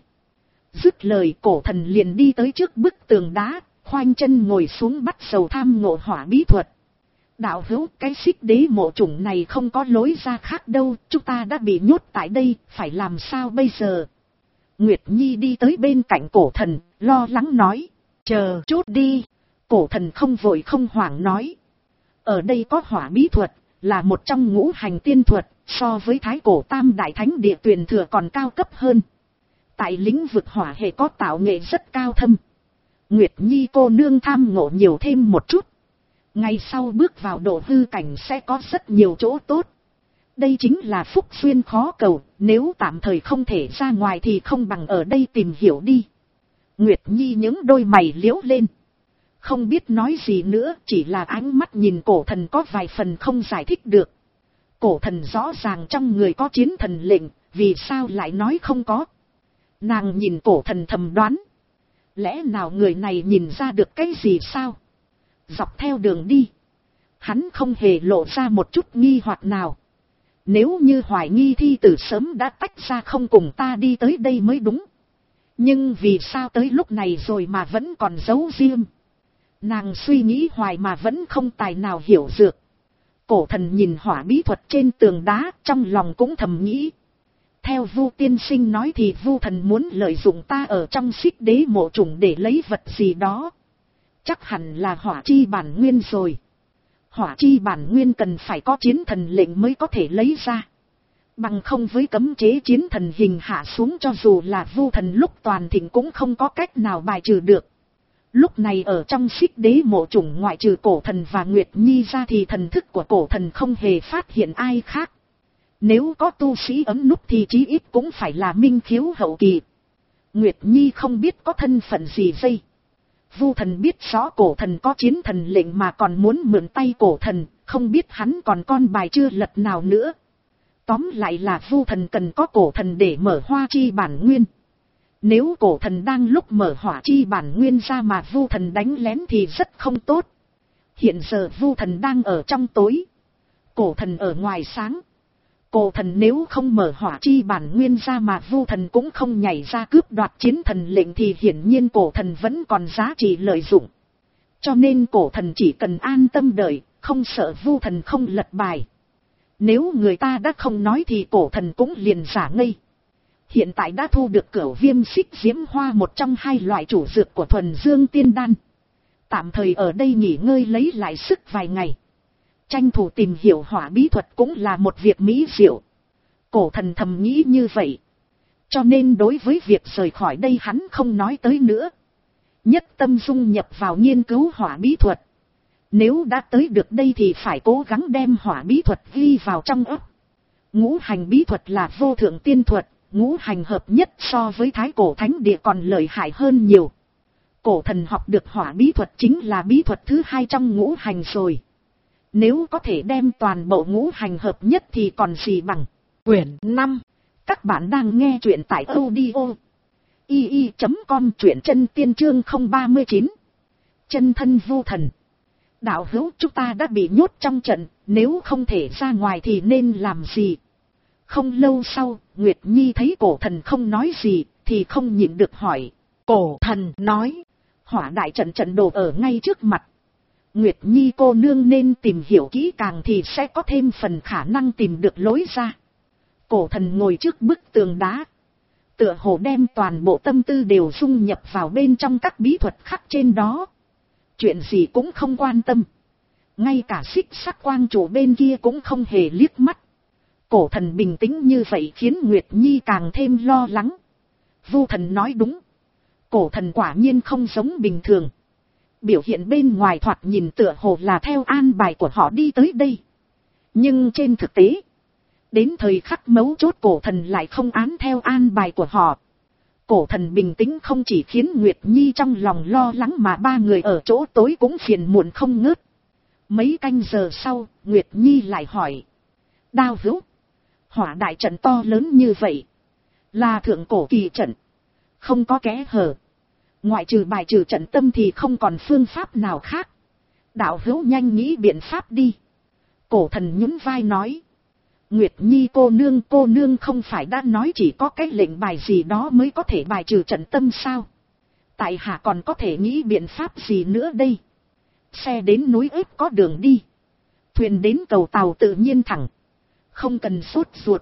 Dứt lời cổ thần liền đi tới trước bức tường đá, khoanh chân ngồi xuống bắt đầu tham ngộ hỏa bí thuật. Đạo hữu, cái xích đế mộ chủng này không có lối ra khác đâu, chúng ta đã bị nhốt tại đây, phải làm sao bây giờ? Nguyệt Nhi đi tới bên cạnh cổ thần, lo lắng nói, chờ chút đi. Cổ thần không vội không hoảng nói, ở đây có hỏa bí thuật, là một trong ngũ hành tiên thuật, so với thái cổ tam đại thánh địa truyền thừa còn cao cấp hơn. Tại lĩnh vực hỏa hệ có tạo nghệ rất cao thâm. Nguyệt Nhi cô nương tham ngộ nhiều thêm một chút. Ngày sau bước vào độ hư cảnh sẽ có rất nhiều chỗ tốt. Đây chính là phúc duyên khó cầu, nếu tạm thời không thể ra ngoài thì không bằng ở đây tìm hiểu đi. Nguyệt Nhi những đôi mày liếu lên. Không biết nói gì nữa, chỉ là ánh mắt nhìn cổ thần có vài phần không giải thích được. Cổ thần rõ ràng trong người có chiến thần lệnh, vì sao lại nói không có? Nàng nhìn cổ thần thầm đoán. Lẽ nào người này nhìn ra được cái gì sao? Dọc theo đường đi, hắn không hề lộ ra một chút nghi hoặc nào. Nếu như hoài nghi thi tử sớm đã tách ra không cùng ta đi tới đây mới đúng. Nhưng vì sao tới lúc này rồi mà vẫn còn giấu riêng? Nàng suy nghĩ hoài mà vẫn không tài nào hiểu được. Cổ thần nhìn hỏa bí thuật trên tường đá, trong lòng cũng thầm nghĩ. Theo Vu tiên sinh nói thì Vu thần muốn lợi dụng ta ở trong xích đế mộ chủng để lấy vật gì đó. Chắc hẳn là hỏa chi bản nguyên rồi. Hỏa chi bản nguyên cần phải có chiến thần lệnh mới có thể lấy ra. Bằng không với cấm chế chiến thần hình hạ xuống cho dù là Vu thần lúc toàn thịnh cũng không có cách nào bài trừ được. Lúc này ở trong xích đế mộ chủng ngoại trừ cổ thần và Nguyệt Nhi ra thì thần thức của cổ thần không hề phát hiện ai khác. Nếu có tu sĩ ấm núp thì chí ít cũng phải là minh khiếu hậu kỳ. Nguyệt Nhi không biết có thân phận gì dây. Vu thần biết rõ cổ thần có chiến thần lệnh mà còn muốn mượn tay cổ thần, không biết hắn còn con bài chưa lật nào nữa. Tóm lại là Vu thần cần có cổ thần để mở hoa chi bản nguyên. Nếu cổ thần đang lúc mở hỏa chi bản nguyên ra mà Vu thần đánh lén thì rất không tốt. Hiện giờ Vu thần đang ở trong tối, cổ thần ở ngoài sáng. Cổ thần nếu không mở hỏa chi bản nguyên ra mà Vu thần cũng không nhảy ra cướp đoạt chiến thần lệnh thì hiển nhiên cổ thần vẫn còn giá trị lợi dụng. Cho nên cổ thần chỉ cần an tâm đợi, không sợ Vu thần không lật bài. Nếu người ta đã không nói thì cổ thần cũng liền giả ngây. Hiện tại đã thu được cửu viêm xích diễm hoa, một trong hai loại chủ dược của thuần dương tiên đan. Tạm thời ở đây nghỉ ngơi lấy lại sức vài ngày. Tranh thủ tìm hiểu hỏa bí thuật cũng là một việc mỹ diệu. Cổ thần thầm nghĩ như vậy. Cho nên đối với việc rời khỏi đây hắn không nói tới nữa. Nhất tâm dung nhập vào nghiên cứu hỏa bí thuật. Nếu đã tới được đây thì phải cố gắng đem hỏa bí thuật ghi vào trong óc. Ngũ hành bí thuật là vô thượng tiên thuật, ngũ hành hợp nhất so với thái cổ thánh địa còn lợi hại hơn nhiều. Cổ thần học được hỏa bí thuật chính là bí thuật thứ hai trong ngũ hành rồi. Nếu có thể đem toàn bộ ngũ hành hợp nhất thì còn gì bằng. Quyển năm. Các bạn đang nghe truyện tại audio i i chấm com, truyện chân tiên chương không ba chín. Chân thân Vu thần. Đạo hữu, chúng ta đã bị nhốt trong trận, nếu không thể ra ngoài thì nên làm gì? Không lâu sau, Nguyệt Nhi thấy cổ thần không nói gì, thì không nhịn được hỏi. Cổ thần nói, hỏa đại trận trận đồ ở ngay trước mặt. Nguyệt Nhi cô nương nên tìm hiểu kỹ càng thì sẽ có thêm phần khả năng tìm được lối ra. Cổ thần ngồi trước bức tường đá. Tựa hồ đem toàn bộ tâm tư đều dung nhập vào bên trong các bí thuật khắc trên đó. Chuyện gì cũng không quan tâm. Ngay cả xích sắc quang chủ bên kia cũng không hề liếc mắt. Cổ thần bình tĩnh như vậy khiến Nguyệt Nhi càng thêm lo lắng. Vu thần nói đúng. Cổ thần quả nhiên không giống bình thường. Biểu hiện bên ngoài thoạt nhìn tựa hồ là theo an bài của họ đi tới đây. Nhưng trên thực tế, đến thời khắc mấu chốt cổ thần lại không án theo an bài của họ. Cổ thần bình tĩnh không chỉ khiến Nguyệt Nhi trong lòng lo lắng mà ba người ở chỗ tối cũng phiền muộn không ngớt. Mấy canh giờ sau, Nguyệt Nhi lại hỏi. Đao hữu, hỏa đại trận to lớn như vậy, là thượng cổ kỳ trận, không có kẽ hở. Ngoại trừ bài trừ trận tâm thì không còn phương pháp nào khác. Đạo hữu nhanh nghĩ biện pháp đi. Cổ thần nhún vai nói. Nguyệt Nhi cô nương cô nương không phải đã nói chỉ có cái lệnh bài gì đó mới có thể bài trừ trận tâm sao? Tại hạ còn có thể nghĩ biện pháp gì nữa đây? Xe đến núi ếp có đường đi. Thuyền đến cầu tàu tự nhiên thẳng. Không cần sốt ruột.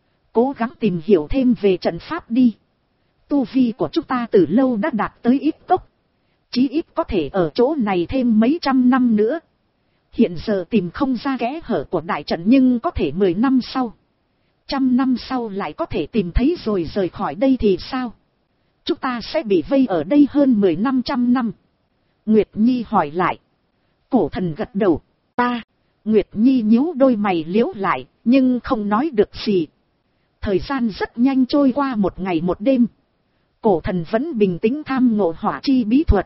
Cố gắng tìm hiểu thêm về trận pháp đi. Tu vi của chúng ta từ lâu đã đạt tới ít cốc. Chí ít có thể ở chỗ này thêm mấy trăm năm nữa. Hiện giờ tìm không ra kẽ hở của đại trận nhưng có thể mười năm sau. Trăm năm sau lại có thể tìm thấy rồi rời khỏi đây thì sao? Chúng ta sẽ bị vây ở đây hơn mười năm trăm năm. Nguyệt Nhi hỏi lại. Cổ thần gật đầu. Ta. Nguyệt Nhi nhíu đôi mày liễu lại nhưng không nói được gì. Thời gian rất nhanh trôi qua một ngày một đêm. Cổ thần vẫn bình tĩnh tham ngộ hỏa chi bí thuật.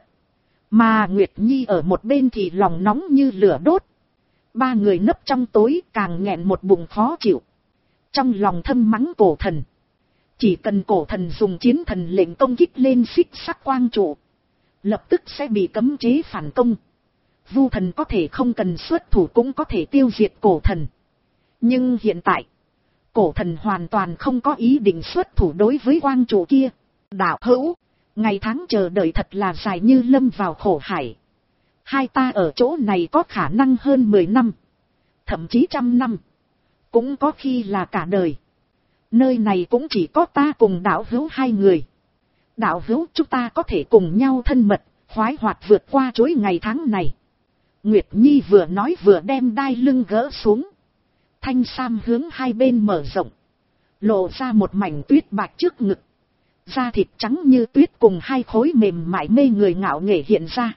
Mà Nguyệt Nhi ở một bên thì lòng nóng như lửa đốt. Ba người nấp trong tối càng nghẹn một bụng khó chịu. Trong lòng thâm mắng cổ thần. Chỉ cần cổ thần dùng chiến thần lệnh công kích lên xích sắc quang trụ, lập tức sẽ bị cấm chế phản công. Vu thần có thể không cần xuất thủ cũng có thể tiêu diệt cổ thần. Nhưng hiện tại, cổ thần hoàn toàn không có ý định xuất thủ đối với quang trụ kia. Đạo hữu, ngày tháng chờ đợi thật là dài như lâm vào khổ hải. Hai ta ở chỗ này có khả năng hơn mười năm, thậm chí trăm năm, cũng có khi là cả đời. Nơi này cũng chỉ có ta cùng đạo hữu hai người. Đạo hữu, chúng ta có thể cùng nhau thân mật, khoái hoạt vượt qua chuỗi ngày tháng này. Nguyệt Nhi vừa nói vừa đem đai lưng gỡ xuống. Thanh sam hướng hai bên mở rộng, lộ ra một mảnh tuyết bạch trước ngực. Da thịt trắng như tuyết cùng hai khối mềm mại mê người ngạo nghễ hiện ra.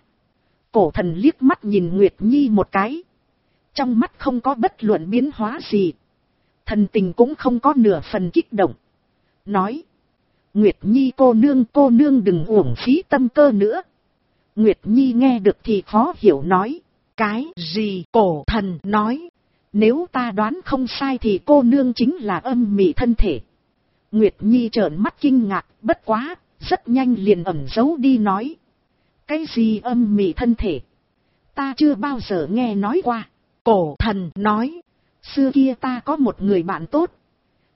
Cổ thần liếc mắt nhìn Nguyệt Nhi một cái. Trong mắt không có bất luận biến hóa gì. Thần tình cũng không có nửa phần kích động. Nói. Nguyệt Nhi cô nương cô nương đừng uổng phí tâm cơ nữa. Nguyệt Nhi nghe được thì khó hiểu nói. Cái gì? Cổ thần nói. Nếu ta đoán không sai thì cô nương chính là âm mị thân thể. Nguyệt Nhi trợn mắt kinh ngạc, bất quá, rất nhanh liền ẩn giấu đi nói. Cái gì âm mị thân thể? Ta chưa bao giờ nghe nói qua. Cổ thần nói. Xưa kia ta có một người bạn tốt,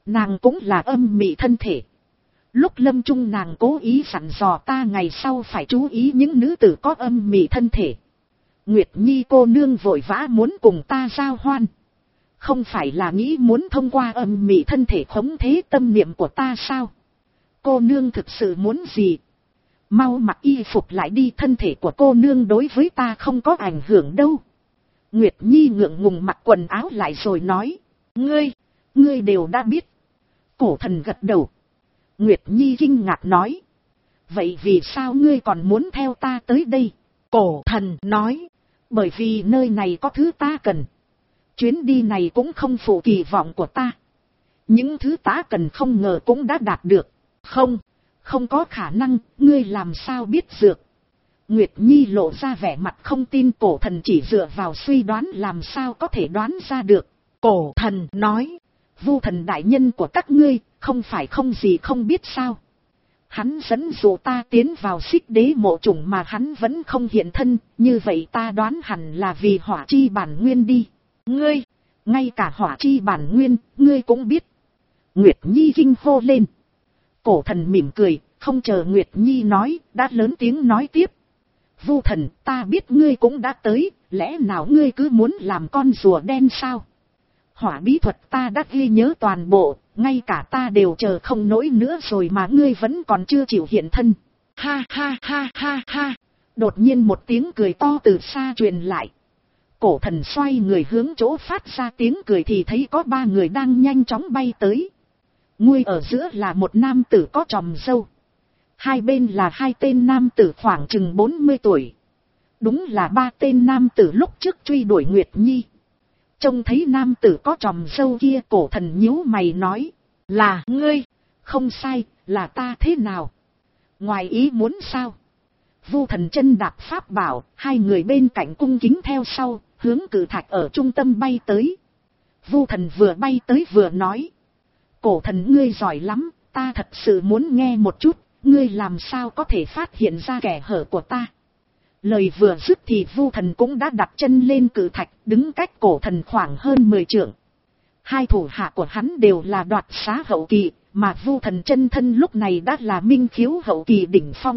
Nàng cũng là âm mị thân thể. Lúc lâm chung nàng cố ý dặn dò ta ngày sau phải chú ý những nữ tử có âm mị thân thể. Nguyệt Nhi cô nương vội vã muốn cùng ta giao hoan. Không phải là nghĩ muốn thông qua âm mị thân thể khống thế tâm niệm của ta sao? Cô nương thực sự muốn gì? Mau mặc y phục lại đi, thân thể của cô nương đối với ta không có ảnh hưởng đâu. Nguyệt Nhi ngượng ngùng mặc quần áo lại rồi nói. Ngươi, ngươi đều đã biết. Cổ thần gật đầu. Nguyệt Nhi kinh ngạc nói. Vậy vì sao ngươi còn muốn theo ta tới đây? Cổ thần nói. Bởi vì nơi này có thứ ta cần. Chuyến đi này cũng không phụ kỳ vọng của ta. Những thứ ta cần không ngờ cũng đã đạt được. Không, không có khả năng, ngươi làm sao biết dược? Nguyệt Nhi lộ ra vẻ mặt không tin. Cổ thần chỉ dựa vào suy đoán làm sao có thể đoán ra được. Cổ thần nói. Vu thần đại nhân của các ngươi, không phải không gì không biết sao? Hắn dẫn dụ ta tiến vào Xích Đế mộ chủng mà hắn vẫn không hiện thân, như vậy ta đoán hẳn là vì hỏa chi bản nguyên đi. Ngươi, ngay cả hỏa chi bản nguyên, ngươi cũng biết. Nguyệt Nhi kinh hô lên. Cổ thần mỉm cười, không chờ Nguyệt Nhi nói, đã lớn tiếng nói tiếp. Vu thần, ta biết ngươi cũng đã tới, lẽ nào ngươi cứ muốn làm con rùa đen sao? Hỏa bí thuật ta đã ghi nhớ toàn bộ, ngay cả ta đều chờ không nổi nữa rồi mà ngươi vẫn còn chưa chịu hiện thân. Ha ha ha ha ha. Đột nhiên một tiếng cười to từ xa truyền lại. Cổ thần xoay người hướng chỗ phát ra tiếng cười thì thấy có ba người đang nhanh chóng bay tới. Nguy ở giữa là một nam tử có chòm râu. Hai bên là hai tên nam tử khoảng chừng bốn mươi tuổi. Đúng là ba tên nam tử lúc trước truy đuổi Nguyệt Nhi. Trông thấy nam tử có chòm râu kia, cổ thần nhíu mày nói. Là ngươi? Không sai, là ta thế nào? Ngoài ý muốn sao? Vu thần chân đạp pháp bảo, hai người bên cạnh cung kính theo sau, hướng cử thạch ở trung tâm bay tới. Vu thần vừa bay tới vừa nói. Cổ thần ngươi giỏi lắm, ta thật sự muốn nghe một chút, ngươi làm sao có thể phát hiện ra kẻ hở của ta? Lời vừa dứt thì Vu thần cũng đã đặt chân lên cử thạch, đứng cách cổ thần khoảng hơn mười trượng. Hai thủ hạ của hắn đều là đoạt xá hậu kỳ, mà Vu thần chân thân lúc này đã là minh khiếu hậu kỳ đỉnh phong.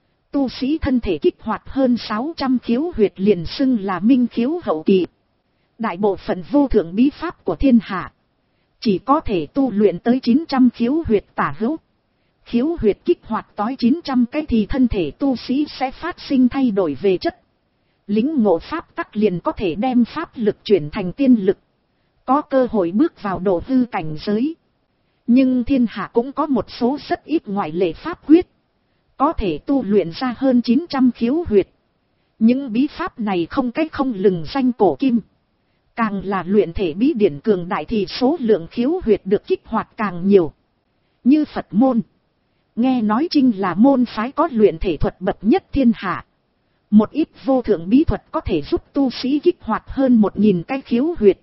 Tu sĩ thân thể kích hoạt hơn sáu trăm khiếu huyệt liền xưng là minh khiếu hậu kỳ. Đại bộ phận vô thượng bí pháp của thiên hạ chỉ có thể tu luyện tới chín trăm khiếu huyệt tả hữu. Khiếu huyệt kích hoạt tới chín trăm cái thì thân thể tu sĩ sẽ phát sinh thay đổi về chất. Lính ngộ pháp tắc liền có thể đem pháp lực chuyển thành tiên lực. Có cơ hội bước vào độ hư cảnh giới. Nhưng thiên hạ cũng có một số rất ít ngoại lệ pháp quyết. Có thể tu luyện ra hơn chín trăm khiếu huyệt. Những bí pháp này không cách không lừng danh cổ kim. Càng là luyện thể bí điển cường đại thì số lượng khiếu huyệt được kích hoạt càng nhiều. Như Phật môn. Nghe nói Trinh là môn phái có luyện thể thuật bậc nhất thiên hạ. Một ít vô thượng bí thuật có thể giúp tu sĩ kích hoạt hơn một nghìn cái khiếu huyệt.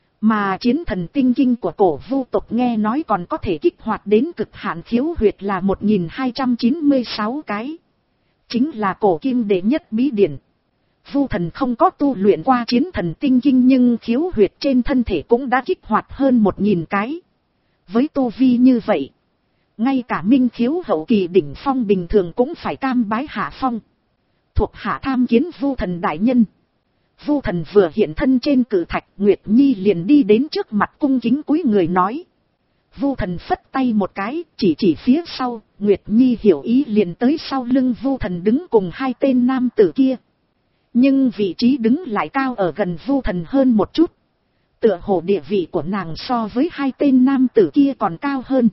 Mà chiến thần tinh kinh của cổ vu tộc nghe nói còn có thể kích hoạt đến cực hạn khiếu huyệt là một nghìn hai trăm chín mươi sáu cái. Chính là cổ kim đệ nhất bí điển. Vu thần không có tu luyện qua chiến thần tinh kinh nhưng khiếu huyệt trên thân thể cũng đã kích hoạt hơn một nghìn cái. Với tu vi như vậy, ngay cả minh khiếu hậu kỳ đỉnh phong bình thường cũng phải cam bái hạ phong. Thuộc hạ tham kiến Vu thần đại nhân. Vu thần vừa hiện thân trên cử thạch, Nguyệt Nhi liền đi đến trước mặt cung kính cúi người nói. Vu thần phất tay một cái, chỉ chỉ phía sau, Nguyệt Nhi hiểu ý liền tới sau lưng Vu thần đứng cùng hai tên nam tử kia. Nhưng vị trí đứng lại cao ở gần Vu thần hơn một chút. Tựa hồ địa vị của nàng so với hai tên nam tử kia còn cao hơn.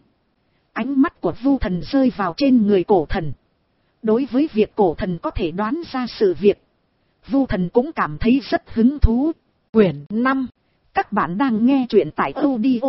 Ánh mắt của Vu thần rơi vào trên người cổ thần. Đối với việc cổ thần có thể đoán ra sự việc, Vu thần cũng cảm thấy rất hứng thú. Quyển năm. Các bạn đang nghe truyện tại audio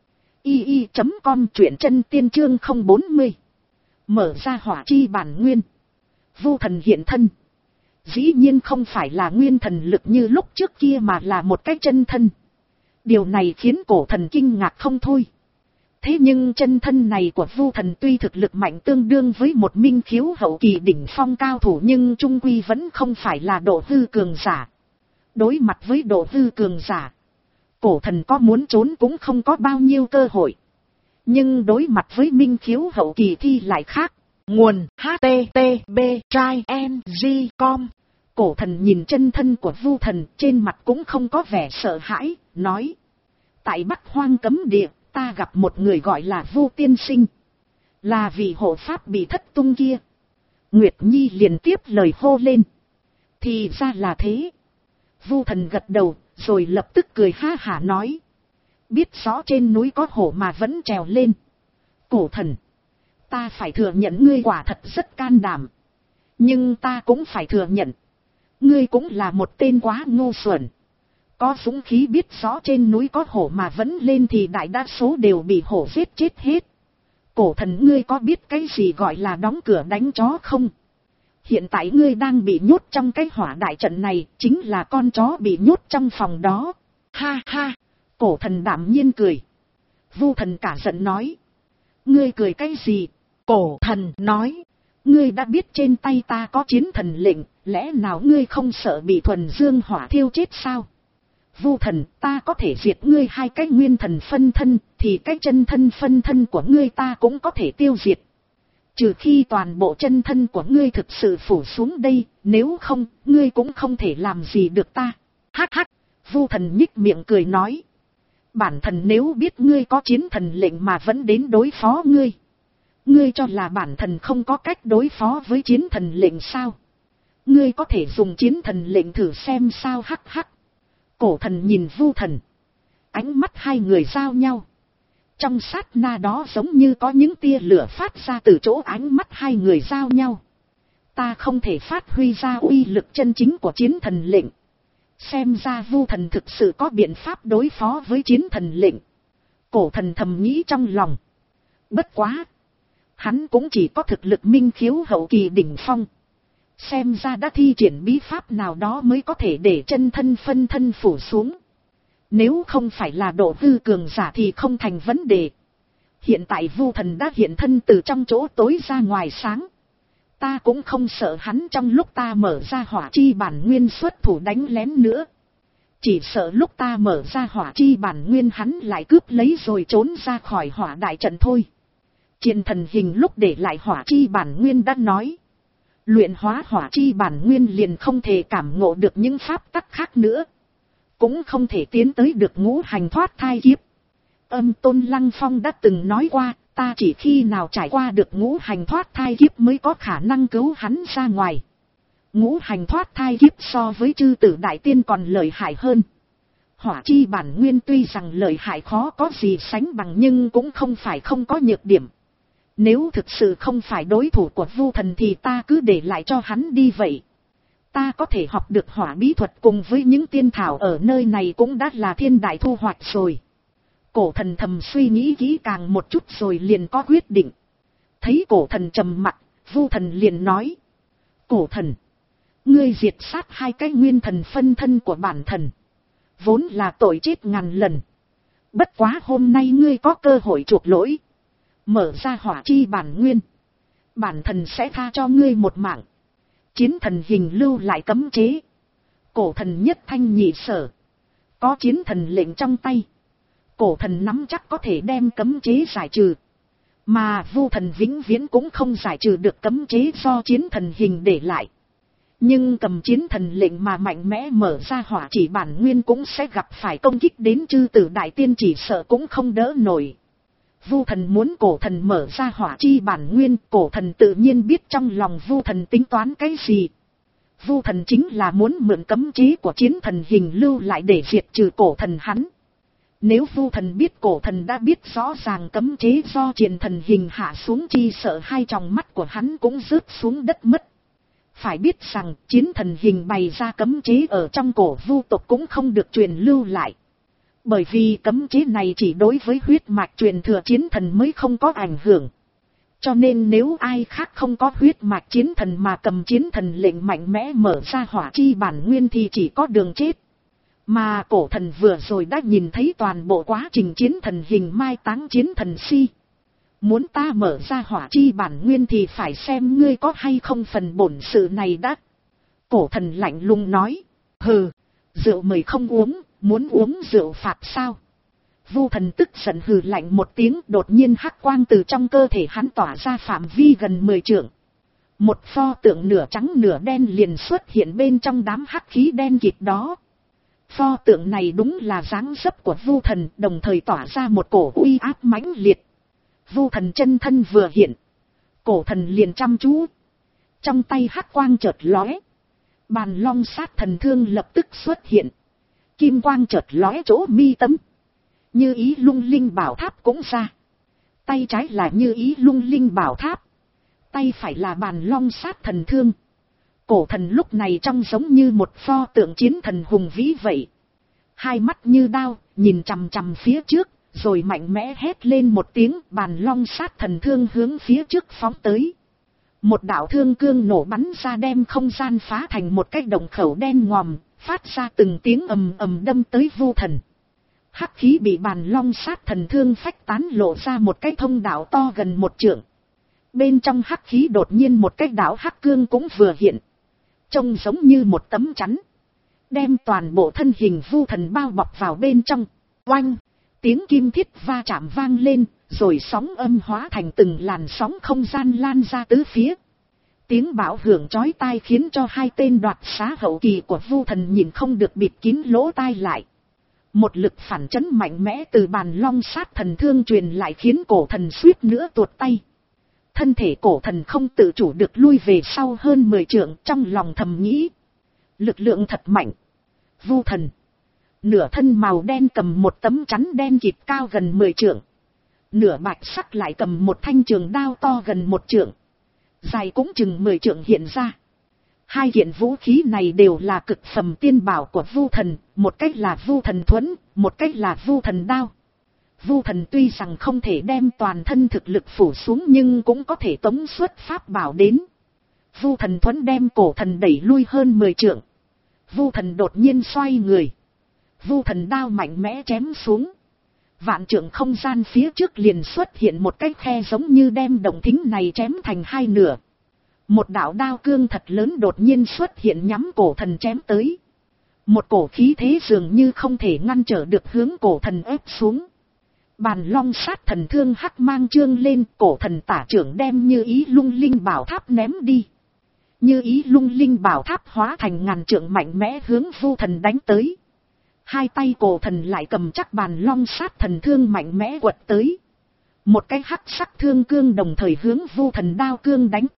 i i chấm com, truyện chân tiên chương không bốn mươi. Mở ra hỏa chi bản nguyên. Vu thần hiện thân. Dĩ nhiên không phải là nguyên thần lực như lúc trước kia mà là một cái chân thân. Điều này khiến cổ thần kinh ngạc không thôi. Thế nhưng chân thân này của Vu thần tuy thực lực mạnh tương đương với một minh khiếu hậu kỳ đỉnh phong cao thủ nhưng trung quy vẫn không phải là độ hư cường giả. Đối mặt với độ hư cường giả, cổ thần có muốn trốn cũng không có bao nhiêu cơ hội. Nhưng đối mặt với minh khiếu hậu kỳ thì lại khác. Nguồn H T T B Trai N G com. Cổ thần nhìn chân thân của Vu thần, trên mặt cũng không có vẻ sợ hãi, nói. Tại Bắc Hoang cấm địa, ta gặp một người gọi là Vu tiên sinh. Là vị hộ pháp bị thất tung kia. Nguyệt Nhi liền tiếp lời hô lên. Thì ra là thế. Vu thần gật đầu, rồi lập tức cười ha hả nói. Biết rõ trên núi có hổ mà vẫn trèo lên. Cổ thần, ta phải thừa nhận ngươi quả thật rất can đảm. Nhưng ta cũng phải thừa nhận. Ngươi cũng là một tên quá ngu xuẩn. Có dũng khí biết rõ trên núi có hổ mà vẫn lên thì đại đa số đều bị hổ giết chết hết. Cổ thần, ngươi có biết cái gì gọi là đóng cửa đánh chó không? Hiện tại ngươi đang bị nhốt trong cái hỏa đại trận này, chính là con chó bị nhốt trong phòng đó. Ha ha, cổ thần đảm nhiên cười. Vu thần cả giận nói. Ngươi cười cái gì? Cổ thần nói. Ngươi đã biết trên tay ta có chiến thần lệnh, lẽ nào ngươi không sợ bị thuần dương hỏa thiêu chết sao? Vu thần, ta có thể diệt ngươi hai cái nguyên thần phân thân, thì cái chân thân phân thân của ngươi ta cũng có thể tiêu diệt. Trừ khi toàn bộ chân thân của ngươi thực sự phủ xuống đây, nếu không, ngươi cũng không thể làm gì được ta. Hắc hắc, Vu thần nhích miệng cười nói. Bản thần nếu biết ngươi có chiến thần lệnh mà vẫn đến đối phó ngươi. Ngươi cho là bản thần không có cách đối phó với chiến thần lệnh sao? Ngươi có thể dùng chiến thần lệnh thử xem sao? Hắc hắc. Cổ thần nhìn Vu thần. Ánh mắt hai người giao nhau. Trong sát na đó giống như có những tia lửa phát ra từ chỗ ánh mắt hai người giao nhau. Ta không thể phát huy ra uy lực chân chính của chiến thần lệnh. Xem ra Vu thần thực sự có biện pháp đối phó với chiến thần lệnh. Cổ thần thầm nghĩ trong lòng. Bất quá. Hắn cũng chỉ có thực lực minh khiếu hậu kỳ đỉnh phong. Xem ra đã thi triển bí pháp nào đó mới có thể để chân thân phân thân phủ xuống. Nếu không phải là độ hư cường giả thì không thành vấn đề. Hiện tại Vu thần đã hiện thân từ trong chỗ tối ra ngoài sáng. Ta cũng không sợ hắn trong lúc ta mở ra hỏa chi bản nguyên xuất thủ đánh lén nữa. Chỉ sợ lúc ta mở ra hỏa chi bản nguyên hắn lại cướp lấy rồi trốn ra khỏi hỏa đại trận thôi. Chiến thần hình lúc để lại hỏa chi bản nguyên đã nói. Luyện hóa hỏa chi bản nguyên liền không thể cảm ngộ được những pháp tắc khác nữa. Cũng không thể tiến tới được ngũ hành thoát thai kiếp. Âm Tôn Lăng Phong đã từng nói qua, ta chỉ khi nào trải qua được ngũ hành thoát thai kiếp mới có khả năng cứu hắn ra ngoài. Ngũ hành thoát thai kiếp so với chư tử đại tiên còn lợi hại hơn. Hỏa chi bản nguyên tuy rằng lợi hại khó có gì sánh bằng nhưng cũng không phải không có nhược điểm. Nếu thực sự không phải đối thủ của Vu thần thì ta cứ để lại cho hắn đi vậy. Ta có thể học được hỏa bí thuật cùng với những tiên thảo ở nơi này cũng đã là thiên đại thu hoạch rồi. Cổ thần thầm suy nghĩ kỹ càng một chút rồi liền có quyết định. Thấy cổ thần trầm mặc, Vu thần liền nói. Cổ thần, ngươi diệt sát hai cái nguyên thần phân thân của bản thần. Vốn là tội chết ngàn lần. Bất quá hôm nay ngươi có cơ hội chuộc lỗi. Mở ra hỏa chi bản nguyên. Bản thần sẽ tha cho ngươi một mạng. Chiến thần hình lưu lại cấm chế. Cổ thần nhất thanh nhị sở. Có chiến thần lệnh trong tay. Cổ thần nắm chắc có thể đem cấm chế giải trừ. Mà Vu thần vĩnh viễn cũng không giải trừ được cấm chế do chiến thần hình để lại. Nhưng cầm chiến thần lệnh mà mạnh mẽ mở ra hỏa chỉ bản nguyên cũng sẽ gặp phải công kích đến chư tử đại tiên, chỉ sợ cũng không đỡ nổi. Vu thần muốn cổ thần mở ra hỏa chi bản nguyên, cổ thần tự nhiên biết trong lòng Vu thần tính toán cái gì. Vu thần chính là muốn mượn cấm chế của chiến thần hình lưu lại để diệt trừ cổ thần hắn. Nếu Vu thần biết cổ thần đã biết rõ ràng cấm chế do chiến thần hình hạ xuống, chi sợ hai tròng mắt của hắn cũng rớt xuống đất mất. Phải biết rằng chiến thần hình bày ra cấm chế ở trong cổ Vu tộc cũng không được truyền lưu lại. Bởi vì cấm chế này chỉ đối với huyết mạch truyền thừa chiến thần mới không có ảnh hưởng. Cho nên nếu ai khác không có huyết mạch chiến thần mà cầm chiến thần lệnh mạnh mẽ mở ra hỏa chi bản nguyên thì chỉ có đường chết. Mà cổ thần vừa rồi đã nhìn thấy toàn bộ quá trình chiến thần hình mai táng chiến thần si. Muốn ta mở ra hỏa chi bản nguyên thì phải xem ngươi có hay không phần bổn sự này đã. Cổ thần lạnh lùng nói. Hừ, rượu mời không uống, muốn uống rượu phạt sao? Vu thần tức giận hừ lạnh một tiếng, đột nhiên hắc quang từ trong cơ thể hắn tỏa ra phạm vi gần mười trượng. Một pho tượng nửa trắng nửa đen liền xuất hiện bên trong đám hắc khí đen kịt đó. Pho tượng này đúng là dáng dấp của Vu thần, đồng thời tỏa ra một cổ uy áp mãnh liệt. Vu thần chân thân vừa hiện, cổ thần liền chăm chú. Trong tay hắc quang chợt lóe, bàn long sát thần thương lập tức xuất hiện. Kim quang chợt lóe chỗ mi tâm. Như ý lung linh bảo tháp cũng ra. Tay trái là như ý lung linh bảo tháp, tay phải là bàn long sát thần thương. Cổ thần lúc này trông giống như một pho tượng chiến thần hùng vĩ vậy. Hai mắt như đao, nhìn chằm chằm phía trước, rồi mạnh mẽ hét lên một tiếng, bàn long sát thần thương hướng phía trước phóng tới. Một đạo thương cương nổ bắn ra đem không gian phá thành một cái động khẩu đen ngòm, phát ra từng tiếng ầm ầm đâm tới Vu thần. Hắc khí bị bàn long sát thần thương phách tán, lộ ra một cái thông đạo to gần một trượng. Bên trong hắc khí đột nhiên một cái đạo hắc cương cũng vừa hiện, trông giống như một tấm chắn, đem toàn bộ thân hình Vu thần bao bọc vào bên trong. Oanh, tiếng kim thiết va chạm vang lên, rồi sóng âm hóa thành từng làn sóng không gian lan ra tứ phía. Tiếng bão hưởng chói tai khiến cho hai tên đoạt xá hậu kỳ của Vu thần nhìn không được bịt kín lỗ tai lại. Một lực phản chấn mạnh mẽ từ bàn long sát thần thương truyền lại khiến cổ thần suýt nữa tuột tay. Thân thể cổ thần không tự chủ được lui về sau hơn mười trượng, trong lòng thầm nghĩ. Lực lượng thật mạnh. Vu thần. Nửa thân màu đen cầm một tấm chắn đen kịt cao gần mười trượng. Nửa bạch sắc lại cầm một thanh trường đao to gần một trượng. Dài cũng chừng mười trượng hiện ra. Hai kiện vũ khí này đều là cực phẩm tiên bảo của Vu thần, một cách là Vu thần thuẫn, một cách là Vu thần đao. Vu thần tuy rằng không thể đem toàn thân thực lực phủ xuống nhưng cũng có thể tống xuất pháp bảo đến. Vu thần thuẫn đem cổ thần đẩy lui hơn mười trượng. Vu thần đột nhiên xoay người. Vu thần đao mạnh mẽ chém xuống. Vạn trượng không gian phía trước liền xuất hiện một cái khe giống như đem động thính này chém thành hai nửa. Một đạo đao cương thật lớn đột nhiên xuất hiện nhắm cổ thần chém tới. Một cổ khí thế dường như không thể ngăn trở được hướng cổ thần ép xuống. Bàn long sát thần thương hắc mang trương lên, cổ thần tả trưởng đem như ý lung linh bảo tháp ném đi. Như ý lung linh bảo tháp hóa thành ngàn trượng mạnh mẽ hướng Vu thần đánh tới. Hai tay cổ thần lại cầm chắc bàn long sát thần thương mạnh mẽ quật tới. Một cái hắc sắc thương cương đồng thời hướng Vu thần đao cương đánh